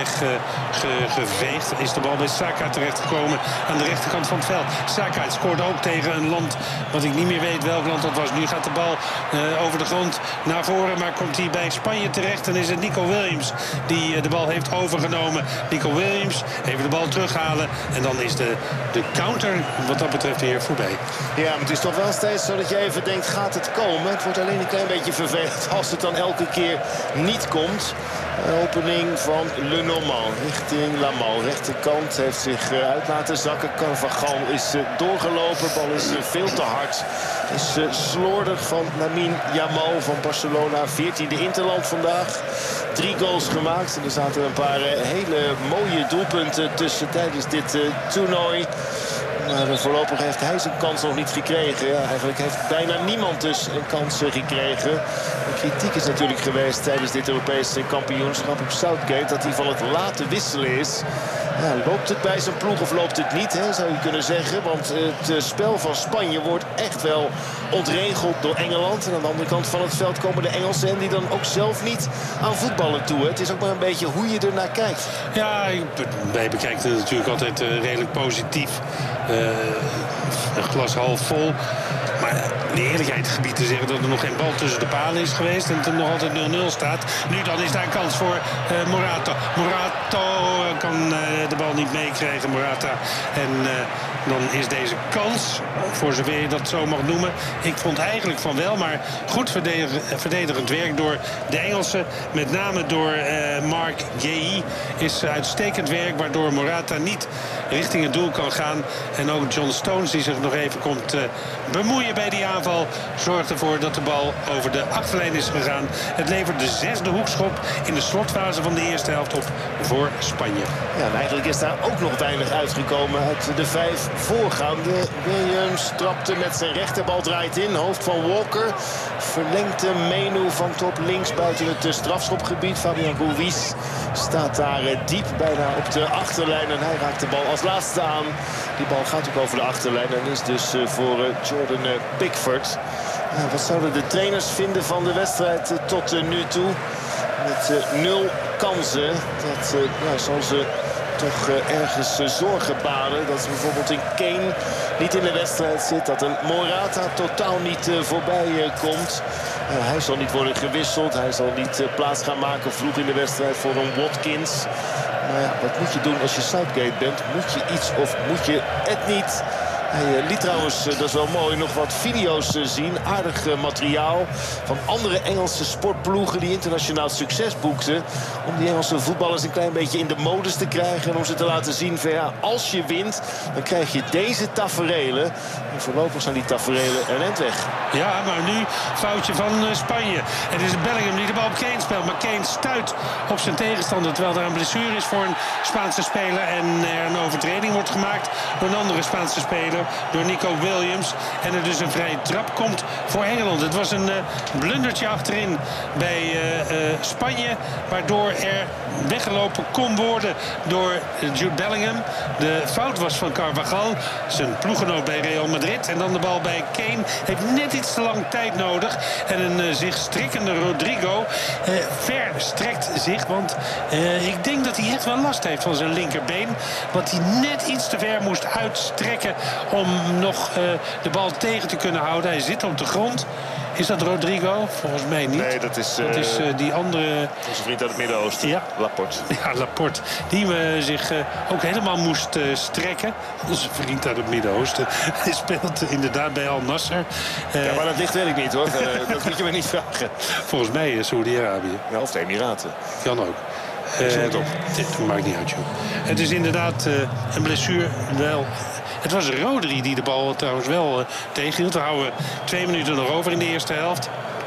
weggeveegd. Uh, is de bal bij Saka terechtgekomen aan de rechterkant van het veld. Saka scoorde ook tegen een land wat ik niet meer weet welk land dat was. Nu gaat de bal uh, over de grond naar voren. Maar komt hij bij Spanje terecht. Dan is het Nico Williams die uh, de bal heeft overgenomen. Nico Williams even de bal terughalen. En dan is de, de counter wat dat betreft weer voorbij. Ja, maar het is toch wel steeds zo dat je even denkt, gaat het komen? Het wordt alleen een klein beetje vervelend als het dan elke keer niet komt. Opening van Lenormand richting Lamal. Rechterkant heeft zich uit laten zakken. Carvajal is doorgelopen. Bal is veel te hard. Is slordig van Lamine Yamal van Barcelona. veertiende interland vandaag. Drie goals gemaakt. En er zaten een paar hele mooie doelpunten tussen tijdens dit toernooi. Maar voorlopig heeft hij zijn kans nog niet gekregen. Ja, eigenlijk heeft bijna niemand dus een kans gekregen. De kritiek is natuurlijk geweest tijdens dit Europese kampioenschap op Southgate dat hij van het late wisselen is. Ja, loopt het bij zijn ploeg of loopt het niet, hè, zou je kunnen zeggen. Want het spel van Spanje wordt echt wel ontregeld door Engeland. En aan de andere kant van het veld komen de Engelsen en die dan ook zelf niet aan voetballen toe. Hè. Het is ook maar een beetje hoe je er naar kijkt. Ja, wij bekijken het natuurlijk altijd uh, redelijk positief. Uh, een glas half vol. Maar de eerlijkheid gebied te zeggen dat er nog geen bal tussen de palen is geweest. En het er nog altijd nul nul staat. Nu dan is daar een kans voor uh, Morata. Morata kan uh, de bal niet meekrijgen, Morata. En uh, dan is deze kans, voor zover je dat zo mag noemen. Ik vond eigenlijk van wel, maar goed verdedig, verdedigend werk door de Engelsen. Met name door uh, Mark Guéhi is uitstekend werk. Waardoor Morata niet richting het doel kan gaan. En ook John Stones die zich nog even komt uh, bemoeien bij die aanval. Zorgt ervoor dat de bal over de achterlijn is gegaan. Het levert de zesde hoekschop in de slotfase van de eerste helft op voor Spanje. Ja, en eigenlijk is daar ook nog weinig uitgekomen uit de vijf voorgaande. Williams trapte met zijn rechterbal, draait in. Hoofd van Walker. Verlengt de Menu van top links buiten het strafschopgebied. Fabian Ruiz staat daar diep bijna op de achterlijn. En hij raakt de bal als laatste aan. Die bal gaat ook over de achterlijn en is dus voor Jordan Pickford. Nou, wat zouden de trainers vinden van de wedstrijd tot nu toe? Met nul kansen. Dat nou, zal ze toch uh, ergens uh, zorgen baren. Dat bijvoorbeeld een Kane niet in de wedstrijd zit. Dat een Morata totaal niet uh, voorbij uh, komt. Uh, hij zal niet worden gewisseld. Hij zal niet uh, plaats gaan maken vroeg in de wedstrijd voor een Watkins. Maar ja, wat moet je doen als je Southgate bent? Moet je iets of moet je het niet? Hij liet trouwens, dat is wel mooi, nog wat video's zien. Aardig materiaal van andere Engelse sportploegen die internationaal succes boekten. Om die Engelse voetballers een klein beetje in de modus te krijgen. En om ze te laten zien van ja, als je wint, dan krijg je deze taferelen. En voorlopig zijn die taferelen er net weg. Ja, maar nu foutje van Spanje. Het is Bellingham die de bal op Kane speelt. Maar Kane stuit op zijn tegenstander. Terwijl er een blessure is voor een Spaanse speler. En er een overtreding wordt gemaakt door een andere Spaanse speler. genomen door Nico Williams. En er dus een vrije trap komt voor Engeland. Het was een uh, blundertje achterin bij uh, uh, Spanje. Waardoor er weggelopen kon worden door Jude Bellingham. De fout was van Carvajal, zijn ploeggenoot bij Real Madrid. En dan de bal bij Kane. Heeft net iets te lang tijd nodig. En een uh, zich strikkende Rodrigo uh, verstrekt zich. Want uh, ik denk dat hij echt wel last heeft van zijn linkerbeen. Want hij net iets te ver moest uitstrekken om nog uh, de bal tegen te kunnen houden. Hij zit op de grond. Is dat Rodrigo? Volgens mij niet. Nee, dat is, uh, dat is uh, die andere... Onze vriend uit het Midden-Oosten, ja. Laporte. Ja, Laporte. Die uh, zich uh, ook helemaal moest uh, strekken. Onze vriend uit het Midden-Oosten. Hij speelt uh, inderdaad bij Al Nasser. Uh, ja, maar dat ligt weet ik niet hoor. uh, dat moet je me niet vragen. Volgens mij uh, Saoedi-Arabië. Ja, of de Emiraten. Kan ook. Uh, het op. Dit maakt niet uit, joh. Het is inderdaad uh, een blessure. Wel... Het was Rodri die de bal trouwens wel uh, tegenhield. We houden twee minuten nog over in de eerste helft.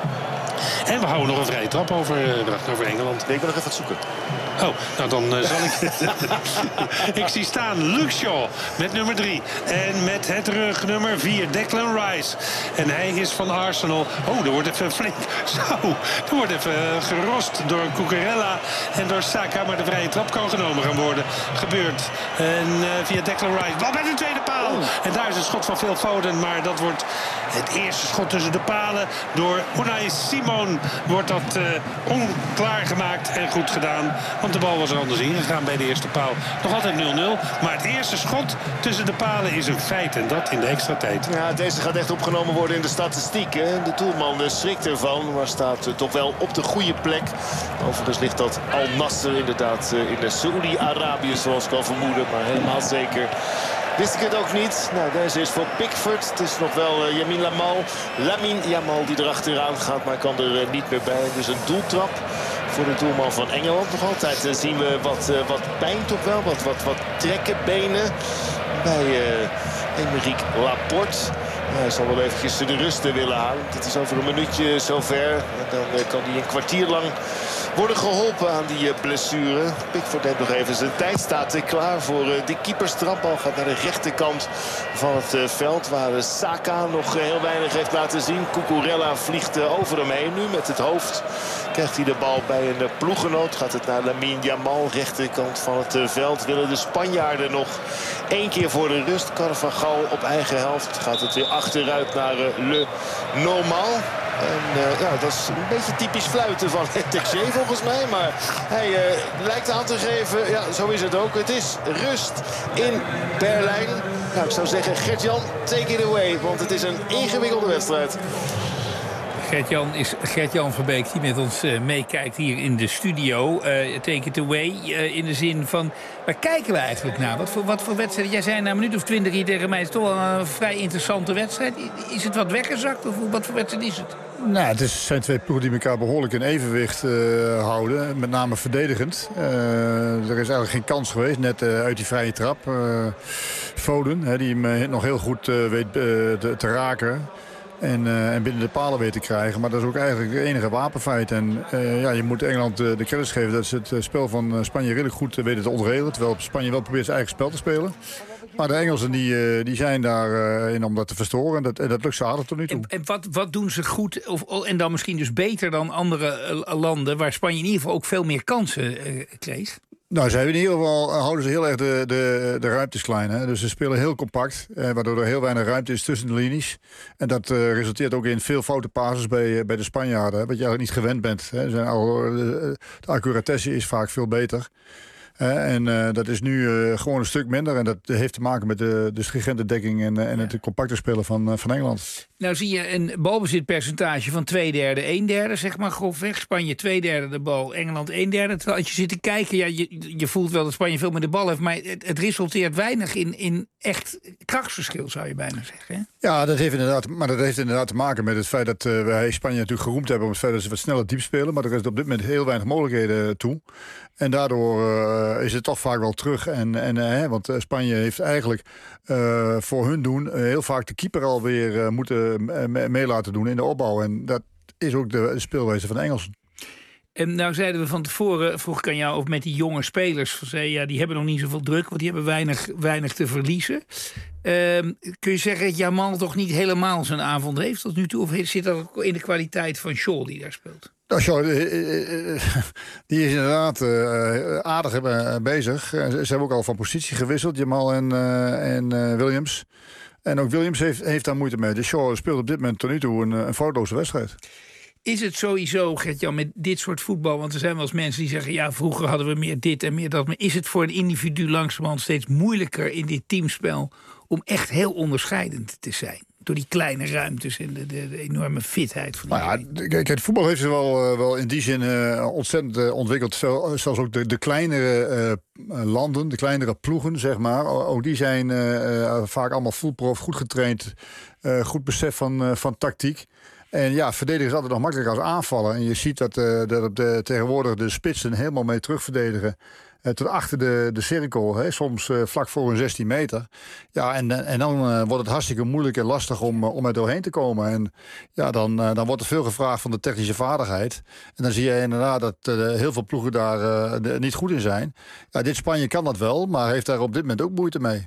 En we houden nog een vrije trap over, uh, over Engeland. Nee, ik wil nog even wat zoeken. Oh, nou dan uh, zal ik... ik zie staan Luke Shaw met nummer drie. En met het rug nummer vier, Declan Rice. En hij is van Arsenal. Oh, er wordt even flink... Zo, er wordt even uh, gerost door Cucurella en door Saka. Maar de vrije trap kan genomen gaan worden. Gebeurt. En uh, via Declan Rice. Bal bij de tweede paal. Oh. En daar is een schot van Phil Foden. Maar dat wordt het eerste schot tussen de palen. Door Unai Simon wordt dat uh, onklaar gemaakt en goed gedaan. Want de bal was er anders ingegaan bij de eerste paal. Nog altijd nul nul. Maar het eerste schot tussen de palen is een feit. En dat in de extra tijd. Ja, deze gaat echt opgenomen worden in de statistieken. De doelman schrikt ervan. Maar staat toch wel op de goede plek. Overigens ligt dat Al Nasser inderdaad in de Saoedi-Arabië, zoals ik al vermoedde. Maar helemaal zeker wist ik het ook niet. Nou, deze is voor Pickford. Het is nog wel uh, Yamin Lamal. Lamin Yamal die erachteraan gaat, maar kan er uh, niet meer bij. Dus een doeltrap voor de doelman van Engeland. Nog altijd uh, zien we wat, uh, wat pijn toch wel. Wat, wat, wat trekkenbenen bij uh, Aymeric Laporte. Ja, hij zal wel eventjes de rust willen halen. Het is over een minuutje zover. En dan uh, kan hij een kwartier lang worden geholpen aan die uh, blessure. Pickford heeft nog even zijn tijd. Staat uh, klaar voor uh, de keeperstrap. Bal gaat naar de rechterkant van het uh, veld. Waar uh, Saka nog uh, heel weinig heeft laten zien. Cucurella vliegt uh, over hem heen nu met het hoofd. Krijgt hij de bal bij een uh, ploeggenoot. Gaat het naar Lamine Yamal. Rechterkant van het uh, veld. Willen de Spanjaarden nog één keer voor de rust. Carvajal op eigen helft. Gaat het weer achteruit naar uh, Le Normal. En uh, ja, dat is een beetje typisch fluiten van Texé volgens mij. Maar hij uh, lijkt aan te geven, ja, zo is het ook. Het is rust in Berlijn. Nou, ik zou zeggen, Gert-Jan, take it away. Want het is een ingewikkelde wedstrijd. Gert-Jan is Gert-Jan Verbeek die met ons uh, meekijkt hier in de studio. Uh, take it away, uh, in de zin van, waar kijken we eigenlijk naar? Wat voor, wat voor wedstrijd? Jij zei na een minuut of twintig hier tegen mij, het is toch wel een vrij interessante wedstrijd. Is het wat weggezakt of wat voor wedstrijd is het? Nou, het is, zijn twee ploegen die elkaar behoorlijk in evenwicht uh, houden. Met name verdedigend. Uh, er is eigenlijk geen kans geweest, net uh, uit die vrije trap. Uh, Foden, hè, die hem uh, nog heel goed uh, weet uh, te, te raken. En, uh, en binnen de palen weet te krijgen. Maar dat is ook eigenlijk de enige wapenfeit. En uh, ja, je moet Engeland uh, de credits geven dat ze het uh, spel van uh, Spanje redelijk goed uh, weten te ontregelen. Terwijl Spanje wel probeert zijn eigen spel te spelen. Maar de Engelsen die, uh, die zijn daarin uh, in om dat te verstoren. En dat, en dat lukt ze aardig tot nu toe. En, en wat, wat doen ze goed, of, en dan misschien dus beter dan andere uh, landen... waar Spanje in ieder geval ook veel meer kansen uh, kreeg? Nou, ze hebben in ieder geval houden ze heel erg de, de, de ruimtes klein. Hè? Dus ze spelen heel compact, eh, waardoor er heel weinig ruimte is tussen de linies. En dat uh, resulteert ook in veel foute passes bij, bij de Spanjaarden. Hè? Wat je eigenlijk niet gewend bent. Hè? Zijn al, de, de accuratesse is vaak veel beter. Uh, en uh, dat is nu uh, gewoon een stuk minder. En dat heeft te maken met de, de stringente dekking en, uh, en het compacte spelen van, uh, van Engeland. Nou zie je een balbezitpercentage van twee derde, een derde, zeg maar grofweg. Spanje twee derde de bal, Engeland een derde. Terwijl als je zit te kijken, ja, je, je voelt wel dat Spanje veel meer de bal heeft. Maar het, het resulteert weinig in, in echt krachtsverschil, zou je bijna zeggen. Hè? Ja, dat heeft inderdaad, maar dat heeft inderdaad te maken met het feit dat uh, wij Spanje natuurlijk geroemd hebben om het feit dat ze wat sneller diep spelen. Maar er is op dit moment heel weinig mogelijkheden toe. En daardoor uh, is het toch vaak wel terug. En, en, uh, want Spanje heeft eigenlijk uh, voor hun doen uh, heel vaak de keeper alweer uh, moeten uh, mee laten doen in de opbouw. En dat is ook de speelwijze van de Engelsen. En nou zeiden we van tevoren, vroeg ik aan jou of met die jonge spelers, zei, ja, die hebben nog niet zoveel druk, want die hebben weinig, weinig te verliezen. Um, kun je zeggen dat Jamal toch niet helemaal zijn avond heeft tot nu toe? Of zit dat ook in de kwaliteit van Scholl die daar speelt? Nou, Shaw, die is inderdaad uh, aardig uh, bezig. Ze hebben ook al van positie gewisseld, Jamal en, uh, en uh, Williams. En ook Williams heeft, heeft daar moeite mee. Dus Shaw speelt op dit moment tot nu toe een, een foutloze wedstrijd. Is het sowieso, Gert-Jan, met dit soort voetbal... want er zijn wel eens mensen die zeggen... ja, vroeger hadden we meer dit en meer dat... maar is het voor een individu langzamerhand steeds moeilijker in dit teamspel... om echt heel onderscheidend te zijn? Door die kleine ruimtes en de, de, de enorme fitheid van nou ja, kijk, het voetbal heeft zich wel, uh, wel in die zin uh, ontzettend uh, ontwikkeld. Zelfs ook de, de kleinere uh, landen, de kleinere ploegen, zeg maar. Ook die zijn uh, uh, vaak allemaal fullprof, goed getraind. Uh, goed besef van, uh, van tactiek. En ja, verdedigen is altijd nog makkelijker als aanvallen. En je ziet dat, uh, dat op de, tegenwoordig de spitsen helemaal mee terugverdedigen. Uh, tot achter de, de cirkel, hè, soms uh, vlak voor een zestien meter. Ja, en, en dan uh, wordt het hartstikke moeilijk en lastig om, uh, om er doorheen te komen. En ja, dan, uh, dan wordt er veel gevraagd van de technische vaardigheid. En dan zie je inderdaad dat uh, heel veel ploegen daar uh, de, niet goed in zijn. Ja, dit Spanje kan dat wel, maar heeft daar op dit moment ook moeite mee.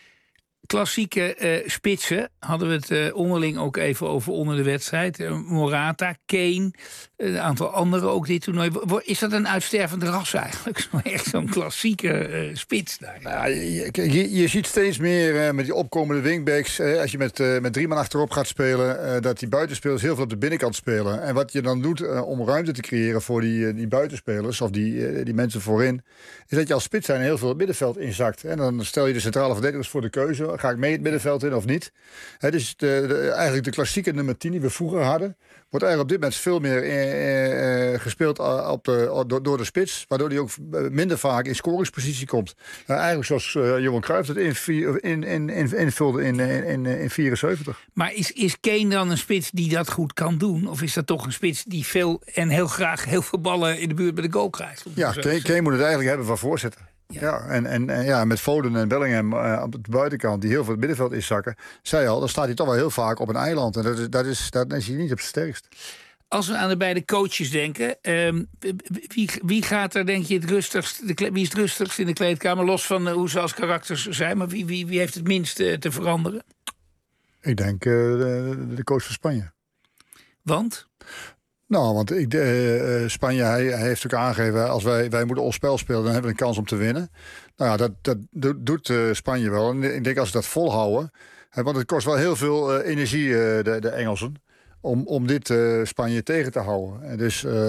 Klassieke uh, spitsen hadden we het uh, onderling ook even over onder de wedstrijd. Uh, Morata, Kane, een aantal anderen ook dit toernooi. Is dat een uitstervend ras eigenlijk? Echt zo'n klassieke uh, spits daar. Nou, je, je, je ziet steeds meer uh, met die opkomende wingbacks. Uh, als je met, uh, met drie man achterop gaat spelen, uh, dat die buitenspelers heel veel op de binnenkant spelen. En wat je dan doet uh, om ruimte te creëren voor die, uh, die buitenspelers of die, uh, die mensen voorin, is dat je als spits zijn heel veel het middenveld inzakt. En dan stel je de centrale verdedigers voor de keuze. Ga ik mee het middenveld in of niet? He, dus de, de, eigenlijk de klassieke nummer tien die we vroeger hadden, wordt eigenlijk op dit moment veel meer eh, eh, gespeeld op de, door, door de spits, waardoor hij ook minder vaak in scoringspositie komt. Uh, eigenlijk zoals uh, Johan Cruijff het invulde in, in, in, invulde in, in, in vierenzeventig. Maar is, is Kane dan een spits die dat goed kan doen? Of is dat toch een spits die veel en heel graag heel veel ballen in de buurt bij de goal krijgt? Ja, Kane, Kane moet het eigenlijk hebben van voorzetten. Ja, ja en, en, en ja, met Foden en Bellingham uh, op de buitenkant, die heel veel het middenveld inzakken, zei al, dan staat hij toch wel heel vaak op een eiland. En dat is, dat is, dat is hij niet op zijn sterkst. Als we aan de beide coaches denken, um, wie, wie gaat er denk je het rustigst, de, wie is het rustigst in de kleedkamer, los van uh, hoe ze als karakters zijn, maar wie, wie, wie heeft het minst uh, te veranderen? Ik denk uh, de, de coach van Spanje. Want? Nou, want ik, uh, Spanje, hij, hij heeft ook aangegeven, als wij, wij moeten ons spel spelen, dan hebben we een kans om te winnen. Nou ja, dat, dat doet uh, Spanje wel. En ik denk als ze dat volhouden, hè, want het kost wel heel veel uh, energie, uh, de, de Engelsen, om, om dit uh, Spanje tegen te houden. En dus uh,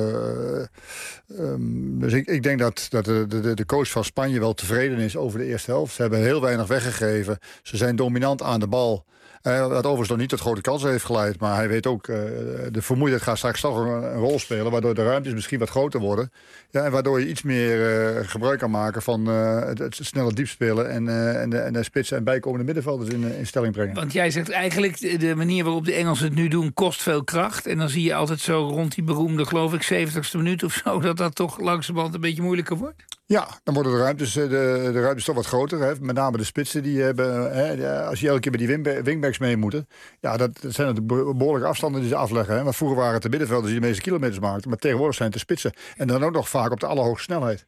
um, dus ik, ik denk dat, dat de, de, de coach van Spanje wel tevreden is over de eerste helft. Ze hebben heel weinig weggegeven. Ze zijn dominant aan de bal. Uh, wat overigens nog niet tot grote kansen heeft geleid. Maar hij weet ook, uh, de vermoeidheid gaat straks toch een, een rol spelen. Waardoor de ruimtes misschien wat groter worden. Ja, en waardoor je iets meer uh, gebruik kan maken van uh, het, het snelle diepspelen. En, uh, en, de, en de spitsen en bijkomende middenvelders in, in stelling brengen. Want jij zegt eigenlijk, de manier waarop de Engelsen het nu doen kost veel kracht. En dan zie je altijd zo rond die beroemde, geloof ik, zeventigste minuut of zo, dat dat toch langzamerhand een beetje moeilijker wordt? Ja, dan worden de ruimtes, de, de ruimtes toch wat groter. Hè. Met name de spitsen die hebben, hè, als je elke keer bij die wingbacks mee moeten. Ja, dat, dat zijn de behoorlijke afstanden die ze afleggen. Hè. Maar vroeger waren het de middenvelders die de meeste kilometers maakten. Maar tegenwoordig zijn het de spitsen. En dan ook nog vaak op de allerhoogste snelheid.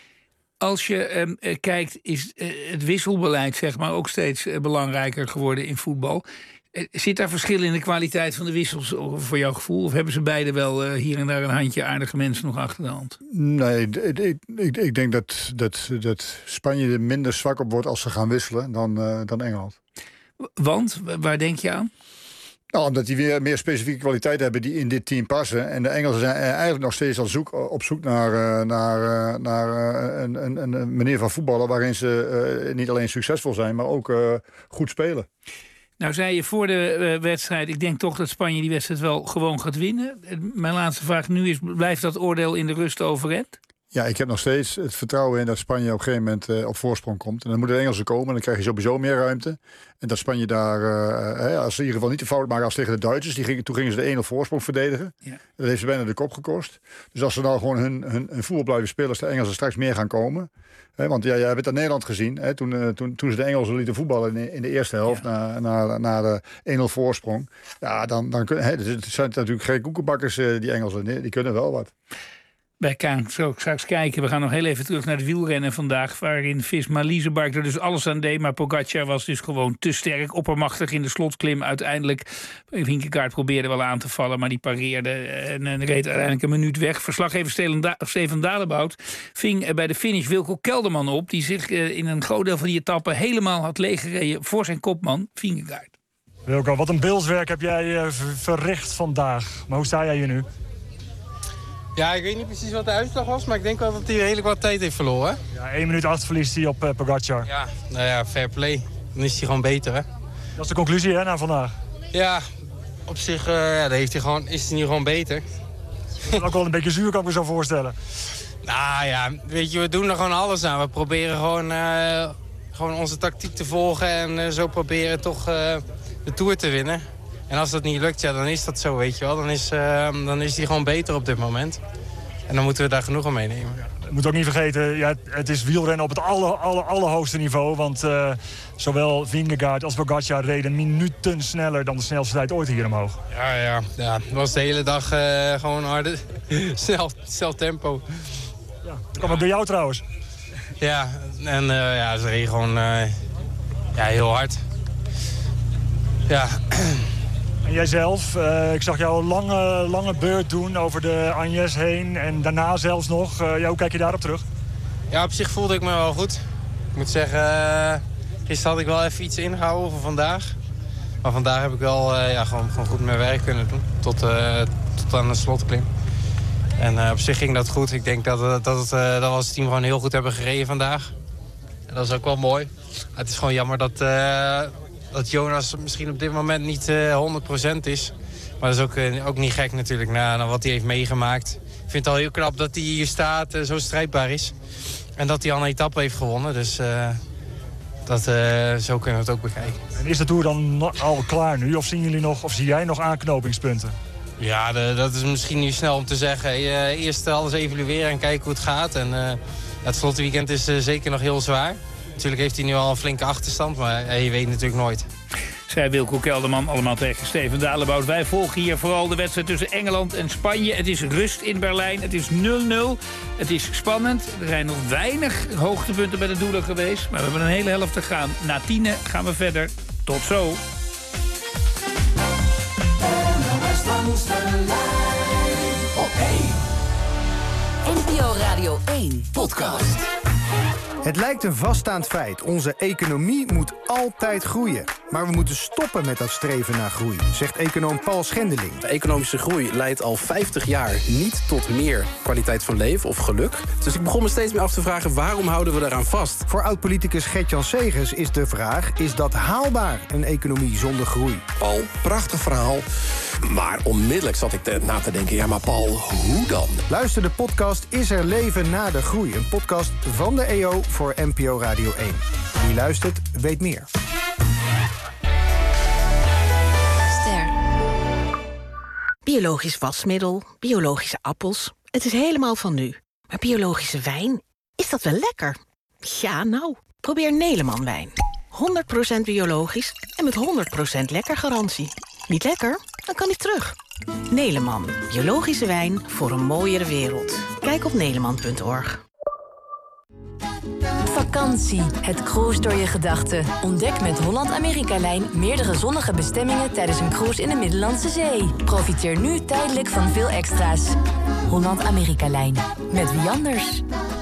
Als je um, kijkt, is uh, het wisselbeleid zeg maar ook steeds uh, belangrijker geworden in voetbal. Uh, zit daar verschil in de kwaliteit van de wissels voor jouw gevoel? Of hebben ze beide wel uh, hier en daar een handje aardige mensen nog achter de hand? Nee, ik, ik, ik denk dat, dat, dat Spanje er minder zwak op wordt als ze gaan wisselen dan, uh, dan Engeland. Want? Waar denk je aan? Nou, omdat die weer meer specifieke kwaliteiten hebben die in dit team passen. En de Engelsen zijn eigenlijk nog steeds op zoek, op zoek naar, naar, naar een, een, een manier van voetballen waarin ze uh, niet alleen succesvol zijn, maar ook uh, goed spelen. Nou zei je voor de uh, wedstrijd, ik denk toch dat Spanje die wedstrijd wel gewoon gaat winnen. Mijn laatste vraag nu is, blijft dat oordeel in de rust overeind? Ja, ik heb nog steeds het vertrouwen in dat Spanje op een gegeven moment uh, op voorsprong komt. En dan moeten de Engelsen komen en dan krijg je sowieso meer ruimte. En dat Spanje daar, uh, hè, als ze in ieder geval niet de fout maken als tegen de Duitsers. Die gingen, toen gingen ze de één nul voorsprong verdedigen. Ja. Dat heeft ze bijna de kop gekost. Dus als ze nou gewoon hun, hun, hun voetbal blijven spelen, als de Engelsen straks meer gaan komen. Hè, want ja, jij hebt het aan Nederland gezien. Hè, toen, uh, toen, toen ze de Engelsen lieten voetballen in, in de eerste helft, ja. na, na, na de één nul voorsprong. Ja, dan, dan kunnen, hè, het zijn natuurlijk geen koekenbakkers, uh, die Engelsen. Nee, die kunnen wel wat. Wij gaan zo straks kijken. We gaan nog heel even terug naar het wielrennen vandaag, waarin Visma-Leasebike er dus alles aan deed. Maar Pogacar was dus gewoon te sterk, oppermachtig in de slotklim. Uiteindelijk, Vingegaard probeerde wel aan te vallen, maar die pareerde en, en reed uiteindelijk een minuut weg. Verslaggever Steven Dalebout ving bij de finish Wilco Kelderman op, die zich in een groot deel van die etappe helemaal had leeggereden voor zijn kopman Vingegaard. Wilco, wat een beeldswerk heb jij verricht vandaag. Maar hoe sta jij hier nu? Ja, ik weet niet precies wat de uitslag was, maar ik denk wel dat hij redelijk wat tijd heeft verloren. Ja, één minuut acht verliest hij op uh, Pogacar. Ja, nou ja, fair play. Dan is hij gewoon beter, hè. Dat is de conclusie, hè, na vandaag? Ja, op zich uh, ja, dan heeft hij gewoon, is hij nu gewoon beter. Dat is ook wel een beetje zuur, kan ik me zo voorstellen. Nou ja, weet je, we doen er gewoon alles aan. We proberen gewoon, uh, gewoon onze tactiek te volgen en uh, zo proberen toch uh, de Tour te winnen. En als dat niet lukt, ja, dan is dat zo, weet je wel. Dan is, uh, dan is hij gewoon beter op dit moment. En dan moeten we daar genoeg aan meenemen. Je moet ook niet vergeten, ja, het is wielrennen op het aller, aller, allerhoogste niveau. Want uh, zowel Vingegaard als Pogacar reden minuten sneller dan de snelste tijd ooit hier omhoog. Ja, ja, ja. Het was de hele dag uh, gewoon harde, snel, snel tempo. Ja, dat kwam ook door jou trouwens. Ja, en uh, ja, ze reden gewoon uh, ja, heel hard. Ja. En jijzelf, uh, ik zag jou een lange, lange beurt doen over de Agnes heen en daarna zelfs nog. Uh, ja, hoe kijk je daarop terug? Ja, op zich voelde ik me wel goed. Ik moet zeggen, uh, gisteren had ik wel even iets ingehouden voor vandaag. Maar vandaag heb ik wel uh, ja, gewoon, gewoon goed mijn werk kunnen doen, tot, uh, tot aan de slotklim. En uh, op zich ging dat goed. Ik denk dat, dat, het, uh, dat we als team gewoon heel goed hebben gereden vandaag. En dat is ook wel mooi. Het is gewoon jammer dat... Uh, dat Jonas misschien op dit moment niet uh, honderd procent is. Maar dat is ook, uh, ook niet gek natuurlijk, na, na wat hij heeft meegemaakt. Ik vind het al heel knap dat hij hier staat, uh, zo strijdbaar is. En dat hij al een etappe heeft gewonnen. Dus uh, dat, uh, zo kunnen we het ook bekijken. En is de Tour dan al klaar nu? Of zien jullie nog, of zie jij nog aanknopingspunten? Ja, de, dat is misschien nu snel om te zeggen. Uh, eerst alles evalueren en kijken hoe het gaat. En uh, het slotweekend is uh, zeker nog heel zwaar. Natuurlijk heeft hij nu al een flinke achterstand, maar je weet natuurlijk nooit. Zei Wilco Kelderman, allemaal tegen Steven Dalebout. Wij volgen hier vooral de wedstrijd tussen Engeland en Spanje. Het is rust in Berlijn, het is nul nul. Het is spannend, er zijn nog weinig hoogtepunten bij de doelen geweest. Maar we hebben een hele helft te gaan. Na tienen gaan we verder. Tot zo. N P O Radio één podcast. Het lijkt een vaststaand feit. Onze economie moet altijd groeien. Maar we moeten stoppen met dat streven naar groei, zegt econoom Paul Schendeling. De economische groei leidt al vijftig jaar niet tot meer kwaliteit van leven of geluk. Dus ik begon me steeds meer af te vragen, waarom houden we daaraan vast? Voor oud-politicus Gert-Jan Segers is de vraag, is dat haalbaar, een economie zonder groei? Paul, prachtig verhaal. Maar onmiddellijk zat ik na te denken, ja maar Paul, hoe dan? Luister de podcast Is er leven na de groei? Een podcast van de E O voor N P O Radio één. Wie luistert, weet meer. Ster. Biologisch wasmiddel, biologische appels. Het is helemaal van nu. Maar biologische wijn, is dat wel lekker? Ja, nou, probeer Neleman wijn. honderd procent biologisch en met honderd procent lekker garantie. Niet lekker? Dan kan hij terug. Neleman, biologische wijn voor een mooiere wereld. Kijk op neleman punt org. Vakantie, het cruise door je gedachten. Ontdek met Holland-Amerika-lijn meerdere zonnige bestemmingen tijdens een cruise in de Middellandse Zee. Profiteer nu tijdelijk van veel extra's. Holland-Amerika-lijn, met wie anders?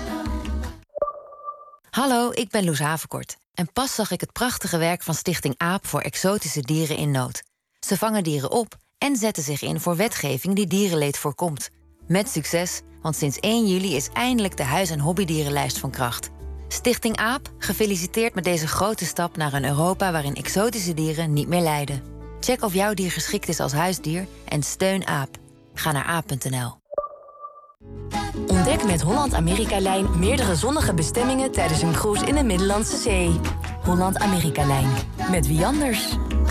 Hallo, ik ben Loes Havenkort. En pas zag ik het prachtige werk van Stichting AAP voor exotische dieren in nood. Ze vangen dieren op en zetten zich in voor wetgeving die dierenleed voorkomt. Met succes, want sinds één juli is eindelijk de huis- en hobbydierenlijst van kracht. Stichting AAP, gefeliciteerd met deze grote stap naar een Europa waarin exotische dieren niet meer lijden. Check of jouw dier geschikt is als huisdier en steun AAP. Ga naar aap punt n l. Ontdek met Holland-Amerika-lijn meerdere zonnige bestemmingen tijdens een cruise in de Middellandse Zee. Holland-Amerika-lijn, met wie anders?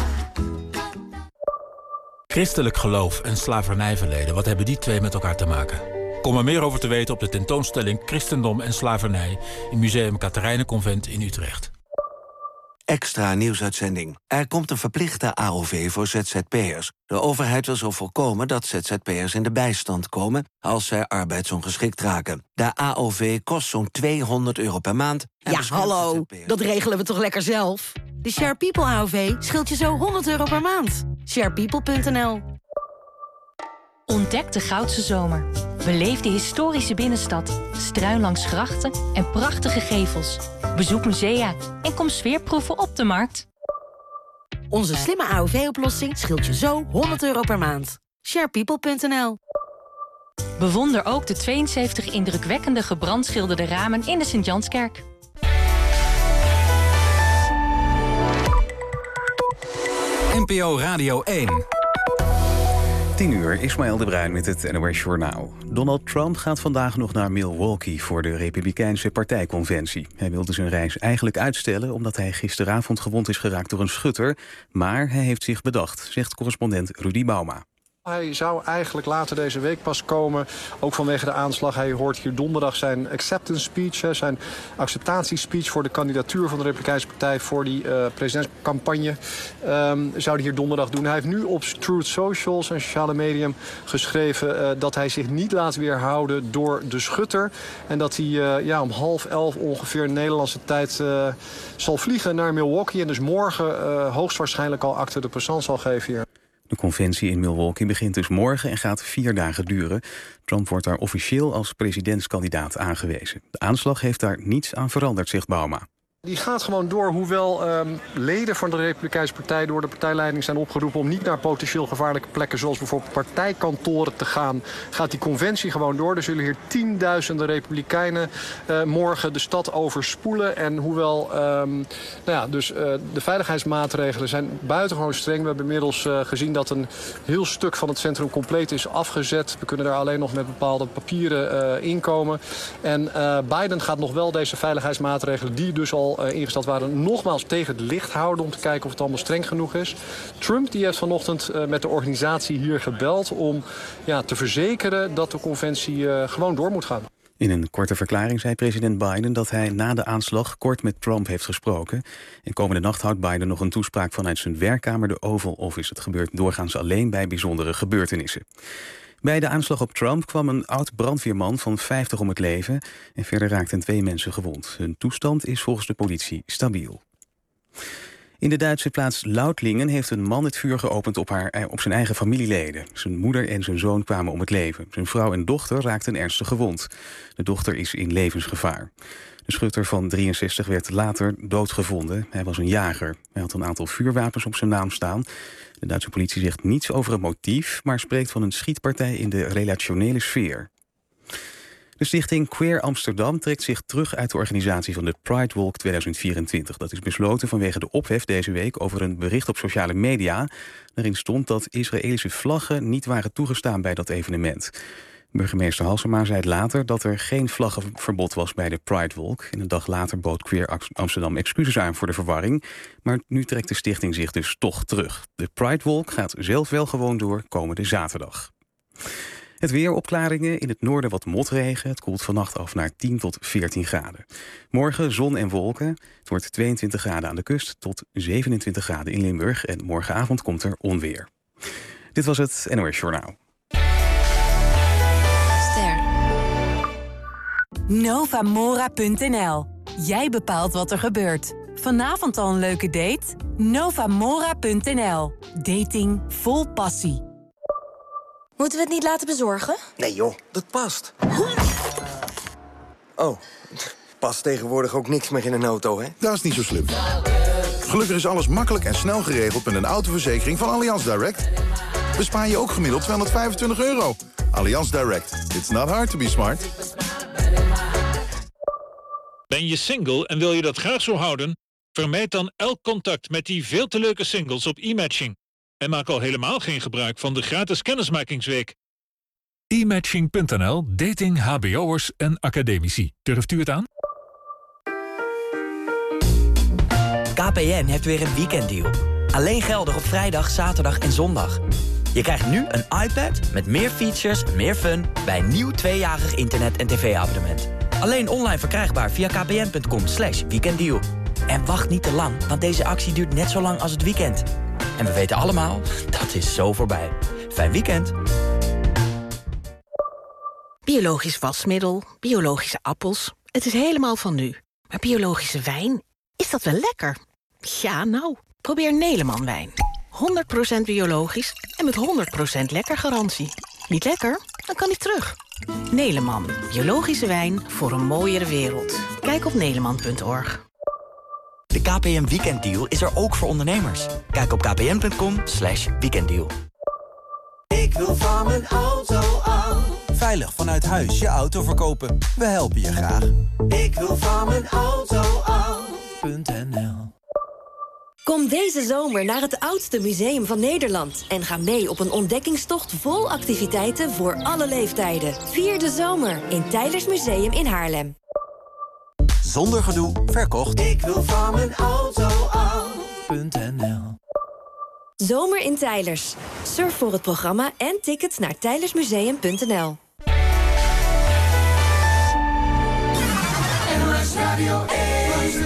Christelijk geloof en slavernijverleden, wat hebben die twee met elkaar te maken? Kom er meer over te weten op de tentoonstelling Christendom en Slavernij in Museum Katerijnenconvent in Utrecht. extra nieuwsuitzending. Er komt een verplichte A O V voor Z Z P'ers. De overheid wil zo voorkomen dat Z Z P'ers in de bijstand komen als zij arbeidsongeschikt raken. De A O V kost zo'n tweehonderd euro per maand. Ja, hallo, dat regelen we toch lekker zelf? De Share People A O V scheelt je zo honderd euro per maand. share people punt n l. Ontdek de Goudse Zomer. Beleef de historische binnenstad, struin langs grachten en prachtige gevels. Bezoek musea en kom sfeerproeven op de markt. Onze slimme A O V-oplossing scheelt je zo honderd euro per maand. share people punt n l. Bewonder ook de tweeënzeventig indrukwekkende gebrandschilderde ramen in de Sint-Janskerk. N P O Radio één. tien uur, Ismaël de Bruin met het N O S Journaal. Donald Trump gaat vandaag nog naar Milwaukee voor de Republikeinse partijconventie. Hij wilde zijn reis eigenlijk uitstellen omdat hij gisteravond gewond is geraakt door een schutter. Maar hij heeft zich bedacht, zegt correspondent Rudy Bauma. Hij zou eigenlijk later deze week pas komen, ook vanwege de aanslag. Hij hoort hier donderdag zijn acceptance speech, zijn acceptatiespeech voor de kandidatuur van de Republikeinse Partij voor die uh, presidentscampagne. Um, zou hij hier donderdag doen. Hij heeft nu op Truth Social, zijn sociale medium, geschreven uh, dat hij zich niet laat weerhouden door de schutter. En dat hij uh, ja, om half elf ongeveer Nederlandse tijd uh, zal vliegen naar Milwaukee. En dus morgen uh, hoogstwaarschijnlijk al acte de présence zal geven hier. De conventie in Milwaukee begint dus morgen en gaat vier dagen duren. Trump wordt daar officieel als presidentskandidaat aangewezen. De aanslag heeft daar niets aan veranderd, zegt Bauma. Die gaat gewoon door, hoewel um, leden van de Republikeinse Partij door de partijleiding zijn opgeroepen om niet naar potentieel gevaarlijke plekken zoals bijvoorbeeld partijkantoren te gaan, gaat die conventie gewoon door. Er zullen hier tienduizenden Republikeinen uh, morgen de stad overspoelen. En hoewel um, nou ja, dus, uh, de veiligheidsmaatregelen zijn buitengewoon streng. We hebben inmiddels uh, gezien dat een heel stuk van het centrum compleet is afgezet. We kunnen daar alleen nog met bepaalde papieren uh, inkomen. En uh, Biden gaat nog wel deze veiligheidsmaatregelen, die dus al Uh, ingesteld waren, nogmaals tegen het licht houden om te kijken of het allemaal streng genoeg is. Trump die heeft vanochtend uh, met de organisatie hier gebeld om ja, te verzekeren dat de conventie uh, gewoon door moet gaan. In een korte verklaring zei president Biden dat hij na de aanslag kort met Trump heeft gesproken. En komende nacht houdt Biden nog een toespraak vanuit zijn werkkamer, de Oval Office. Het gebeurt doorgaans alleen bij bijzondere gebeurtenissen. Bij de aanslag op Trump kwam een oud-brandweerman van vijftig om het leven en verder raakten twee mensen gewond. Hun toestand is volgens de politie stabiel. In de Duitse plaats Lautlingen heeft een man het vuur geopend op, haar, op zijn eigen familieleden. Zijn moeder en zijn zoon kwamen om het leven. Zijn vrouw en dochter raakten ernstig gewond. De dochter is in levensgevaar. De schutter van drieënzestig werd later doodgevonden. Hij was een jager. Hij had een aantal vuurwapens op zijn naam staan. De Duitse politie zegt niets over het motief, maar spreekt van een schietpartij in de relationele sfeer. De stichting Queer Amsterdam trekt zich terug uit de organisatie van de Pride Walk tweeduizend vierentwintig. Dat is besloten vanwege de ophef deze week over een bericht op sociale media. Daarin stond dat Israëlische vlaggen niet waren toegestaan bij dat evenement. Burgemeester Halsema zei later dat er geen vlaggenverbod was bij de Pride Walk. En een dag later bood Queer Amsterdam excuses aan voor de verwarring. Maar nu trekt de stichting zich dus toch terug. De Pride Walk gaat zelf wel gewoon door komende zaterdag. Het weer, opklaringen, in het noorden wat motregen. Het koelt vannacht af naar tien tot veertien graden. Morgen zon en wolken. Het wordt tweeëntwintig graden aan de kust tot zevenentwintig graden in Limburg. En morgenavond komt er onweer. Dit was het N O S Journaal. Novamora punt n l. Jij bepaalt wat er gebeurt. Vanavond al een leuke date? Novamora punt n l. Dating vol passie. Moeten we het niet laten bezorgen? Nee joh, dat past. Oh, past tegenwoordig ook niks meer in een auto, hè? Dat is niet zo slim. Gelukkig is alles makkelijk en snel geregeld met een autoverzekering van Allianz Direct. Bespaar je ook gemiddeld tweehonderdvijfentwintig euro. Allianz Direct. It's not hard to be smart. Ben je single en wil je dat graag zo houden? Vermijd dan elk contact met die veel te leuke singles op e-matching. En maak al helemaal geen gebruik van de gratis kennismakingsweek. e matching punt n l, dating, hbo'ers en academici. Durft u het aan? K P N heeft weer een weekenddeal. Alleen geldig op vrijdag, zaterdag en zondag. Je krijgt nu een iPad met meer features en meer fun bij een nieuw tweejarig internet- en tv-abonnement. Alleen online verkrijgbaar via kpn punt com slash weekenddeal. En wacht niet te lang, want deze actie duurt net zo lang als het weekend. En we weten allemaal, dat is zo voorbij. Fijn weekend. Biologisch wasmiddel, biologische appels. Het is helemaal van nu. Maar biologische wijn, is dat wel lekker? Ja, nou, probeer Neleman wijn. honderd procent biologisch en met honderd procent lekker garantie. Niet lekker? Dan kan hij terug. Neleman, biologische wijn voor een mooiere wereld. Kijk op neleman punt org. De K P N Weekenddeal is er ook voor ondernemers. Kijk op kpn.com slash weekenddeal. Ik wil van mijn auto af. Veilig vanuit huis je auto verkopen. We helpen je graag. Ik wil van mijn auto af.nl. Kom deze zomer naar het oudste museum van Nederland en ga mee op een ontdekkingstocht vol activiteiten voor alle leeftijden. Vier de zomer in Teylers Museum in Haarlem. Zonder gedoe, verkocht. Ik wil van mijn auto af.nl. Zomer in Teylers. Surf voor het programma en tickets naar teylersmuseum punt n l. Radio één.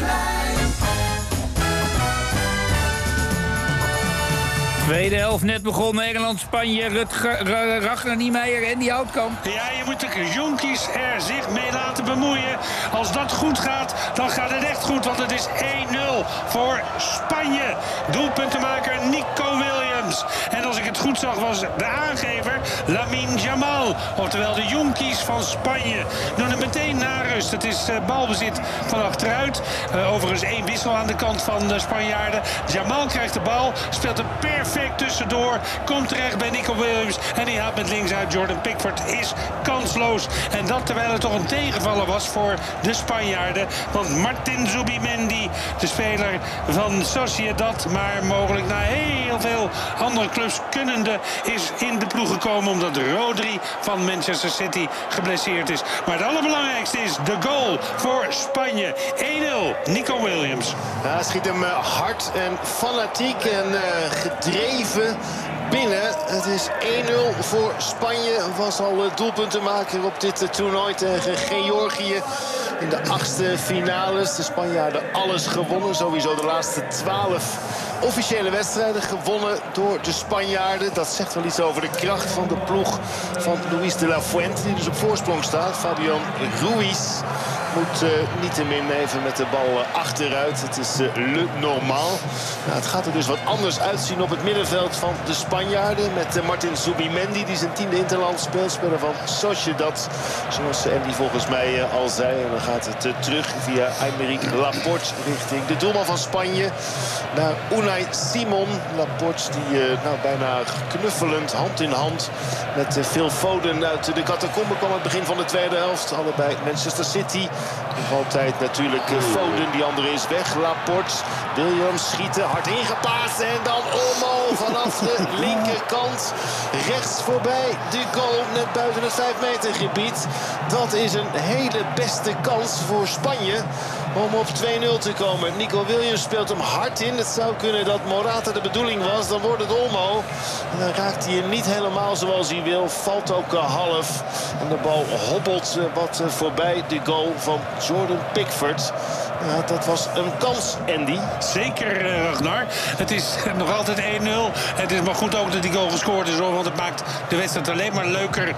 Tweede helft net begonnen. Engeland, Spanje, Rutger, Ragnar Niemeyer en die Houtkamp. Ja, je moet de jonkies er zich mee laten bemoeien. Als dat goed gaat, dan gaat het echt goed. Want het is één nul voor Spanje. Doelpuntenmaker Nico Williams. En als ik het goed zag, was de aangever Lamine Yamal. Oftewel de jonkies van Spanje. Doen het meteen na rust. Het is uh, balbezit van achteruit. Uh, overigens één wissel aan de kant van de Spanjaarden. Yamal krijgt de bal, speelt een perfect tussendoor. Komt terecht bij Nico Williams. En die haalt met links uit. Jordan Pickford is kansloos. En dat terwijl het toch een tegenvaller was voor de Spanjaarden. Want Martin Zubimendi, de speler van Sociedad, maar mogelijk na heel veel andere clubs kunnende, is in de ploeg gekomen omdat Rodri van Manchester City geblesseerd is. Maar het allerbelangrijkste is de goal voor Spanje. één nul, Nico Williams. Ja, hij schiet hem hard en fanatiek en uh, gedreven binnen. Het is één nul voor Spanje. Was al doelpuntenmaker op dit toernooi tegen Georgië. In de achtste finales. De Spanjaarden alles gewonnen. Sowieso de laatste twaalf officiële wedstrijden gewonnen door de Spanjaarden. Dat zegt wel iets over de kracht van de ploeg van Luis de la Fuente, die dus op voorsprong staat. Fabian Ruiz moet uh, niettemin even met de bal uh, achteruit. Het is uh, le normaal. Nou, het gaat er dus wat anders uitzien op het middenveld van de Spanjaarden. Met uh, Martin Zubimendi, die zijn tiende interland speelt. Speler van Sociedad, zoals uh, Andy volgens mij uh, al zei. En dan gaat het uh, terug via Aymeric Laporte richting de doelman van Spanje. Naar Unai Simon. Laporte die uh, nou, bijna knuffelend, hand in hand met uh, Phil Foden uit de catacombe kwam aan het begin van de tweede helft. Allebei Manchester City. Nog altijd natuurlijk Foden, die andere is weg. Laporte, Williams schieten, hard ingepaast. En dan Olmo vanaf de linkerkant. Rechts voorbij de goal, net buiten het vijf meter gebied. Dat is een hele beste kans voor Spanje om op twee nul te komen. Nico Williams speelt hem hard in. Het zou kunnen dat Morata de bedoeling was. Dan wordt het Olmo. En dan raakt hij hem niet helemaal zoals hij wil. Valt ook half. En de bal hobbelt wat voorbij de goal van Jordan Pickford. Ja, dat was een kans, Andy. Zeker, uh, Ragnar. Het is nog altijd één nul. Het is maar goed ook dat die goal gescoord is, hoor. Want het maakt de wedstrijd alleen maar leuker. Uh,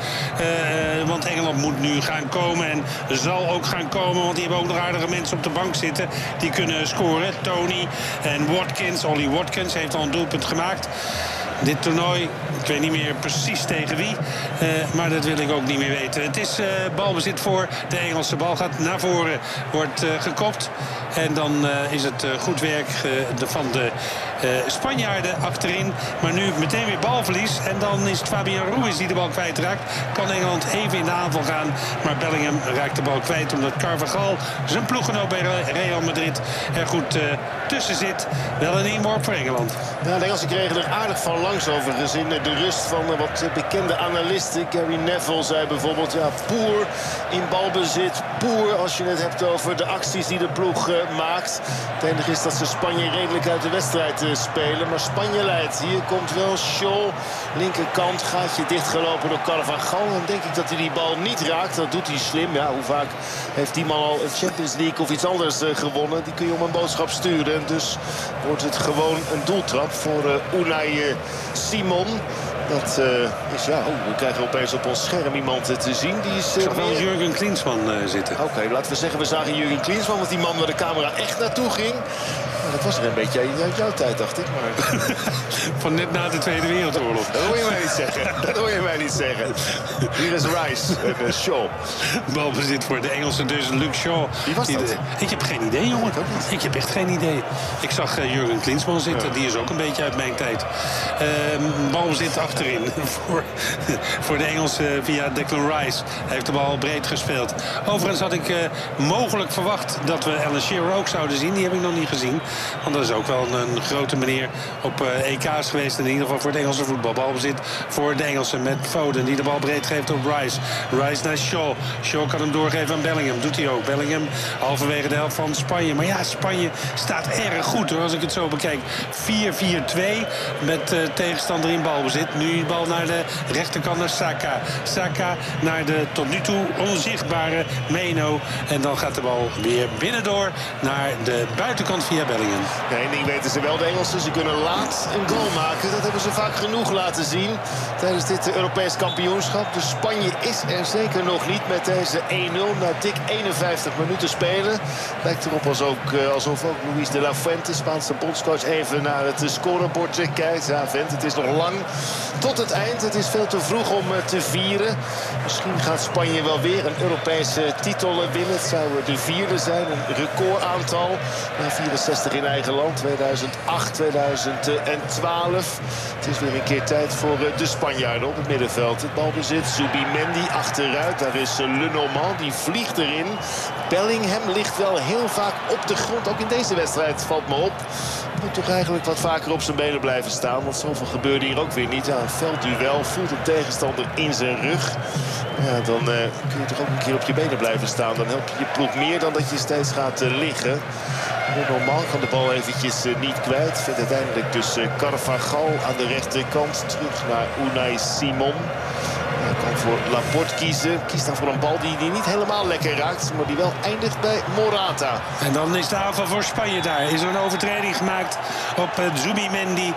want Engeland moet nu gaan komen. En zal ook gaan komen. Want die hebben ook nog aardige mensen op de bank zitten. Die kunnen scoren. Tony en Watkins. Ollie Watkins heeft al een doelpunt gemaakt. Dit toernooi, ik weet niet meer precies tegen wie. Uh, maar dat wil ik ook niet meer weten. Het is uh, balbezit voor de Engelse bal. Gaat naar voren, wordt uh, gekopt. En dan uh, is het uh, goed werk uh, de, van de uh, Spanjaarden achterin. Maar nu meteen weer balverlies. En dan is het Fabian Ruiz die de bal kwijtraakt. Kan Engeland even in de aanval gaan. Maar Bellingham raakt de bal kwijt. Omdat Carvajal, zijn ploeggenoot bij Real Madrid, er goed uh, tussen zit. Wel een inworp voor Engeland. Ja, de Engelsen kregen er aardig van onlangs overigens in de rust van wat bekende analisten. Gary Neville zei bijvoorbeeld, ja, poer in balbezit. Poer als je het hebt over de acties die de ploeg uh, maakt. Het enige is dat ze Spanje redelijk uit de wedstrijd uh, spelen. Maar Spanje leidt. Hier komt wel Scholl. Linkerkant, gaatje dichtgelopen door Carvajal. Dan denk ik dat hij die bal niet raakt. Dat doet hij slim. Ja, hoe vaak heeft die man al een Champions League of iets anders uh, gewonnen? Die kun je om een boodschap sturen. En dus wordt het gewoon een doeltrap voor uh, Unai uh, Simon. Dat uh, is, ja, oh, we krijgen opeens op ons scherm iemand te zien. Die is, uh, Ik zag wel meer... Jurgen Klinsmann uh, zitten. Oké, okay, laten we zeggen, we zagen Jurgen Klinsmann, want die man waar de camera echt naartoe ging. Nou, dat was er een beetje uit jouw tijd, dacht ik. Maar... Van net na de Tweede Wereldoorlog. Dat hoor je mij niet zeggen. Dat hoor je mij niet zeggen. Hier is Rice en uh, Shaw. Balbezit voor de Engelsen dus, Luke Shaw. Wie was dat? Ik heb geen idee, jongen. Ik, ik heb echt geen idee. Ik zag uh, Jurgen Klinsmann zitten. Ja. Die is ook een beetje uit mijn tijd. Uh, balbezit achterin voor, voor de Engelsen via Declan Rice. Hij heeft de bal breed gespeeld. Overigens had ik uh, mogelijk verwacht dat we Alan Shearer ook zouden zien. Die heb ik nog niet gezien. Want dat is ook wel een, een grote meneer op uh, E K's geweest. In ieder geval voor het Engelse voetbal. Balbezit voor de Engelsen met Foden. Die de bal breed geeft op Rice. Rice naar Shaw. Shaw kan hem doorgeven aan Bellingham. Doet hij ook. Bellingham halverwege de helft van Spanje. Maar ja, Spanje staat erg goed hoor. Als ik het zo bekijk. vier vier twee met uh, tegenstander in balbezit. Nu de bal naar de rechterkant naar Saka. Saka naar de tot nu toe onzichtbare Meno. En dan gaat de bal weer binnendoor naar de buitenkant via Bellingham. Ja, één ding weten ze wel, de Engelsen. Ze kunnen laat een goal maken. Dat hebben ze vaak genoeg laten zien tijdens dit Europees kampioenschap. Dus Spanje is er zeker nog niet met deze één nul. Na dik eenenvijftig minuten spelen. Lijkt erop als ook, alsof ook Luis de la Fuente, Spaanse bondscoach, even naar het scorebord kijkt. Ja, vent, het is nog lang tot het eind. Het is veel te vroeg om te vieren. Misschien gaat Spanje wel weer een Europese titel winnen. Het zou de vierde zijn. Een recordaantal. Na vierenzestig in eigen land. tweeduizend acht, tweeduizend twaalf. Het is weer een keer tijd voor de Spanjaarden op het middenveld. Het balbezit. Zubimendi achteruit. Daar is Lenormand. Die vliegt erin. Bellingham ligt wel heel vaak op de grond. Ook in deze wedstrijd valt me op. Moet toch eigenlijk wat vaker op zijn benen blijven staan. Want zoveel gebeurde hier ook weer niet. Ja, een veldduel. Voelt een tegenstander in zijn rug. Ja, dan uh, kun je toch ook een keer op je benen blijven staan. Dan help je je ploeg meer dan dat je steeds gaat uh, liggen. Normaal kan de bal eventjes uh, niet kwijt. Vindt uiteindelijk dus uh, Carvajal aan de rechterkant. Terug naar Unai Simon. Hij kan voor Laporte kiezen. Kiest dan voor een bal die, die niet helemaal lekker raakt. Maar die wel eindigt bij Morata. En dan is de aanval voor Spanje daar. Is er een overtreding gemaakt op uh, Zubimendi.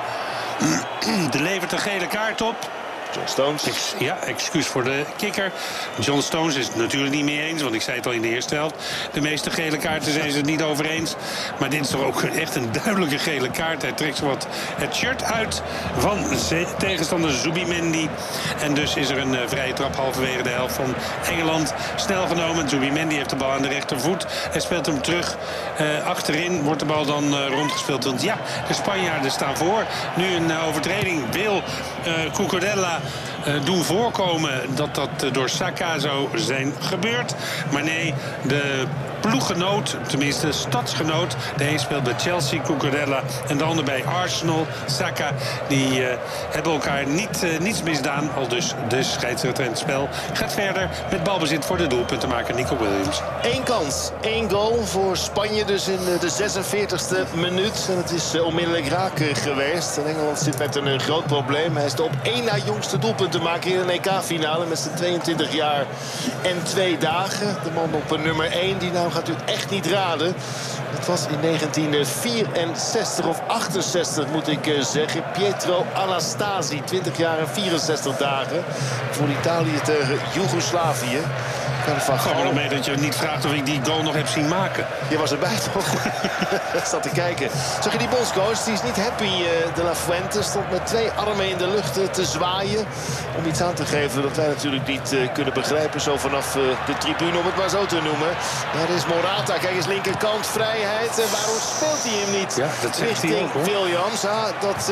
De levert een gele kaart op. John Stones. Ex, ja, excuus voor de kikker. John Stones is het natuurlijk niet mee eens. Want ik zei het al in de eerste helft. De meeste gele kaarten zijn ze het niet over eens. Maar dit is toch ook echt een duidelijke gele kaart. Hij trekt wat het shirt uit van tegenstander Zubimendi. En dus is er een uh, vrije trap halverwege de helft van Engeland. Snel genomen. Zubimendi heeft de bal aan de rechtervoet. Hij speelt hem terug. Uh, achterin wordt de bal dan uh, rondgespeeld. Want ja, de Spanjaarden staan voor. Nu een uh, overtreding wil uh, Cucurella Uh, doen voorkomen dat dat uh, door Saka zou zijn gebeurd. Maar nee, de ploeggenoot, tenminste stadsgenoot, de een speelt bij Chelsea, Cucurella, en de ander bij Arsenal, Saka, die uh, hebben elkaar niet, uh, niets misdaan. Al dus de scheidsrechter in het spel gaat verder met balbezit voor de doelpuntenmaker Nico Williams. Eén kans, één goal voor Spanje dus in de zesenveertigste minuut. En het is uh, onmiddellijk raak geweest. En Engeland zit met een, een groot probleem. Hij is de op één na jongste doelpuntenmaker in een E K-finale met zijn tweeëntwintig jaar en twee dagen. De man op nummer één, die naam gaat u echt niet raden. Het was in negentien vierenzestig of achtenzestig moet ik uh, zeggen. Pietro Anastasi, twintig jaar en vierenzestig dagen. Voor Italië tegen Joegoslavië. Van gewoon ermee dat je niet vraagt of ik die goal nog heb zien maken. Je was erbij toch? Ik zat te kijken. Zag je die bondscoach? Die is niet happy. Uh, de La Fuente stond met twee armen in de lucht uh, te zwaaien. Om iets aan te geven dat wij natuurlijk niet uh, kunnen begrijpen. Zo vanaf uh, de tribune, om het maar zo te noemen. Daar is Morata. Kijk eens, linkerkant, vrijheid. En waarom speelt hij hem niet? Ja, dat zegt richting hij ook, hoor. Williams. Ah, dat uh,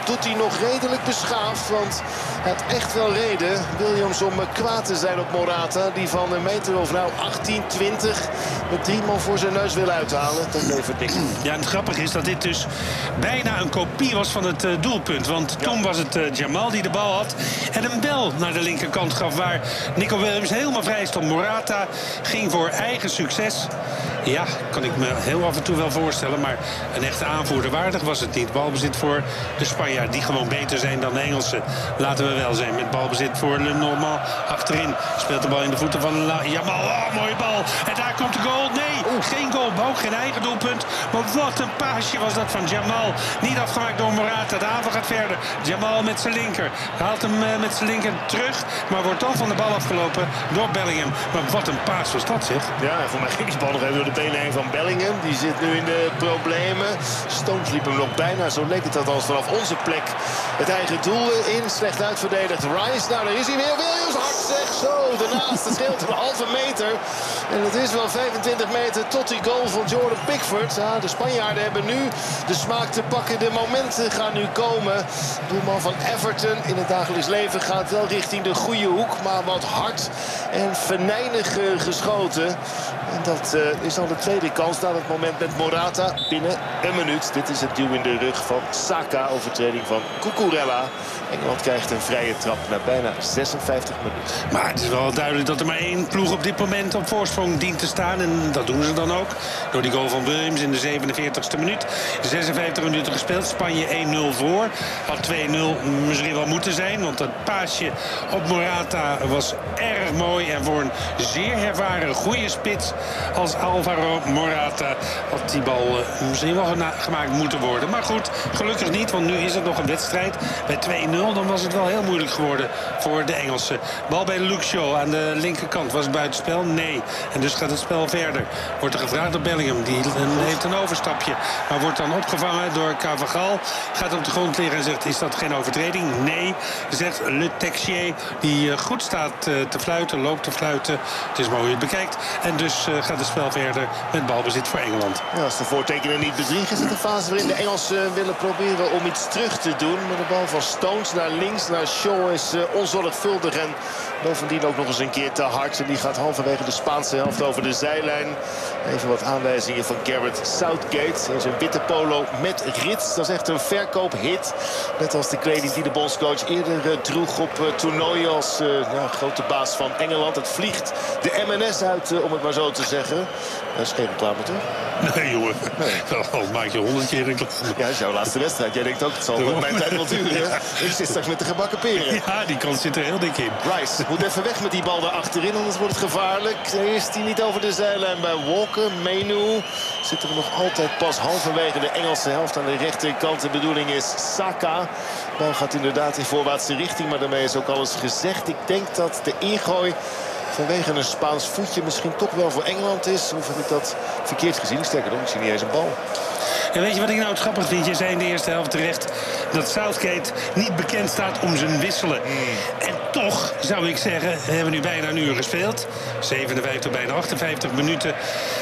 doet hij nog redelijk beschaafd. Want hij had echt wel reden, Williams, om kwaad te zijn op Morata. Die van een meter of nou achttien, twintig met drie man voor zijn neus wil uithalen. Dat levert niks. Ja, en het grappige is dat dit dus bijna een kopie was van het uh, doelpunt. Want ja. toen was het uh, Jamal die de bal had. En een bel naar de linkerkant gaf waar Nico Williams helemaal vrij stond. Morata ging voor eigen succes. Ja, kan ik me heel af en toe wel voorstellen. Maar een echte aanvoerder waardig was het niet. Balbezit voor de Spanjaard, die gewoon beter zijn dan de Engelsen. Laten we wel zijn. Met balbezit voor Lenormand achterin. Speelt de bal in de voeten van La Jamal. Oh, mooie bal. En daar komt de goal. Nee, Oeh. geen goal. Ook geen eigen doelpunt. Maar wat een paasje was dat van Jamal. Niet afgemaakt door Morata. De aanval gaat verder. Jamal met zijn linker. Haalt hem uh, met zijn linker terug. Maar wordt dan van de bal afgelopen door Bellingham. Maar wat een paas was dat, zeg. Ja, voor mij ging die bal nog even door de benen heen van Bellingham. Die zit nu in de problemen. Stones liep hem nog bijna. Zo leek het althans vanaf onze plek. Het eigen doel in. Slecht uitverdedigd. Rice. Nou, daar is hij weer. Williams. Hard zeg. Zo. Daarnaast. Het scheelt een halve meter. En het is wel vijfentwintig meter tot die goal van Jordan Pickford. Ja, de Spanjaarden hebben nu de smaak te pakken. De momenten gaan nu komen. Doelman van Everton in het dagelijks leven gaat wel richting de goede hoek. Maar wat hard en venijnig geschoten. En dat uh, is dan de tweede kans na het moment met Morata binnen een minuut. Dit is het duw in de rug van Saka. Overtreding van Cucurella. Engeland krijgt een vrije trap na bijna zesenvijftig minuten. Maar het is wel duidelijk dat er maar één ploeg op dit moment op voorsprong dient te staan. En dat doen ze dan ook. Door die goal van Williams in de zevenenveertigste minuut. zesenvijftig minuten gespeeld. Spanje één nul voor. Had twee nul misschien wel moeten zijn. Want dat paasje op Morata was erg mooi. En voor een zeer ervaren goede spits als Alvaro Morata had die bal uh, misschien wel gemaakt moeten worden. Maar goed, gelukkig niet. Want nu is het nog een wedstrijd. Bij twee nul dan was het wel heel moeilijk geworden voor de Engelsen. Bal bij Luke Shaw aan de linkerkant. Was het buitenspel? Nee. En dus gaat het spel verder. Wordt er gevraagd door Bellingham. Die heeft een overstapje. Maar wordt dan opgevangen door Carvajal. Gaat op de grond liggen en zegt, is dat geen overtreding? Nee. Zegt Le Texier, die goed staat te fluiten, loopt te fluiten. Het is mooi hoe je het bekijkt. En dus uh, gaat het spel verder met balbezit voor Engeland. Ja, als de voortekenen niet bedriegen, is het een fase waarin de Engelsen willen proberen om iets terug te doen. Met de bal van Stones naar links, naar Shaw is uh, onzorgvuldig en bovendien ook nog eens een keer te hard. En die gaat halverwege de Spaanse helft over de zijlijn. Even wat aanwijzingen van Gareth Southgate. In zijn witte polo met rits. Dat is echt een verkoophit. Net als de kleding die de bondscoach eerder uh, droeg op uh, toernooien als uh, ja, grote baas van Engeland. Het vliegt de M en S uit, uh, om het maar zo te zeggen. Dat is geen reclame, toch? Nee, jongen. Nee. Al maak je honderd keer reclame. Ja, dat is jouw laatste wedstrijd. Jij denkt ook, het zal op mijn tijd wel duren. Ja. Ik zit straks met de gebakken peren. Ja, die kant zit er heel dik in. Rice moet even weg met die bal daar achterin, anders wordt het gevaarlijk. Eerst hij niet over de zijlijn bij Walker. Menu zit er nog altijd pas halverwege de Engelse helft aan de rechterkant. De bedoeling is Saka. De bal gaat inderdaad in voorwaartse richting, maar daarmee is ook alles gezegd. Ik denk dat de ingooi vanwege een Spaans voetje misschien toch wel voor Engeland is. Of heb ik dat verkeerd gezien? Sterker nog, ik zie niet eens een bal. En weet je wat ik nou het grappig vind? Je zei in de eerste helft terecht dat Southgate niet bekend staat om zijn wisselen. Mm. En toch zou ik zeggen, we hebben nu bijna een uur gespeeld. zevenenvijftig, bijna achtenvijftig minuten.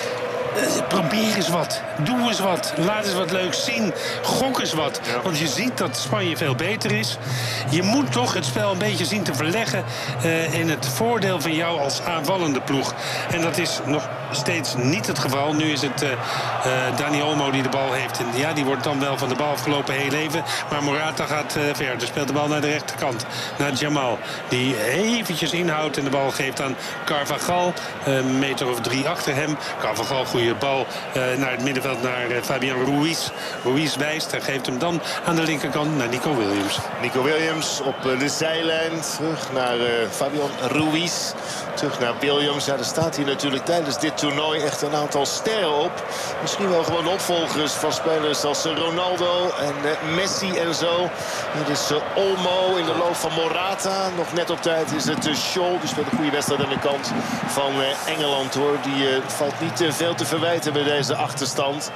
Uh, probeer eens wat. Doe eens wat. Laat eens wat leuks zien. Gok eens wat. Ja. Want je ziet dat Spanje veel beter is. Je moet toch het spel een beetje zien te verleggen uh, in het voordeel van jou als aanvallende ploeg. En dat is nog steeds niet het geval. Nu is het uh, uh, Dani Olmo die de bal heeft. En ja, die wordt dan wel van de bal afgelopen heel even. Maar Morata gaat uh, verder. Speelt de bal naar de rechterkant. Naar Jamal. Die eventjes inhoudt en de bal geeft aan Carvajal. Uh, een meter of drie achter hem. Carvajal goed. Goeie bal uh, naar het middenveld, naar uh, Fabian Ruiz. Ruiz wijst en geeft hem dan aan de linkerkant naar Nico Williams. Nico Williams op uh, de zijlijn. Terug naar uh, Fabian Ruiz. Terug naar Williams. Ja, er staat hier natuurlijk tijdens dit toernooi echt een aantal sterren op. Misschien wel gewoon opvolgers van spelers als uh, Ronaldo en uh, Messi en zo. Dit is uh, Olmo in de loop van Morata. Nog net op tijd is het uh, Shaw. Die speelt een goede wedstrijd aan de kant van uh, Engeland, hoor. Die uh, valt niet uh, veel te verwijten bij deze achterstand.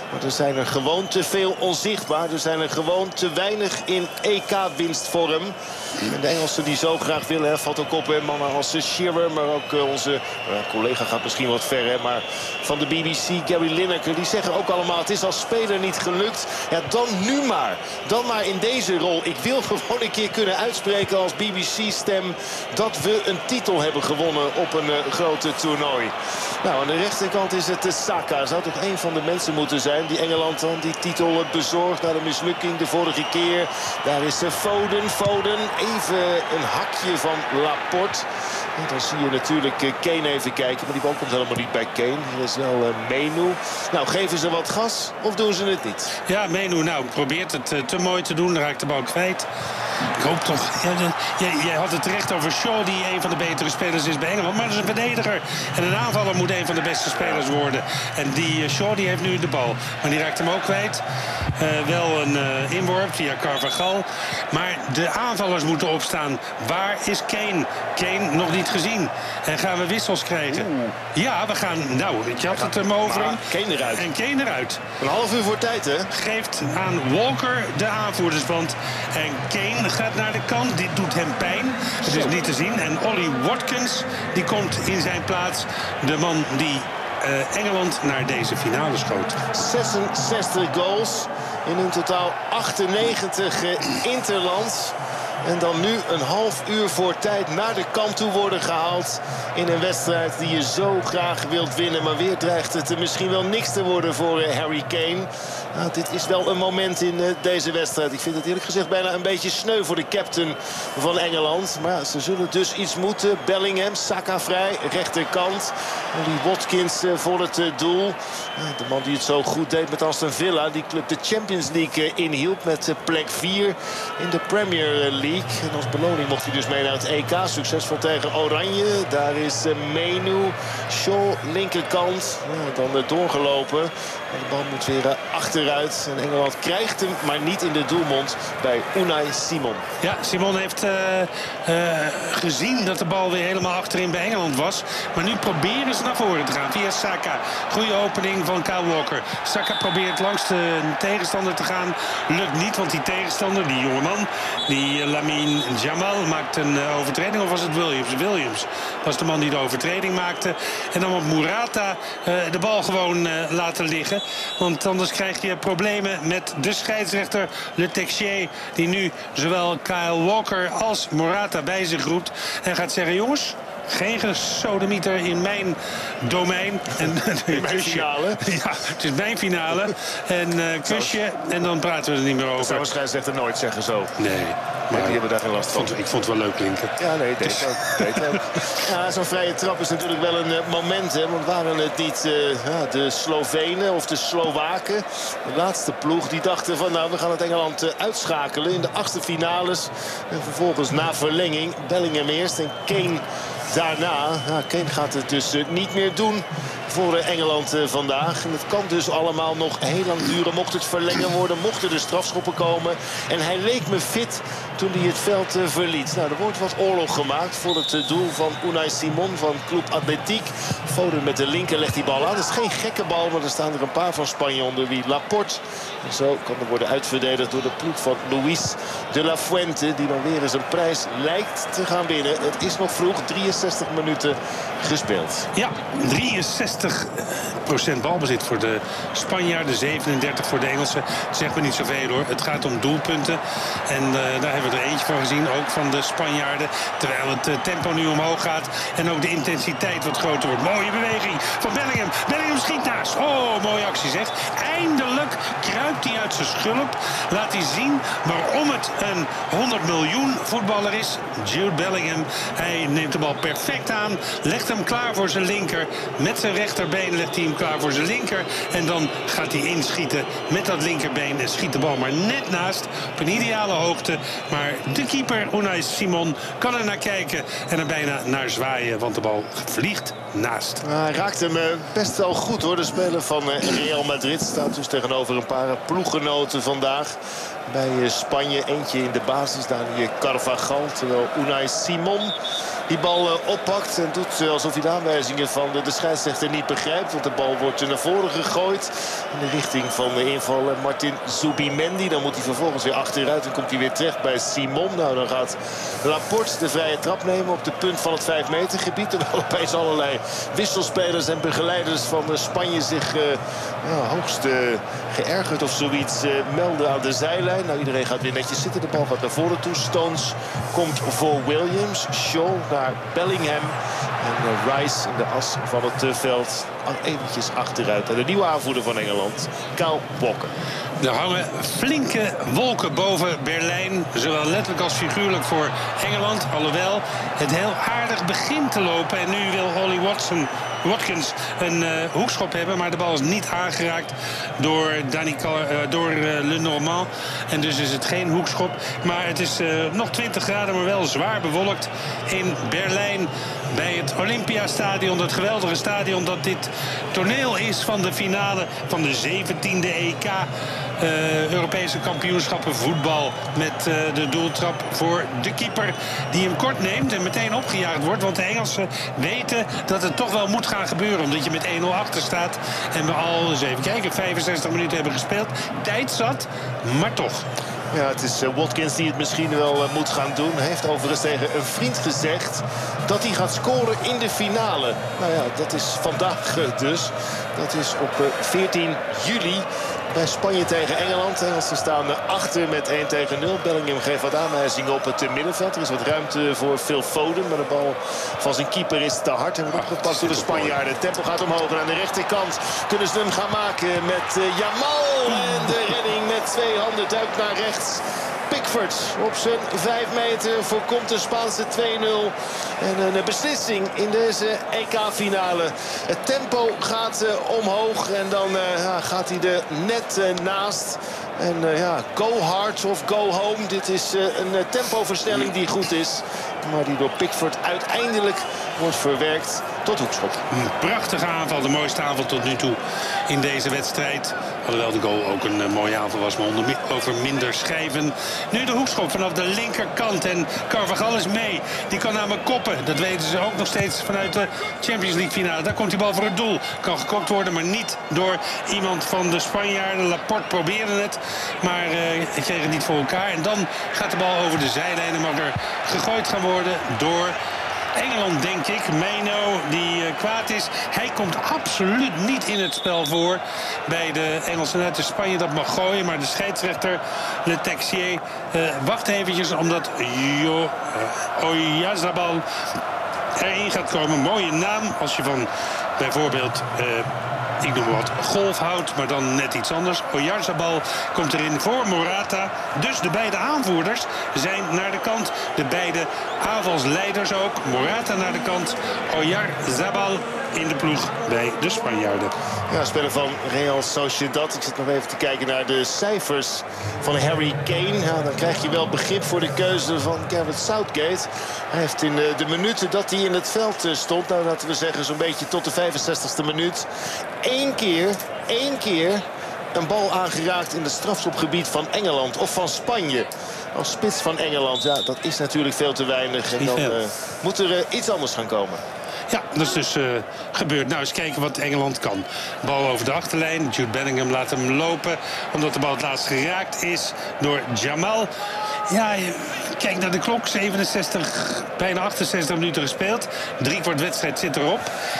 Maar er zijn er gewoon te veel onzichtbaar. Er zijn er gewoon te weinig in E K-winstvorm. En de Engelsen die zo graag willen, hè, valt ook op. Hè, mannen als Shearer, maar ook uh, onze uh, collega gaat misschien wat ver. Hè, maar van de B B C, Gary Lineker, die zeggen ook allemaal... het is als speler niet gelukt. Ja, dan nu maar. Dan maar in deze rol. Ik wil gewoon een keer kunnen uitspreken als B B C-stem... dat we een titel hebben gewonnen op een uh, grote toernooi. Nou, aan de rechterkant is het uh, Saka. Zou toch een van de mensen moeten zijn die Engeland dan die titel uh, bezorgt... na de mislukking de vorige keer. Daar is uh, Foden. Foden, even een hakje van Laporte. En dan zie je natuurlijk uh, Kane even kijken. Maar die bal komt helemaal niet bij Kane. Dat is wel uh, Menu. Nou, geven ze wat gas of doen ze het niet? Ja, Menu nou probeert het uh, te mooi te doen. Raakt de bal kwijt. Ik hoop toch... Ja, de, jij, jij had het terecht over Shaw, die een van de betere spelers is bij Engeland. Maar dat is een verdediger. En een aanvaller moet een van de beste spelers worden. En die uh, Shaw die heeft nu de bal. Maar die raakt hem ook kwijt. Uh, wel een uh, inworp via Carvajal. Maar de aanvallers moeten opstaan. Waar is Kane? Kane nog niet gezien. En gaan we wissels krijgen? Oeh. Ja, we gaan... Nou, je had het hem over. Kane eruit. En Kane eruit. Een half uur voor tijd, hè? Geeft aan Walker de aanvoerdersband. En Kane gaat naar de kant. Dit doet hem pijn. Het is niet te zien. En Ollie Watkins, die komt in zijn plaats. De man die uh, Engeland naar deze finale schoot. zesenzestig goals in in totaal achtennegentig uh, interlands. En dan nu een half uur voor tijd naar de kant toe worden gehaald. In een wedstrijd die je zo graag wilt winnen. Maar weer dreigt het misschien wel niks te worden voor Harry Kane. Nou, dit is wel een moment in uh, deze wedstrijd. Ik vind het eerlijk gezegd bijna een beetje sneu voor de captain van Engeland. Maar ja, ze zullen dus iets moeten. Bellingham, Saka vrij, rechterkant. En die Watkins uh, voor het uh, doel. Uh, de man die het zo goed deed met Aston Villa. Die club de Champions League uh, inhield met uh, plek vier in de Premier League. En als beloning mocht hij dus mee naar het E K. Succesvol tegen Oranje. Daar is uh, Menu. Shaw, linkerkant. Ja, dan uh, doorgelopen. En de bal moet weer uh, achteruit. En Engeland krijgt hem, maar niet in de doelmond bij Unai Simon. Ja, Simon heeft uh, uh, gezien dat de bal weer helemaal achterin bij Engeland was. Maar nu proberen ze naar voren te gaan via Saka. Goede opening van Kyle Walker. Saka probeert langs de tegenstander te gaan. Lukt niet, want die tegenstander, die jongeman, die uh, Lamine Jamal, maakt een uh, overtreding. Of was het Williams? Williams was de man die de overtreding maakte. En dan moet Morata uh, de bal gewoon uh, laten liggen. Want anders krijg je problemen met de scheidsrechter Le Texier, die nu zowel Kyle Walker als Morata bij zich roept. En gaat zeggen, jongens, geen gesodemieter in mijn domein. En, in mijn finale. Ja, het is mijn finale. En uh, kusje. En dan praten we er niet meer over. Dat zou een scheidsrechter nooit zeggen zo. Nee. Maar die hebben daar geen last van. Vond, ik vond het wel leuk, Linker. Ja, nee, deed dus. ook. Deed ook. Ja, zo'n vrije trap is natuurlijk wel een uh, moment. Hè, want waren het niet uh, ja, de Slovenen of de Slowaken, de laatste ploeg, die dachten van nou, we gaan het Engeland uh, uitschakelen in de achtste finales. En vervolgens na verlenging Bellingham eerst en Kane daarna. Ja, Kane gaat het dus uh, niet meer doen voor uh, Engeland uh, vandaag. En het kan dus allemaal nog heel lang duren. Mocht het verlengen worden, mochten er strafschoppen komen. En hij leek me fit toen hij het veld uh, verliet. Nou, er wordt wat oorlog gemaakt voor het uh, doel van Unai Simon van Club Atletiek. Foden met de linker legt die bal aan. Dat is geen gekke bal, maar er staan er een paar van Spanje onder wie Laporte. En zo kan er worden uitverdedigd door de ploeg van Luis de la Fuente, die dan weer eens een prijs lijkt te gaan winnen. Het is nog vroeg, drieënzestig minuten gespeeld. Ja, drieënzestig procent balbezit voor de Spanjaarden, zevenendertig voor de Engelsen. Dat zegt me niet zoveel hoor. Het gaat om doelpunten. En uh, daar hebben we er eentje van gezien, ook van de Spanjaarden. Terwijl het uh, tempo nu omhoog gaat en ook de intensiteit wat groter wordt. Mooie beweging van Bellingham. Bellingham schiet naast. Oh, mooie actie zeg. Eindelijk kruipt hij uit zijn schulp. Laat hij zien waarom het een honderd miljoen voetballer is. Jude Bellingham. Hij neemt de bal perfect aan. Legt hem klaar voor zijn linker. Met zijn rechterbeen legt hij hem klaar voor zijn linker. En dan gaat hij inschieten met dat linkerbeen. En schiet de bal maar net naast. Op een ideale hoogte. Maar de keeper Unai Simon kan er naar kijken. En er bijna naar zwaaien. Want de bal vliegt naast. Hij raakt hem best wel goed hoor. De speler van Real Madrid staat dus tegenover een paar ploeggenoten vandaag. bij Spanje. Eentje in de basis, daar hier Carvajal. Terwijl Unai Simon die bal uh, oppakt en doet uh, alsof hij de aanwijzingen van de, de scheidsrechter niet begrijpt. Want de bal wordt naar voren gegooid in de richting van de inval uh, Martin Zubimendi. Dan moet hij vervolgens weer achteruit en komt hij weer terecht bij Simon. Nou, dan gaat Laporte de vrije trap nemen op de punt van het vijf meter gebied. Terwijl opeens allerlei wisselspelers en begeleiders van uh, Spanje zich uh, ja, hoogst uh, geërgerd of zoiets uh, melden aan de zijlijn. Nou, iedereen gaat weer netjes zitten. De bal gaat naar voren toe. Stones komt voor Williams. Shaw naar Bellingham. En uh, Rice in de as van het uh, veld. Eventjes achteruit. En de nieuwe aanvoerder van Engeland, Kyle Walker. Er hangen flinke wolken boven Berlijn. Zowel letterlijk als figuurlijk voor Engeland. Alhoewel het heel aardig begint te lopen. En nu wil Ollie Watson, Watkins een uh, hoekschop hebben. Maar de bal is niet aangeraakt door, Danny, uh, door uh, Lenormand. En dus is het geen hoekschop. Maar het is uh, nog twintig graden, maar wel zwaar bewolkt in Berlijn. Bij het Olympiastadion, het geweldige stadion dat dit toneel is van de finale van de zeventiende E K. Uh, Europese kampioenschappen voetbal met uh, de doeltrap voor de keeper die hem kort neemt en meteen opgejaagd wordt. Want de Engelsen weten dat het toch wel moet gaan gebeuren, omdat je met één nul achter staat en we al, eens even kijken, vijfenzestig minuten hebben gespeeld. Tijd zat, maar toch. Ja, het is uh, Watkins die het misschien wel uh, moet gaan doen. Hij heeft overigens tegen een vriend gezegd dat hij gaat scoren in de finale. Nou ja, dat is vandaag uh, dus. Dat is op uh, veertien juli bij Spanje tegen Engeland. Engelsen staan achter met één tegen nul. Bellingham geeft wat aanwijzingen op het middenveld. Er is wat ruimte voor Phil Foden. Maar de bal van zijn keeper is te hard. En wordt opgepakt door de Spanjaarden. Het tempo gaat omhoog. En aan de rechterkant kunnen ze hem gaan maken met uh, Jamal. En de redding met twee handen duikt naar rechts. Pickford op zijn vijf meter voorkomt de Spaanse twee nul. En een beslissing in deze E K-finale. Het tempo gaat uh, omhoog en dan uh, ja, gaat hij er net uh, naast. En uh, ja, go hard of go home. Dit is uh, een uh, tempoversnelling die goed is. Maar die door Pickford uiteindelijk wordt verwerkt tot hoekschop. Een prachtige aanval, de mooiste aanval tot nu toe in deze wedstrijd. Alhoewel de goal ook een uh, mooie aanval was, maar onder, over minder schijven. Nu de hoekschop vanaf de linkerkant. En Carvajal is mee. Die kan namelijk koppen. Dat weten ze ook nog steeds vanuit de Champions League finale. Daar komt die bal voor het doel. Kan gekopt worden, maar niet door iemand van de Spanjaarden. Laporte probeerde het, maar uh, kreeg het niet voor elkaar. En dan gaat de bal over de zijlijn en mag er gegooid gaan worden door Engeland, denk ik. Meno, die uh, kwaad is. Hij komt absoluut niet in het spel voor bij de Engelsen. Het is Spanje dat mag gooien, maar de scheidsrechter Le Texier uh, wacht eventjes omdat Jo, uh, Oyarzabal erin gaat komen. Mooie naam als je van bijvoorbeeld Uh, ik noem wat golf houdt, maar dan net iets anders. Oyarzabal komt erin voor Morata. Dus de beide aanvoerders zijn naar de kant. De beide aanvalsleiders ook. Morata naar de kant. Oyarzabal in de ploeg bij de Spanjaarden. Ja, speler van Real Sociedad. Ik zit nog even te kijken naar de cijfers van Harry Kane. Ja, dan krijg je wel begrip voor de keuze van Gareth Southgate. Hij heeft in de, de minuten dat hij in het veld stond, nou laten we zeggen zo'n beetje tot de vijfenzestigste minuut, één keer, één keer een bal aangeraakt in het strafschopgebied van Engeland of van Spanje. Als spits van Engeland, ja, dat is natuurlijk veel te weinig. En dan uh, moet er uh, iets anders gaan komen. Ja, dat is dus uh, gebeurd. Nou, eens kijken wat Engeland kan. Bal over de achterlijn. Jude Bellingham laat hem lopen. Omdat de bal het laatst geraakt is door Jamal. Ja, kijk naar de klok. zevenenzestig, bijna achtenzestig minuten gespeeld. Drie kwart wedstrijd zit erop.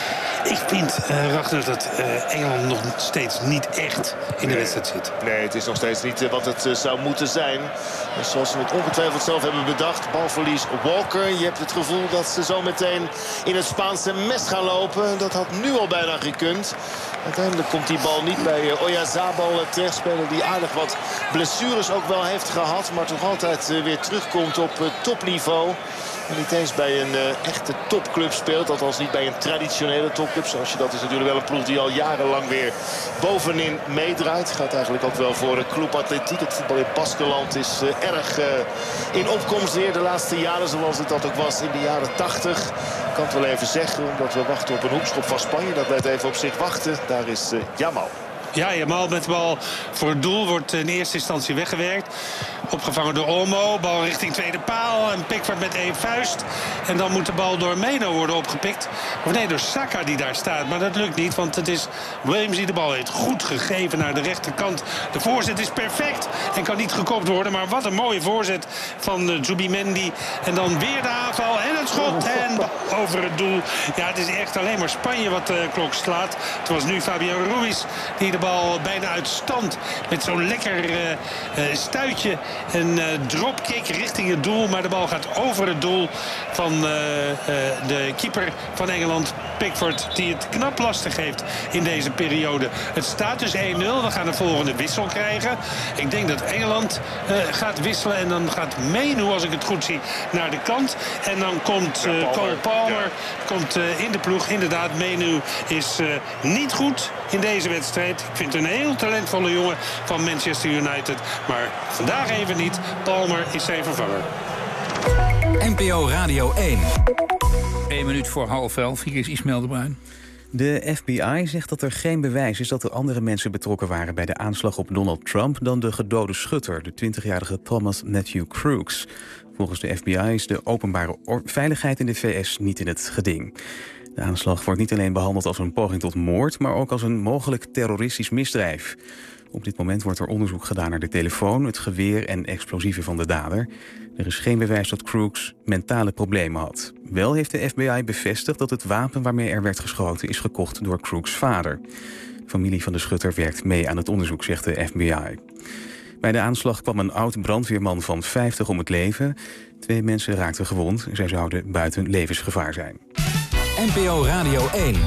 Ik vind, uh, Ragnar, dat uh, Engeland nog steeds niet echt in de nee, wedstrijd zit. Nee, het is nog steeds niet uh, wat het uh, zou moeten zijn. En zoals ze het ongetwijfeld zelf hebben bedacht. Balverlies Walker. Je hebt het gevoel dat ze zo meteen in het Spaanse mes gaan lopen. Dat had nu al bijna gekund. Uiteindelijk komt die bal niet bij uh, Oyarzabal uh, terechtspeler die aardig wat blessures ook wel heeft gehad. Maar toch altijd uh, weer terugkomt op uh, topniveau. En niet eens bij een uh, echte topclub speelt. Althans niet bij een traditionele topclub. Zoals je dat is natuurlijk wel een ploeg die al jarenlang weer bovenin meedraait. Gaat eigenlijk ook wel voor een Club Atletiek. Het voetbal in Baskeland is uh, erg uh, in opkomst weer de laatste jaren. Zoals het dat ook was in de jaren tachtig. Ik kan het wel even zeggen. Omdat we wachten op een hoekschop van Spanje. Dat blijft even op zich wachten. Daar is uh, Jamal. Ja, Jamal met de bal voor het doel wordt in eerste instantie weggewerkt. Opgevangen door Olmo. Bal richting tweede paal. En Pickford met één vuist. En dan moet de bal door Meno worden opgepikt. Of nee, door Saka die daar staat. Maar dat lukt niet, want het is Williams die de bal heeft. Goed gegeven naar de rechterkant. De voorzet is perfect en kan niet gekopt worden. Maar wat een mooie voorzet van uh, Zubimendi. En dan weer de aanval en het schot. En over het doel. Ja, het is echt alleen maar Spanje wat de klok slaat. Het was nu Fabian Ruiz die de bal bijna uit stand met zo'n lekker uh, uh, stuitje. Een uh, dropkick richting het doel. Maar de bal gaat over het doel van uh, uh, de keeper van Engeland, Pickford, die het knap lastig heeft in deze periode. Het staat dus één nul. We gaan een volgende wissel krijgen. Ik denk dat Engeland uh, gaat wisselen. En dan gaat Menu, als ik het goed zie, naar de kant. En dan komt uh, ja, Palmer. Cole Palmer ja. komt, uh, in de ploeg. Inderdaad, Menu is uh, niet goed in deze wedstrijd. Ik vind het een heel talentvolle jongen van Manchester United. Maar vandaag even niet. Palmer is zijn vervanger. N P O Radio één. Eén minuut voor half elf. Hier is Ismaël de Bruin. De F B I zegt dat er geen bewijs is dat er andere mensen betrokken waren bij de aanslag op Donald Trump dan de gedode schutter, de twintigjarige Thomas Matthew Crooks. Volgens de F B I is de openbare veiligheid in de V S niet in het geding. De aanslag wordt niet alleen behandeld als een poging tot moord, maar ook als een mogelijk terroristisch misdrijf. Op dit moment wordt er onderzoek gedaan naar de telefoon, het geweer en explosieven van de dader. Er is geen bewijs dat Crooks mentale problemen had. Wel heeft de F B I bevestigd dat het wapen waarmee er werd geschoten is gekocht door Crooks' vader. De familie van de schutter werkt mee aan het onderzoek, zegt de F B I. Bij de aanslag kwam een oud brandweerman van vijftig om het leven. Twee mensen raakten gewond. Zij zouden buiten levensgevaar zijn. N P O Radio één.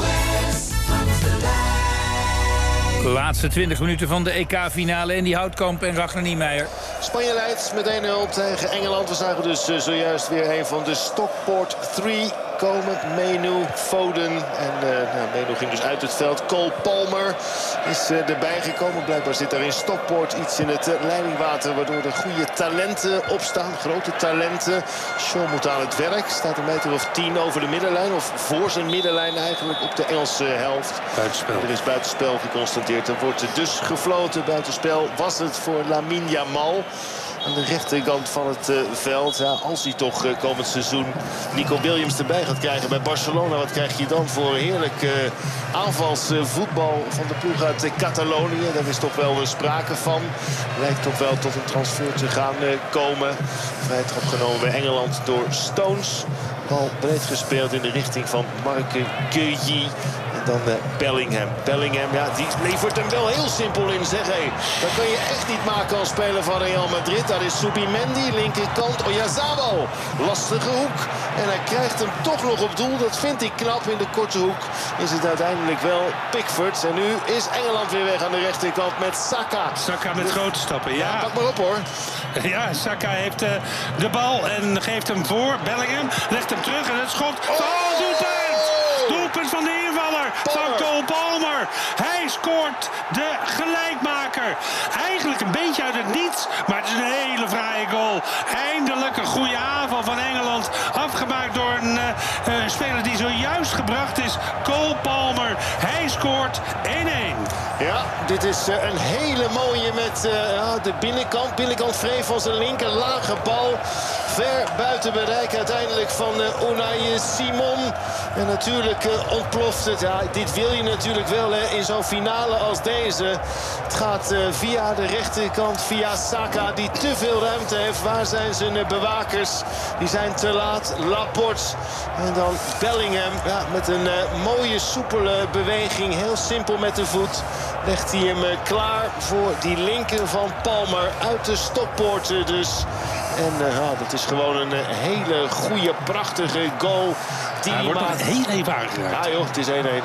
De laatste twintig minuten van de E K-finale. En die Houtkamp en Ragnar Niemeyer. Spanje leidt met één nul tegen Engeland. We zagen dus uh, zojuist weer een van de Stockport drie komen. Menu, Foden. En uh, nou, Menu ging dus uit het veld. Cole Palmer is uh, erbij gekomen. Blijkbaar zit daar in Stockport iets in het uh, leidingwater. Waardoor er goede talenten opstaan. Grote talenten. Shaw moet aan het werk. Staat een meter of tien over de middenlijn. Of voor zijn middenlijn eigenlijk op de Engelse helft. Buitenspel. Er is buitenspel geconstateerd. Er wordt dus gefloten. Buitenspel was het voor Lamine Yamal. Aan de rechterkant van het uh, veld. Ja, als hij toch uh, komend seizoen Nico Williams erbij gaat krijgen bij Barcelona. Wat krijg je dan voor heerlijk uh, aanvalsvoetbal uh, van de ploeg uit uh, Catalonië. Daar is toch wel uh, sprake van. Lijkt toch wel tot een transfer te gaan uh, komen. Vrij trap genomen bij Engeland door Stones. Bal breed gespeeld in de richting van Marc Guehi. En dan uh, Bellingham. Bellingham, ja, die levert hem wel heel simpel in, zeg hé. Dat kan je echt niet maken als speler van Real Madrid. Daar is Zubimendi, linkerkant, Oyarzabal. Lastige hoek. En hij krijgt hem toch nog op doel. Dat vind ik knap. In de korte hoek is het uiteindelijk wel Pickford. En nu is Engeland weer weg aan de rechterkant met Saka. Saka met grote stappen, ja. ja. Pak maar op, hoor. Ja, Saka heeft uh, de bal en geeft hem voor. Bellingham legt hem terug en het schot. Oh, oh doelpunt! Doelpunt van de invaller van Cole Palmer. Hij scoort de gelijkmaker. Eigenlijk een beetje uit het niets, maar het is een hele fraaie goal. Eindelijk een goede aanval van Engeland. Afgemaakt door een uh, uh, speler die zojuist gebracht is. Cole Palmer. Hij scoort één één. Ja, dit is uh, een hele mooie met uh, ja, de binnenkant. Binnenkant vreef van zijn linker. Lage bal. Ver buiten bereik uiteindelijk van uh, Unai Simon. En natuurlijk uh, ontploft het. Ja, dit wil je natuurlijk wel hè, in zo'n finale als deze. Het gaat uh, via de rechterkant, via Saka, die te veel ruimte heeft. Waar zijn zijn uh, bewakers? Die zijn te laat. Laporte. En dan Bellingham ja, met een uh, mooie, soepele beweging. Heel simpel met de voet. Legt hij hem uh, klaar voor die linker van Palmer uit de stoppoorten dus. En uh, ja, dat is gewoon een uh, hele goede, prachtige goal. Die hij wordt nog heel even aangeraakt. Ja joh, het is één één.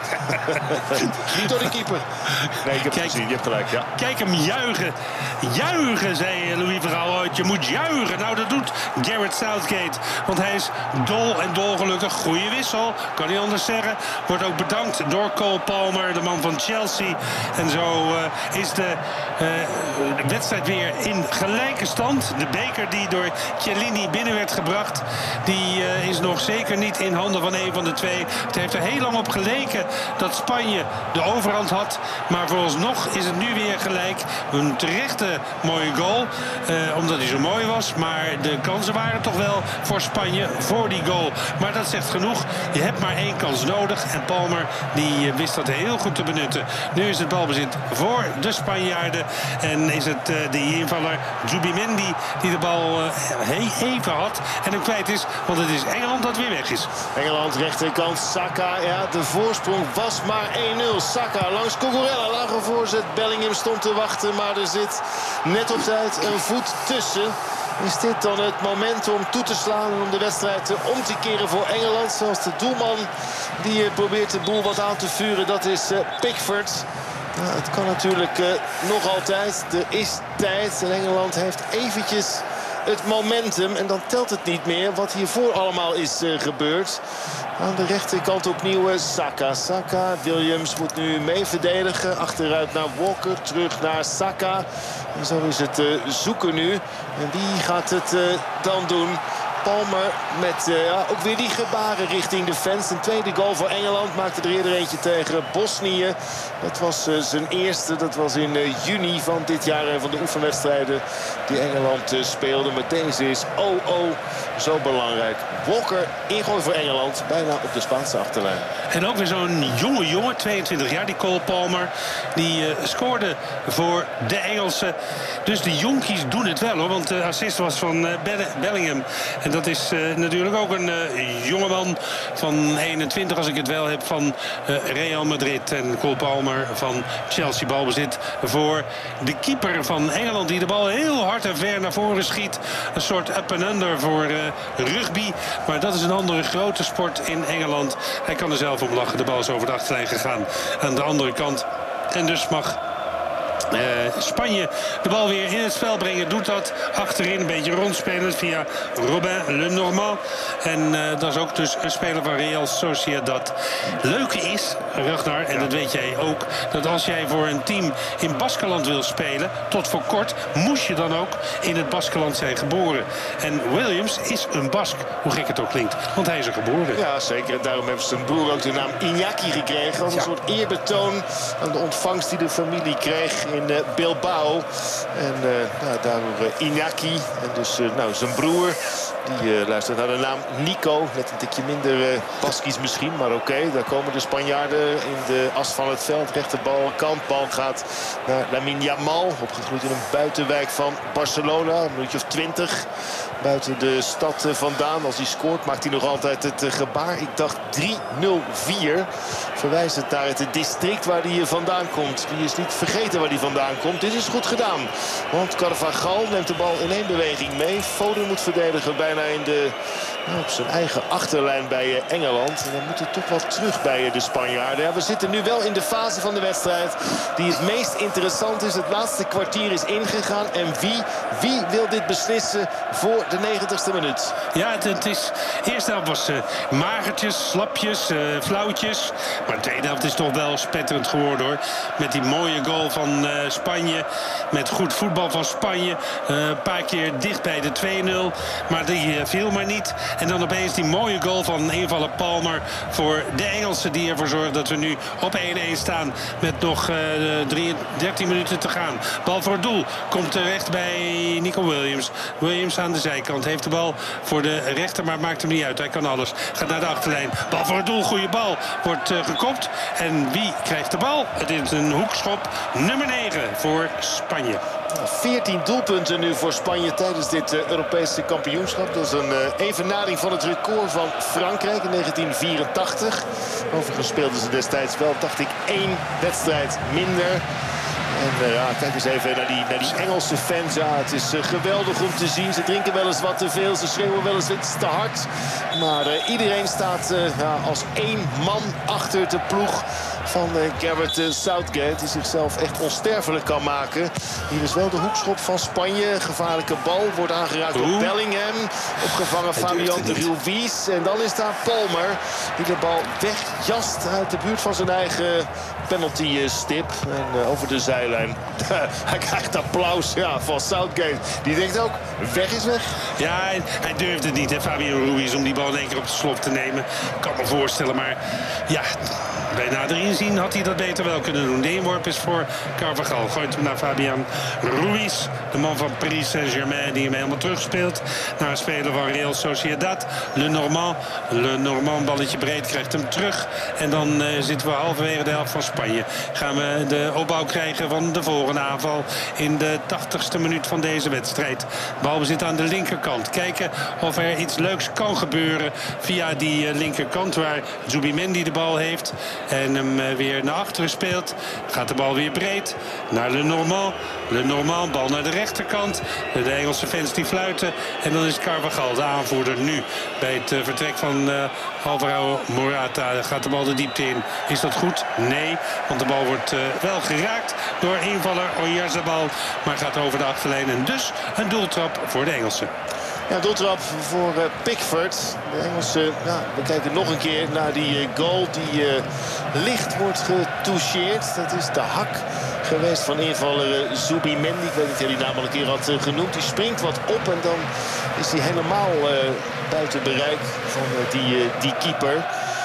Niet door de keeper. Nee, ik heb het gezien, je hebt gelijk. Ja. Kijk hem juichen. Juichen, zei Louis van Gaal ooit. Je moet juichen. Nou, dat doet Gareth Southgate. Want hij is dol en dolgelukkig. Goeie wissel, kan niet anders zeggen. Wordt ook bedankt door Cole Palmer, de man van Chelsea. En zo uh, is de uh, wedstrijd weer in gelijke stand. De beker keeper die door Chiellini binnen werd gebracht. Die uh, is nog zeker niet in handen van een van de twee. Het heeft er heel lang op geleken dat Spanje de overhand had. Maar vooralsnog is het nu weer gelijk. Een terechte mooie goal. Uh, omdat hij zo mooi was. Maar de kansen waren toch wel voor Spanje voor die goal. Maar dat zegt genoeg. Je hebt maar één kans nodig. En Palmer die wist dat heel goed te benutten. Nu is het balbezit voor de Spanjaarden. En is het uh, de invaller Zubimendi die de bal uh, even had. En hem kwijt is. Want het is Engeland dat weer weg is. Engeland rechterkant. Saka. Ja, de voorsprong was maar één nul. Saka langs Cucurella. Lage voorzet. Bellingham stond te wachten. Maar er zit net op tijd een voet tussen. Is dit dan het moment om toe te slaan en om de wedstrijd om te keren voor Engeland? Zelfs de doelman die probeert de boel wat aan te vuren, dat is uh, Pickford. Nou, het kan natuurlijk uh, nog altijd. Er is tijd en Engeland heeft eventjes het momentum. En dan telt het niet meer wat hiervoor allemaal is uh, gebeurd. Aan de rechterkant opnieuw uh, Saka. Saka, Williams moet nu mee verdedigen. Achteruit naar Walker, terug naar Saka. En zo is het uh, zoeken nu. En wie gaat het uh, dan doen? Palmer met uh, ja, ook weer die gebaren richting de fans. Een tweede goal voor Engeland. Maakte er eerder eentje tegen Bosnië. Dat was uh, zijn eerste. Dat was in uh, juni van dit jaar. Een van de oefenwedstrijden die Engeland uh, speelde. Maar deze is oh oh zo belangrijk. Walker, ingooi voor Engeland. Bijna op de Spaanse achterlijn. En ook weer zo'n jonge jongen, tweeëntwintig jaar, die Cole Palmer. Die uh, scoorde voor de Engelsen. Dus de jonkies doen het wel hoor. Want de assist was van uh, Bellingham. En dat is uh, natuurlijk ook een uh, jongeman van eenentwintig, als ik het wel heb, van uh, Real Madrid. En Cole Palmer van Chelsea. Balbezit voor de keeper van Engeland, die de bal heel hard en ver naar voren schiet. Een soort up and under voor uh, rugby. Maar dat is een andere grote sport in Engeland. Hij kan er zelf om lachen. De bal is over de achterlijn gegaan aan de andere kant. En dus mag Uh, Spanje de bal weer in het spel brengen. Doet dat achterin een beetje rondspelen via Robin Lenormand. En uh, dat is ook dus een speler van Real Sociedad. Leuke is, Ragnar, en dat weet jij ook, dat als jij voor een team in Baskeland wil spelen, tot voor kort moest je dan ook in het Baskeland zijn geboren. En Williams is een Bask, hoe gek het ook klinkt, want hij is er geboren. Ja, zeker. En daarom heeft zijn broer ook de naam Iñaki gekregen. Als een ja. soort eerbetoon aan de ontvangst die de familie kreeg in uh, Bilbao. En uh, nou, daardoor uh, Iñaki en dus uh, nou, zijn broer. Die uh, luistert naar de naam Nico. Net een tikje minder uh, Baskisch misschien. Maar oké, okay, daar komen de Spanjaarden in de as van het veld. Rechterbalkant. Bal gaat naar Lamine Yamal. Opgegroeid in een buitenwijk van Barcelona. Een minuutje of twintig. Buiten de stad uh, vandaan. Als hij scoort maakt hij nog altijd het uh, gebaar. Ik dacht drie nul vier. Verwijst het naar het district waar hij uh, vandaan komt. Die is niet vergeten waar hij vandaan komt. Dit is goed gedaan. Want Carvajal neemt de bal in één beweging mee. Foden moet verdedigen bijna in de, nou, op zijn eigen achterlijn bij Engeland. En dan moet het toch wel terug bij de Spanjaarden. Ja, we zitten nu wel in de fase van de wedstrijd die het meest interessant is. Het laatste kwartier is ingegaan. En wie, wie wil dit beslissen voor de negentigste minuut? Ja, het, het is... De eerste helft was uh, magertjes, slapjes, uh, flauwtjes. Maar de tweede helft is toch wel spetterend geworden hoor. Met die mooie goal van uh, Spanje. Met goed voetbal van Spanje. Uh, een paar keer dicht bij de twee nul. Maar die uh, viel maar niet. En dan opeens die mooie goal van invaller Palmer voor de Engelsen. Die ervoor zorgt dat we nu op één één staan. Met nog uh, drie, dertien minuten te gaan. Bal voor het doel. Komt terecht bij Nico Williams. Williams aan de zijkant. Heeft de bal voor de rechter. Maar maakt hem niet uit. Hij kan alles. Gaat naar de achterlijn. Bal voor het doel. Goede bal. Wordt uh, gekopt. En wie krijgt de bal? Het is een hoekschop. Nummer negen voor Spanje. veertien doelpunten nu voor Spanje tijdens dit uh, Europese kampioenschap. Dat is een uh, evenaring van het record van Frankrijk in negentien vierentachtig. Overigens speelden ze destijds wel, dacht ik, één wedstrijd minder. En uh, ja, kijk eens even naar die, naar die Engelse fans. Ja, het is uh, geweldig om te zien. Ze drinken wel eens wat te veel. Ze schreeuwen wel eens iets te hard. Maar uh, iedereen staat uh, ja, als één man achter de ploeg van uh, Gareth uh, Southgate. Die zichzelf echt onsterfelijk kan maken. Hier is wel de hoekschop van Spanje. Gevaarlijke bal wordt aangeraakt door Bellingham. Opgevangen Fabian Ruiz. En dan is daar Palmer die de bal wegjast uit de buurt van zijn eigen penalty stip. En uh, over de zijlijn. zijlijn. Hij krijgt applaus ja, van Southgate. Die denkt ook, weg is weg. Ja, hij, hij durfde het niet, hè, Fabio Ruiz, om die bal in één keer op de slop te nemen. Ik kan me voorstellen, maar ja, bij nader inzien had hij dat beter wel kunnen doen. De inworp is voor Carvajal. Gooit hem naar Fabian Ruiz, de man van Paris Saint-Germain, die hem helemaal terugspeelt naar een speler van Real Sociedad. Le Normand. Le Normand, balletje breed, krijgt hem terug. En dan uh, zitten we halverwege de helft van Spanje. Gaan we de opbouw krijgen van de volgende aanval in de tachtigste minuut van deze wedstrijd. Balbezit aan de linkerkant. Kijken of er iets leuks kan gebeuren via die uh, linkerkant waar Zubimendi de bal heeft en hem uh, weer naar achteren speelt. Gaat de bal weer breed naar Le Normand. Le Normand, bal naar de rechterkant. De Engelse fans die fluiten. En dan is Carvajal de aanvoerder nu bij het uh, vertrek van uh, Alvaro Morata. Gaat de bal de diepte in. Is dat goed? Nee, want de bal wordt uh, wel geraakt door invaller Oyarzabal, maar gaat over de achterlijn en dus een doeltrap voor de Engelsen. Ja, doeltrap voor uh, Pickford. De Engelsen, ja, we kijken nog een keer naar die uh, goal die uh, licht wordt getoucheerd. Dat is de hak geweest van invaller uh, Zubimendi. Ik weet niet of hij die naam al een keer had uh, genoemd. Die springt wat op en dan is hij helemaal uh, buiten bereik van uh, die, uh, die keeper.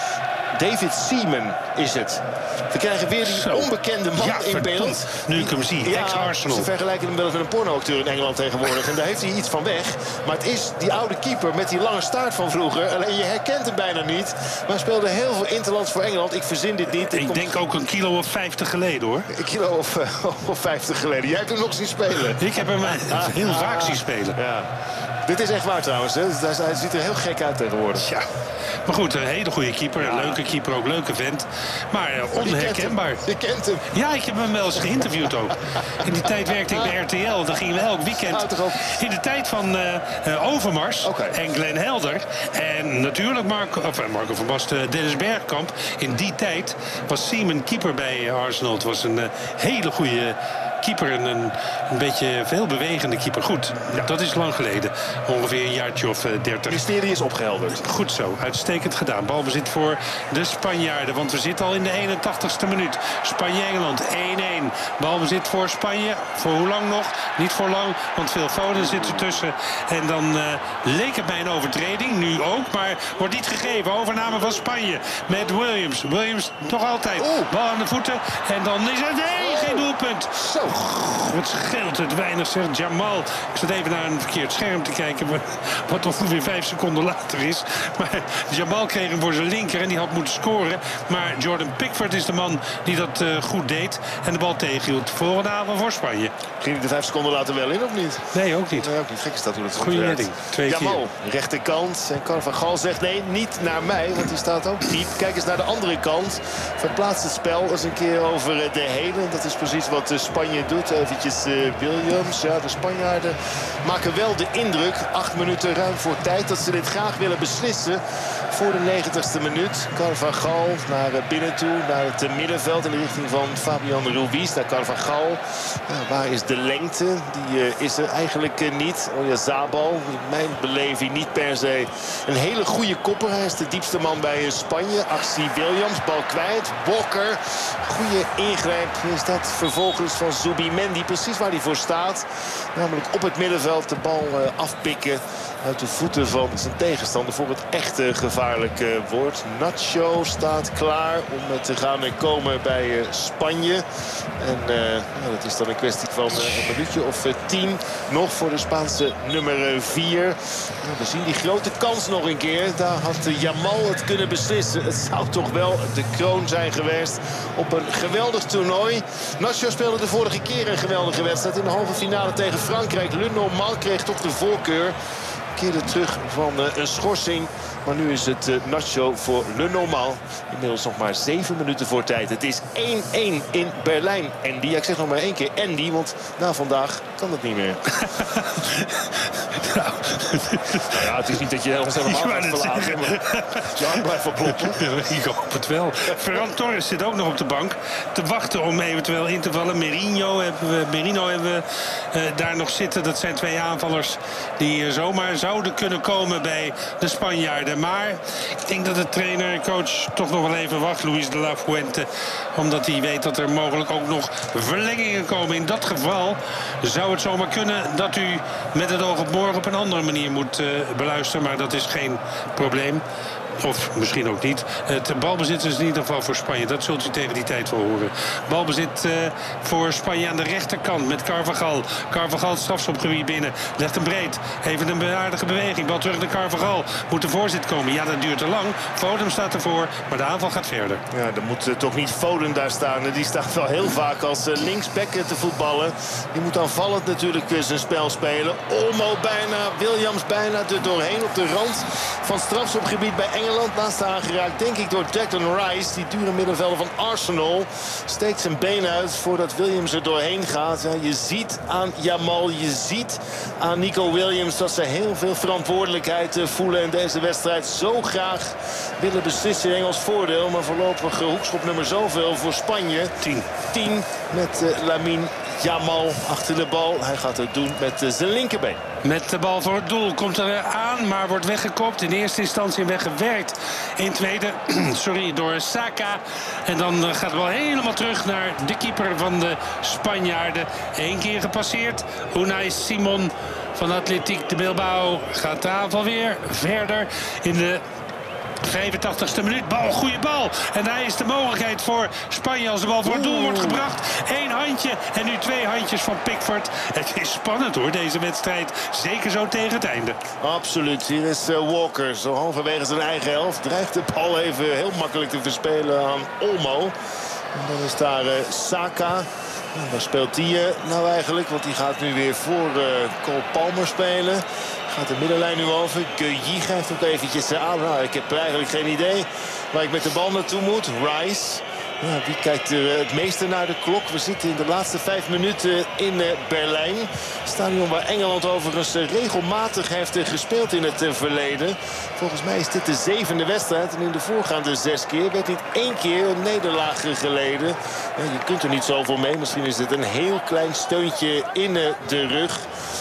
David Seaman is het. We krijgen weer die Zo. onbekende man ja, in beeld. Nu ik hem zie, ja, ex-Arsenal. Ze vergelijken hem wel eens met een pornoacteur in Engeland tegenwoordig. En daar heeft hij iets van weg. Maar het is die oude keeper met die lange staart van vroeger. Alleen je herkent hem bijna niet. Maar hij speelde heel veel interlands voor Engeland. Ik verzin dit niet. Ik, ik denk ook een kilo of vijftig geleden, hoor. Een kilo of, uh, of vijftig geleden. Jij hebt hem nog zien spelen. Ik heb hem ah, heel ah, vaak zien spelen. Ja. Dit is echt waar trouwens. Hè. Hij ziet er heel gek uit tegenwoordig. Ja. Maar goed, een hele goede keeper. Een leuke keeper, ook leuke vent. Maar uh, onherkenbaar. Je kent, je kent hem. Ja, ik heb hem wel eens geïnterviewd ook. In die tijd werkte ik bij R T L. Dan gingen we elk weekend. In de tijd van uh, uh, Overmars okay. en Glenn Helder. En natuurlijk Marco, of, Marco van Basten, Dennis Bergkamp. In die tijd was Seaman keeper bij Arsenal. Het was een uh, hele goede keeper. En een, een beetje veelbewegende keeper. Goed, ja. dat is lang geleden. Ongeveer een jaartje of uh, dertig. Het mysterie is opgehelderd. Goed zo, uitstekend gedaan. Balbezit voor de Spanjaarden. Want we zitten al in de eenentachtigste minuut. Spanje-Engeland één-één. Balbezit voor Spanje. Voor hoe lang nog? Niet voor lang, want Phil Foden zit ertussen. En dan uh, leek het mij een overtreding. Nu ook, maar wordt niet gegeven. Overname van Spanje met Williams. Williams nog altijd. Oeh. Bal aan de voeten. En dan is het nee, geen doelpunt. Zo. Wat scheelt het weinig, zegt Jamal. Ik zat even naar een verkeerd scherm te kijken, wat ongeveer vijf seconden later is. Maar Jamal kreeg hem voor zijn linker en die had moeten scoren. Maar Jordan Pickford is de man die dat uh, goed deed en de bal tegenhield. Volgende avond voor Spanje. Ging hij de vijf seconden later wel in of niet? Nee, ook niet. Nee, ook niet. Gek is dat hoe het Goeie redding. Twee Jamal, keer. Rechterkant. En Carvajal zegt nee, niet naar mij, want die staat ook diep. Kijk eens naar de andere kant. Verplaatst het spel eens een keer over de hele. Dat is precies wat Spanje doet. Eventjes uh, Williams. Ja, de Spanjaarden maken wel de indruk. Acht minuten ruim voor tijd dat ze dit graag willen beslissen. Voor de negentigste minuut. Carvajal naar binnen toe. Naar het middenveld in de richting van Fabian Ruiz. Naar Carvajal. Ja, waar is de lengte? Die uh, is er eigenlijk uh, niet. Oyarzabal, in mijn beleving niet per se een hele goede kopper. Hij is de diepste man bij uh, Spanje. Actie Williams, bal kwijt. Walker, goede ingreep. Is dat vervolgens van Zubimendi. Precies waar hij voor staat. Namelijk op het middenveld de bal uh, afpikken. Uit de voeten van zijn tegenstander voor het echte gevaarlijke woord. Nacho staat klaar om te gaan komen bij uh, Spanje. En uh, nou, dat is dan een kwestie van uh, een minuutje of uh, tien nog voor de Spaanse nummer vier. Nou, we zien die grote kans nog een keer. Daar had uh, Jamal het kunnen beslissen. Het zou toch wel de kroon zijn geweest op een geweldig toernooi. Nacho speelde de vorige keer een geweldige wedstrijd in de halve finale tegen Frankrijk. Le Normand kreeg toch de voorkeur. Keerde terug van uh, een schorsing. Maar nu is het uh, Nacho voor Le Normand. Inmiddels nog maar zeven minuten voor tijd. Het is één-één in Berlijn. Andy, ik zeg nog maar één keer Andy, want na vandaag kan het niet meer. Nou. nou ja, het is niet dat je ons helemaal gaat verlaten. Maar Jan blijft wel kloppen. Ik hoop het wel. Ferran Torres zit ook nog op de bank te wachten om eventueel in te vallen. Merino hebben we, Merino hebben we uh, daar nog zitten. Dat zijn twee aanvallers die uh, zomaar zouden kunnen komen bij de Spanjaarden. Maar ik denk dat de trainer, coach toch nog wel even wacht, Luis de la Fuente. Omdat hij weet dat er mogelijk ook nog verlengingen komen. In dat geval zou het zomaar kunnen dat u met het oog op morgen op een andere manier moet uh, beluisteren. Maar dat is geen probleem. Of misschien ook niet. Het balbezit is in ieder geval voor Spanje. Dat zult u tegen die tijd wel horen. Balbezit uh, voor Spanje aan de rechterkant met Carvajal. Carvajal het strafschopgebied binnen. Legt hem breed. Even een aardige beweging. Bal terug naar Carvajal. Moet de voorzet komen. Ja, dat duurt te lang. Foden staat ervoor. Maar de aanval gaat verder. Ja, er moet uh, toch niet Foden daar staan. Die staat wel heel vaak als uh, linksback te voetballen. Die moet aanvallend natuurlijk uh, zijn spel spelen. Olmo bijna. Williams bijna er doorheen op de rand van het strafschopgebied bij Engeland. Naast aangeraakt, denk ik, door Declan Rice. Die dure middenvelder van Arsenal. Steekt zijn been uit voordat Williams er doorheen gaat. Ja, je ziet aan Jamal, je ziet aan Nico Williams dat ze heel veel verantwoordelijkheid voelen in deze wedstrijd. Zo graag willen beslissen in Engels voordeel. Maar voorlopig hoekschop nummer zoveel voor Spanje. tien. tien met uh, Lamine Jamal achter de bal. Hij gaat het doen met uh, zijn linkerbeen. Met de bal voor het doel komt er aan, maar wordt weggekopt. In eerste instantie weggewerkt. In tweede, sorry, door Saka. En dan gaat de bal helemaal terug naar de keeper van de Spanjaarden. Eén keer gepasseerd. Unai Simon van Athletic de Bilbao gaat de aanval weer verder in de vijfentachtigste minuut. Bal, goede bal. En daar is de mogelijkheid voor Spanje als de bal voor het doel wordt gebracht. Eén handje en nu twee handjes van Pickford. Het is spannend hoor, deze wedstrijd. Zeker zo tegen het einde. Absoluut. Hier is uh, Walker zo halverwege zijn eigen helft. Dreigt de bal even heel makkelijk te verspelen aan Olmo. En dan is daar uh, Saka. En waar speelt hij uh, nou eigenlijk? Want die gaat nu weer voor uh, Cole Palmer spelen. Gaat de middenlijn nu over. Gueyi geeft ook eventjes aan. Nou, ik heb eigenlijk geen idee waar ik met de bal naartoe moet. Rice. Ja, wie kijkt er het meeste naar de klok? We zitten in de laatste vijf minuten in Berlijn. Stadion waar Engeland overigens regelmatig heeft gespeeld in het verleden. Volgens mij is dit de zevende wedstrijd. En in de voorgaande zes keer werd niet één keer een nederlaag geleden. Ja, je kunt er niet zoveel mee. Misschien is het een heel klein steuntje in de rug.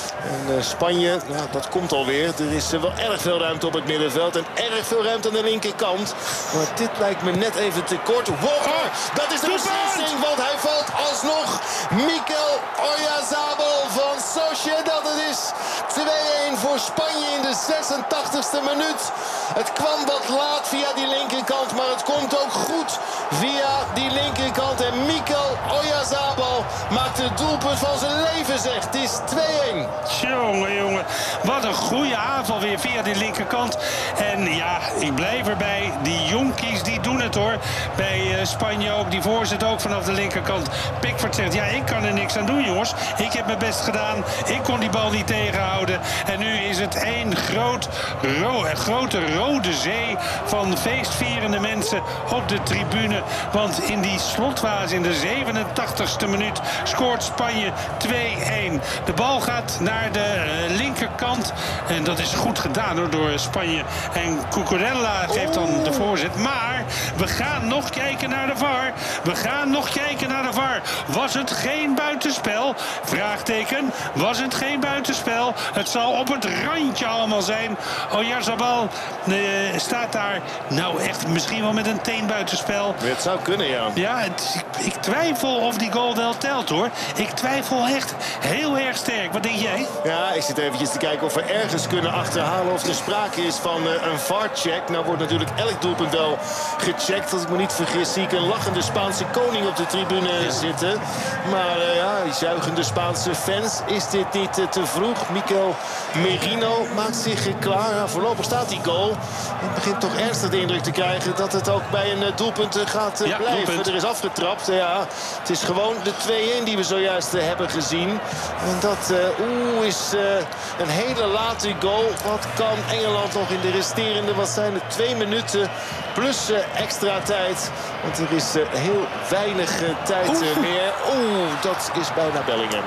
En uh, Spanje, nou, dat komt alweer. Er is uh, wel erg veel ruimte op het middenveld. En erg veel ruimte aan de linkerkant. Maar dit lijkt me net even te kort. Walker, dat is de beslissing, want hij valt alsnog. Mikel Oyarzabal van Sociedad. Het is twee-één voor Spanje in de zesentachtigste minuut. Het kwam wat laat via die linkerkant, maar het komt ook goed via die linkerkant. En Mikel Oyarzabal maakt het doelpunt van zijn leven, zegt. Het is twee-één. Jongen, jongen. Wat een goede aanval weer via die linkerkant. En ja, ik blijf erbij. Die jonkies, die doen het hoor. Bij uh, Spanje ook. Die voorzet ook vanaf de linkerkant. Pickford zegt, ja, ik kan er niks aan doen, jongens. Ik heb mijn best gedaan. Ik kon die bal niet tegenhouden. En nu is het één groot, ro grote rode zee van feestvierende mensen op de tribune. Want in die slotfase, in de zevenentachtigste minuut, scoort Spanje twee-één. De bal gaat naar de uh, linkerkant. En dat is goed gedaan hoor, door Spanje. En Cucurella geeft dan de voorzet. Maar we gaan nog kijken naar de V A R. We gaan nog kijken naar de V A R. Was het geen buitenspel? Vraagteken. Was het geen buitenspel? Het zal op het randje allemaal zijn. Oyarzabal uh, staat daar nou echt misschien wel met een teen buitenspel. Het zou kunnen, ja. Ja, het, ik, ik twijfel of die goal wel telt hoor. Ik twijfel echt heel erg sterk. Wat denk jij? Ja, ik zit eventjes te kijken of we ergens kunnen achterhalen of er sprake is van uh, een V A R-check. Nou wordt natuurlijk elk doelpunt wel gecheckt. Als ik me niet vergis zie ik een lachende Spaanse koning op de tribune ja. zitten. Maar uh, ja, zuigende Spaanse fans. Is dit niet uh, te vroeg? Mikel Merino maakt zich uh, klaar. Ja, voorlopig staat die goal. Het begint toch ernstig de indruk te krijgen dat het ook bij een uh, doelpunt uh, gaat uh, ja, blijven. Doelpunt. Er is afgetrapt. Ja, het is gewoon de twee-één die we zojuist uh, hebben gezien. En dat uh, oeh, is uh, een hele late goal. Wat kan Engeland nog in de resterende, wat zijn het, twee minuten plus uh, extra tijd. Want er is uh, heel weinig uh, tijd uh, meer. Oeh, dat is bijna Bellingham.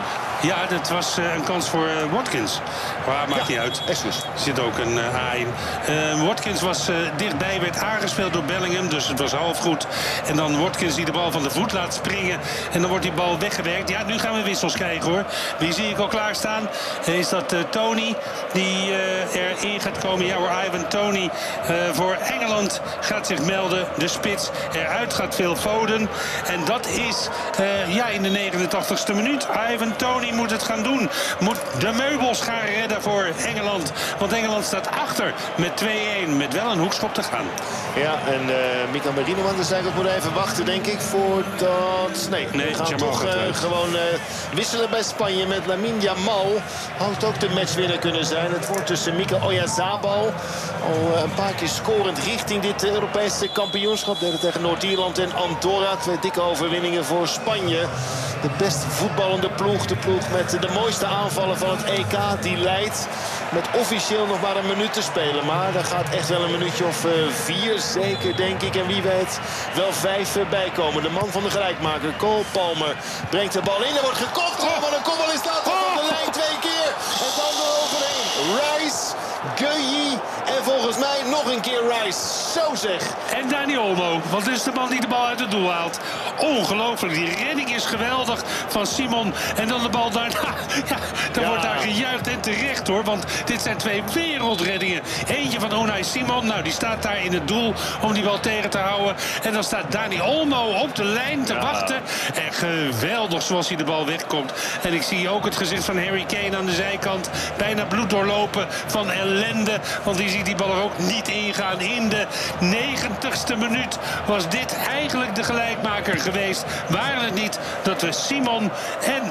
Ja, dat was uh, een kans voor uh, Watkins. Maar maakt ja, niet uit. Er zit ook een uh, A in. Uh, Watkins was uh, dichtbij, werd aangespeeld door Bellingham. Dus het was half goed. En dan Watkins die de bal van de voet laat springen. En dan wordt die bal weggewerkt. Ja, nu gaan we wissels krijgen hoor. Wie zie ik al klaarstaan? Is dat uh, Tony die uh, erin gaat komen? Ja hoor, Ivan Toney uh, voor Engeland gaat zich melden. De spits. Eruit gaat Phil Foden. En dat is uh, ja, in de negenentachtigste minuut. Ivan Toney moet het gaan doen. Moet de meubels gaan redden voor Engeland. Want Engeland staat achter met twee-een. Met wel een hoekschop te gaan. Ja, en uh, Mika Merino aan de zijkant moet even wachten, denk ik, voordat... Nee, nee we gaan Jamal toch uh, gewoon uh, wisselen bij Spanje met Lamine Yamal. Had ook de matchwinner kunnen zijn. Het wordt tussen Mika Oyarzabal. Al uh, een paar keer scorend richting dit uh, Europese kampioenschap. Deden tegen Noord-Ierland en Andorra. Twee dikke overwinningen voor Spanje. De best voetballende ploeg. De ploeg met de mooiste aanvallen van het E K. Die leidt met officieel nog maar een minuut te spelen. Maar daar gaat echt wel een minuutje of uh, vier zeker, denk ik. En wie weet wel vijf uh, bijkomen. De man van de gelijkmaker, Cole Palmer, brengt de bal in. Er wordt gekopt. Oh, wat een kopbal is dat. Oh. Op de lijn twee keer. En dan eroverheen. Rice, Gueye en volgens mij nog een keer Rice. Zo zeg. En Dani Olmo, want het is de man die de bal uit het doel haalt. Ongelooflijk, die redding is geweldig van Simon. En dan de bal daarna. Ja, dan ja. wordt daar gejuicht en terecht hoor. Want dit zijn twee wereldreddingen. Eentje van Unai Simon, nou die staat daar in het doel om die bal tegen te houden. En dan staat Dani Olmo op de lijn te ja. wachten. En geweldig zoals hij de bal wegkomt. En ik zie ook het gezicht van Harry Kane aan de zijkant. Bijna bloed doorlopen van ellende. Want die ziet die bal er ook niet ingaan. In de negentigste minuut was dit eigenlijk de gelijkmaker geweest. Waren het niet dat we Simon en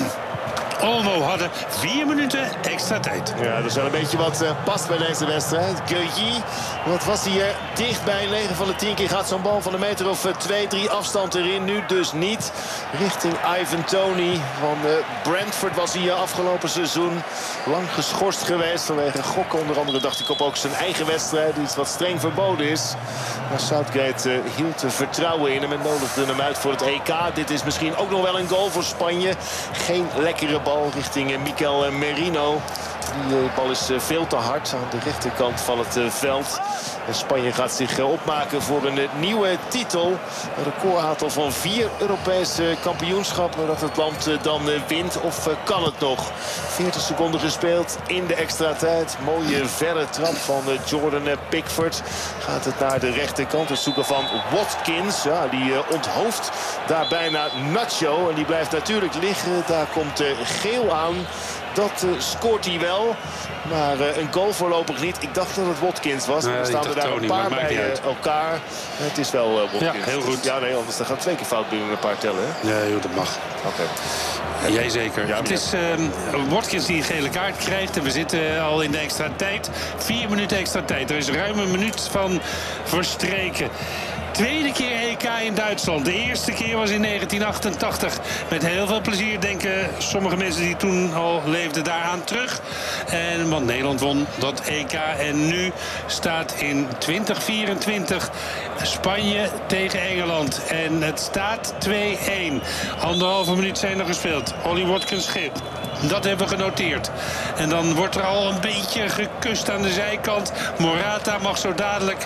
Olmo hadden vier minuten extra tijd. Ja, dat is wel een beetje wat uh, past bij deze wedstrijd. Gueye, wat was hij er dichtbij. negen van de tien keer gaat zo'n bal van een meter of twee, drie afstand erin. Nu dus niet. Richting Ivan Toney van uh, Brentford was hij afgelopen seizoen. Lang geschorst geweest vanwege gokken. Onder andere dacht ik op ook zijn eigen wedstrijd. Iets wat streng verboden is. Maar Southgate uh, hield uh, vertrouwen in hem en nodigde hem uit voor het E K. Dit is misschien ook nog wel een goal voor Spanje. Geen lekkere bal richting uh, Mikel Merino. Die uh, bal is uh, veel te hard aan de rechterkant van het uh, veld. En Spanje gaat zich uh, opmaken voor een uh, nieuwe titel. Een recordaantal van vier Europese kampioenschappen dat het land uh, dan uh, wint. Of uh, kan het nog? veertig seconden gespeeld in de extra tijd. Mooie verre trap van uh, Jordan uh, Pickford. Gaat het naar de rechterkant. Het zoeken van Watkins. Ja, die uh, onthoofd daar bijna Nacho. En die blijft natuurlijk liggen. Daar komt uh, geel aan. Dat uh, scoort hij wel. Maar uh, een goal voorlopig niet. Ik dacht dat het Watkins was. Nee, er staan er daar Tony, een paar bij uh, elkaar. Het is wel uh, Watkins. Ja, heel goed. Ja, nee, anders dan gaat twee keer fout binnen een paar tellen. Hè? Ja, joh, dat mag. Oké. Okay. Ja, jij zeker. Ja, het is uh, Watkins die een gele kaart krijgt. En we zitten al in de extra tijd. Vier minuten extra tijd. Er is ruim een minuut van verstreken. Tweede keer E K in Duitsland. De eerste keer was in negentien achtentachtig. Met heel veel plezier denken sommige mensen die toen al leefden daaraan terug. En, want Nederland won dat E K. En nu staat in twintig vierentwintig Spanje tegen Engeland. En het staat twee-een. Anderhalve minuut zijn er gespeeld. Ollie Watkins schip. Dat hebben we genoteerd. En dan wordt er al een beetje gekust aan de zijkant. Morata mag zo dadelijk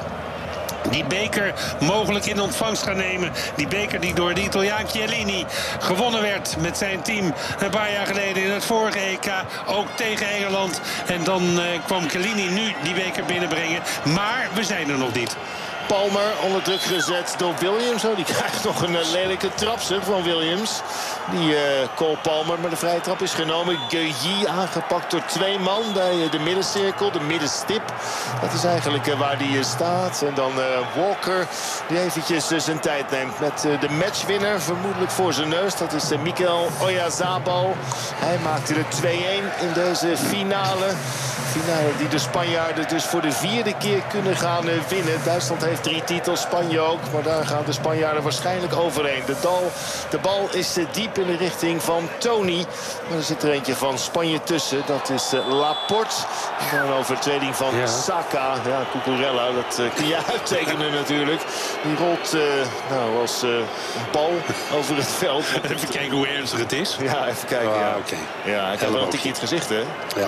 die beker mogelijk in ontvangst gaan nemen. Die beker die door de Italiaan Chiellini gewonnen werd met zijn team een paar jaar geleden in het vorige E K. Ook tegen Engeland. En dan uh, kwam Chiellini nu die beker binnenbrengen. Maar we zijn er nog niet. Palmer onder druk gezet door Williams. Oh, die krijgt nog een uh, lelijke trap zeg, van Williams. Die uh, Cole Palmer, maar de vrije trap is genomen. Gueye aangepakt door twee man bij uh, de middencirkel, de middenstip. Dat is eigenlijk uh, waar die uh, staat. En dan uh, Walker die eventjes uh, zijn tijd neemt met uh, de matchwinner. Vermoedelijk voor zijn neus. Dat is uh, Mikel Oyarzabal. Hij maakte er twee-een in deze finale finale die de Spanjaarden dus voor de vierde keer kunnen gaan uh, winnen. Duitsland heeft drie titels, Spanje ook. Maar daar gaan de Spanjaarden waarschijnlijk overheen. De, dal, de bal is uh, diep in de richting van Tony. Maar er zit er eentje van Spanje tussen. Dat is uh, Laporte. En dan een overtreding van ja. Saka. Ja, Cucurella, dat uh, kun je uittekenen natuurlijk. Die rolt uh, nou, als uh, een bal over het veld. Even kijken hoe ernstig het is. Ja, even kijken. Oh, ja, okay. ja, hij krijgt wel een tikje in het gezicht, hè? Ja. ja.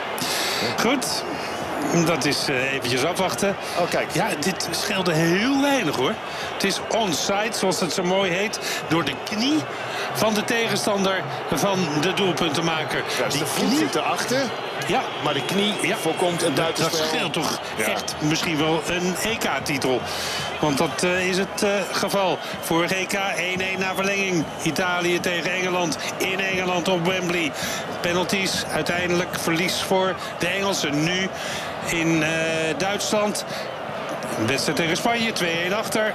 Goed. Dat is uh, eventjes afwachten. Oh, kijk. Ja, dit scheelde heel weinig, hoor. Het is onside, zoals het zo mooi heet. Door de knie van de tegenstander van de doelpuntenmaker. Ja, die de voet knie zit erachter. Ja. Maar de knie ja. voorkomt een buitenspel. Dat scheelt toch ja. echt misschien wel een E K-titel. Want dat uh, is het uh, geval. Voor E K één-één na verlenging. Italië tegen Engeland in Engeland op Wembley. Penalties, uiteindelijk verlies voor de Engelsen. Nu in uh, Duitsland. Wedstrijd tegen Spanje, twee-één achter.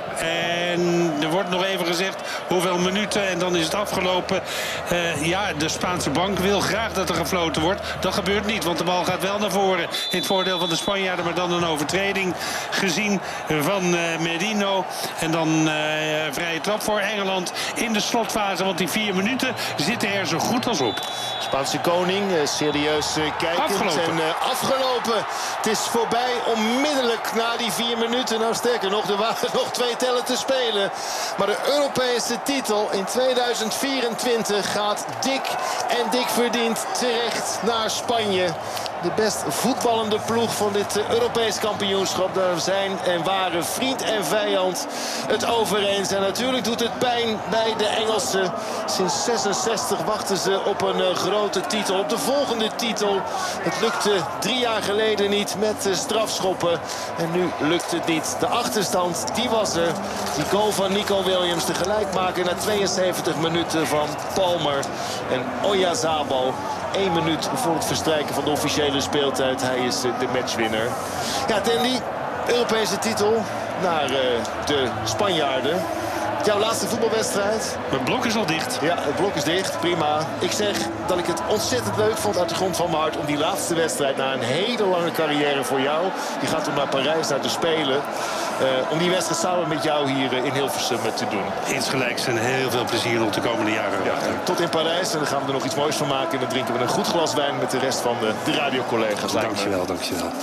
En er wordt nog even gezegd hoeveel minuten en dan is het afgelopen. Uh, ja, de Spaanse bank wil graag dat er gefloten wordt. Dat gebeurt niet, want de bal gaat wel naar voren. In het voordeel van de Spanjaarden, maar dan een overtreding gezien van uh, Merino. En dan uh, vrije trap voor Engeland in de slotfase. Want die vier minuten zitten er zo goed als op. Spaanse koning, uh, serieus uh, kijkend afgelopen. en uh, afgelopen. Het is voorbij onmiddellijk na die vier minuten. Nou, sterker nog, er waren nog twee tellen te spelen. Maar de Europese titel in tweeduizend vierentwintig gaat dik en dik verdiend terecht naar Spanje. De best voetballende ploeg van dit Europees kampioenschap. Daar zijn en waren vriend en vijand het over eens. En natuurlijk doet het pijn bij de Engelsen. Sinds zesenzestig wachten ze op een uh, grote titel. Op de volgende titel. Het lukte drie jaar geleden niet met uh, strafschoppen. En nu lukt het niet. De achterstand, die was er. Die goal van Nico Williams te gelijk maken na tweeënzeventig minuten van Palmer. En Oyarzabal. Eén minuut voor het verstrijken van de officiële speeltijd. Hij is uh, de matchwinner. Ja, Tandy, Europese titel naar uh, de Spanjaarden. Jouw laatste voetbalwedstrijd. Het blok is al dicht. Ja, het blok is dicht. Prima. Ik zeg dat ik het ontzettend leuk vond uit de grond van mijn hart om die laatste wedstrijd na een hele lange carrière voor jou. Je gaat toen naar Parijs naar te spelen. Uh, om die wedstrijd samen met jou hier uh, in Hilversum te doen. Insgelijks en heel veel plezier op de komende jaren. Ja, tot in Parijs en dan gaan we er nog iets moois van maken. En dan drinken we een goed glas wijn met de rest van de, de radiocollega's. Dankjewel, dankjewel.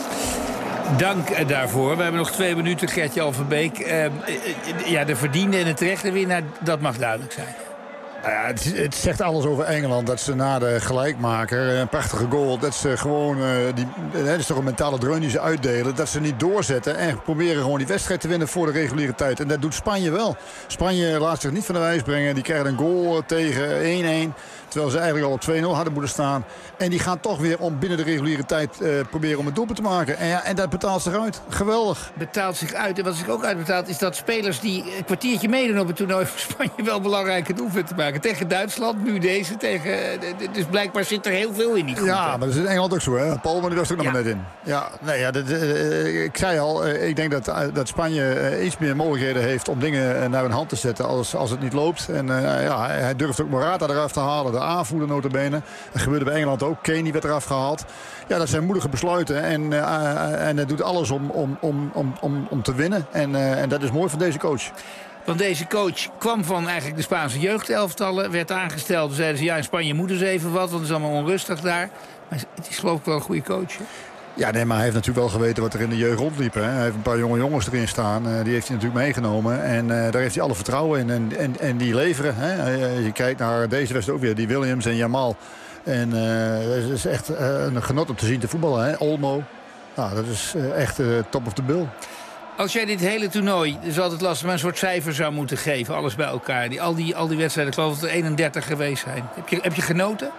Dank daarvoor. We hebben nog twee minuten, Gert-Jan Verbeek. Uh, ja, de verdiende en de terechte winnaar, dat mag duidelijk zijn. Nou ja, het, het zegt alles over Engeland. Dat ze na de gelijkmaker, een prachtige goal, dat ze gewoon, uh, die, dat is toch een mentale dreun die ze uitdelen. Dat ze niet doorzetten en proberen gewoon die wedstrijd te winnen voor de reguliere tijd. En dat doet Spanje wel. Spanje laat zich niet van de wijs brengen. Die krijgen een goal tegen één-één. Terwijl ze eigenlijk al op twee nul hadden moeten staan. En die gaan toch weer om binnen de reguliere tijd uh, proberen om het doelpunt te maken. En, ja, en dat betaalt zich uit. Geweldig. Betaalt zich uit. En wat zich ook uitbetaalt is dat spelers die een kwartiertje meedoen op het toernooi voor Spanje wel belangrijke doelpunten maken. Tegen Duitsland, nu deze. Tegen, dus blijkbaar zit er heel veel in die groep. Ja, maar dat is in Engeland ook zo, hè. Paul, maar die was er ook nog ja. maar net in. Ja, nee, ja, dat, uh, ik zei al, uh, ik denk dat, uh, dat Spanje uh, iets meer mogelijkheden heeft om dingen uh, naar hun hand te zetten als, als het niet loopt. En uh, ja, hij durft ook Morata eraf te halen. De aanvoerder notabene. Dat gebeurde bij Engeland ook. Kane werd eraf gehaald. Ja, dat zijn moedige besluiten. En, uh, en hij doet alles om, om, om, om, om, om te winnen. En, uh, en dat is mooi van deze coach. Want deze coach kwam van eigenlijk de Spaanse jeugdelftallen. Werd aangesteld. Toen zeiden ze, ja, in Spanje moeten ze even wat. Want het is allemaal onrustig daar. Maar het is geloof ik wel een goede coach. Hè? Ja, nee, maar hij heeft natuurlijk wel geweten wat er in de jeugd rondliep. Hè. Hij heeft een paar jonge jongens erin staan. Uh, die heeft hij natuurlijk meegenomen. En uh, daar heeft hij alle vertrouwen in. En, en, en die leveren. Hè. Uh, je kijkt naar deze wedstrijd ook weer. Die Williams en Jamal. En uh, het is echt uh, een genot om te zien te voetballen. Hè. Olmo. Nou, dat is uh, echt uh, top of the bill. Als jij dit hele toernooi, dat is altijd lastig, maar een soort cijfer zou moeten geven. Alles bij elkaar. Die, al, die, al die wedstrijden, ik geloof dat er eenendertig geweest zijn. Heb je, heb je genoten?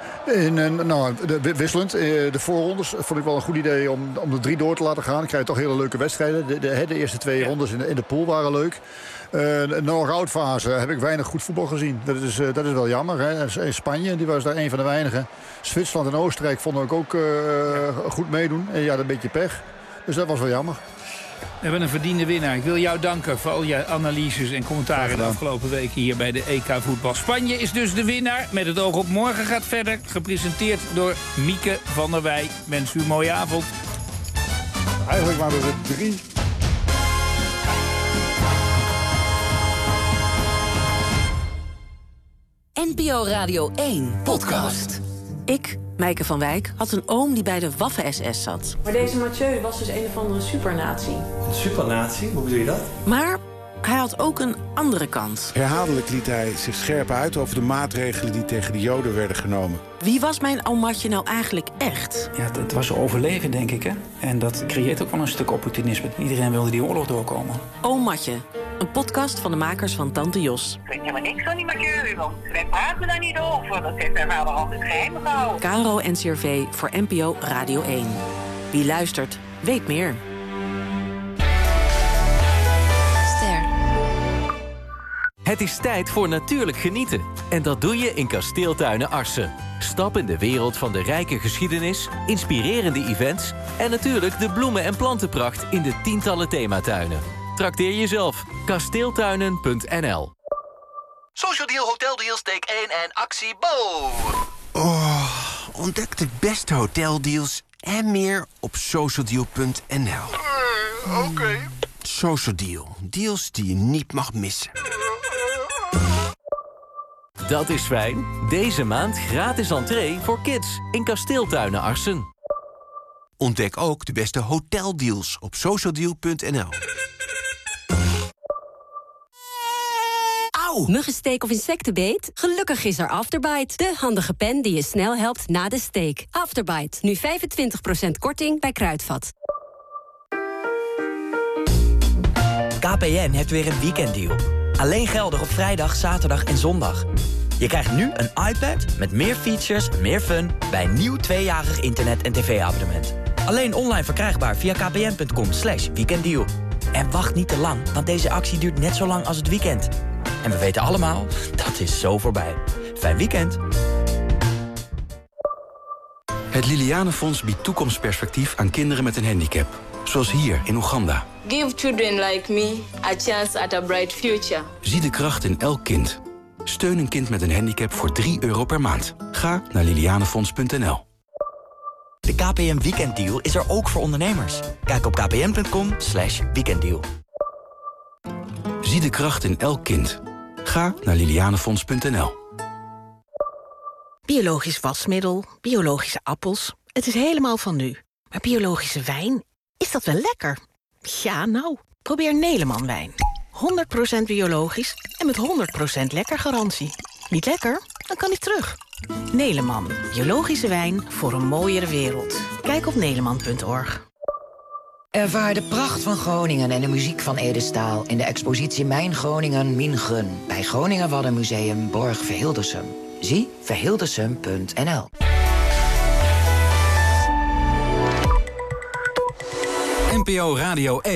In, nou, de, wisselend. De voorrondes vond ik wel een goed idee om, om de drie door te laten gaan. Ik krijg toch hele leuke wedstrijden. De, de, de eerste twee ja. rondes in de, in de pool waren leuk. Uh, de knock-out fase heb ik weinig goed voetbal gezien. Dat is, uh, dat is wel jammer. Hè. In Spanje, die was daar een van de weinigen. Zwitserland en Oostenrijk vonden ik ook uh, ja. goed meedoen. En ja, een beetje pech. Dus dat was wel jammer. We hebben een verdiende winnaar. Ik wil jou danken voor al je analyses en commentaren de afgelopen weken hier bij de E K voetbal. Spanje is dus de winnaar. Met het oog op morgen gaat verder. Gepresenteerd door Mieke van der Wij. Wens u een mooie avond. Eigenlijk waren er drie. N P O Radio één podcast. Ik, Meike van Wijk, had een oom die bij de Waffen-S S zat. Maar deze Mathieu was dus een of andere supernazi. Een supernazi? Hoe bedoel je dat? Maar hij had ook een andere kant. Herhaaldelijk liet hij zich scherp uit over de maatregelen die tegen de Joden werden genomen. Wie was mijn oom Matje nou eigenlijk echt? Ja, het was overleven, denk ik, hè. En dat creëert ook wel een stuk opportunisme. Iedereen wilde die oorlog doorkomen. Oom Matje, een podcast van de makers van Tante Jos. Ik weet helemaal niks van die Mathieu, want wij praten daar niet over. Dat heeft mijn vader altijd geheim gehouden. Caro en C R V voor N P O Radio één. Wie luistert, weet meer. Het is tijd voor natuurlijk genieten. En dat doe je in Kasteeltuinen Arcen. Stap in de wereld van de rijke geschiedenis, inspirerende events en natuurlijk de bloemen- en plantenpracht in de tientallen thematuinen. Trakteer jezelf. kasteeltuinen punt n l. Social Deal Hotel Deals, take één en actie Bo! Oh, ontdek de beste hoteldeals en meer op social deal punt n l. Uh, Oké. Okay. Social Deal. Deals die je niet mag missen. Dat is fijn. Deze maand gratis entree voor kids in Kasteeltuinen Arcen. Ontdek ook de beste hoteldeals op social deal punt n l. Auw! Muggensteek of insectenbeet? Gelukkig is er Afterbite. De handige pen die je snel helpt na de steek. Afterbite. Nu vijfentwintig procent korting bij Kruidvat. K P N heeft weer een weekenddeal. Alleen geldig op vrijdag, zaterdag en zondag. Je krijgt nu een iPad met meer features en meer fun bij een nieuw tweejarig internet- en tv-abonnement. Alleen online verkrijgbaar via kpn punt com slash weekenddeal. En wacht niet te lang, want deze actie duurt net zo lang als het weekend. En we weten allemaal, dat is zo voorbij. Fijn weekend. Het Lilianenfonds biedt toekomstperspectief aan kinderen met een handicap. Zoals hier in Oeganda. Give children like me a chance at a bright future. Zie de kracht in elk kind. Steun een kind met een handicap voor drie euro per maand. Ga naar lilianenfonds punt n l. De K P N Weekenddeal is er ook voor ondernemers. Kijk op kpn punt com slash weekenddeal. Zie de kracht in elk kind. Ga naar lilianenfonds punt n l. Biologisch wasmiddel, biologische appels. Het is helemaal van nu. Maar biologische wijn, is dat wel lekker? Ja, nou, probeer Neleman wijn. honderd procent biologisch en met honderd procent lekker garantie. Niet lekker? Dan kan hij terug. Neleman, biologische wijn voor een mooiere wereld. Kijk op neleman punt org. Ervaar de pracht van Groningen en de muziek van Ede Staal in de expositie Mijn Groningen, Min Gun bij Groningen Waddenmuseum Borg Verhildersum. Zie verhildersum punt n l. N P O Radio één.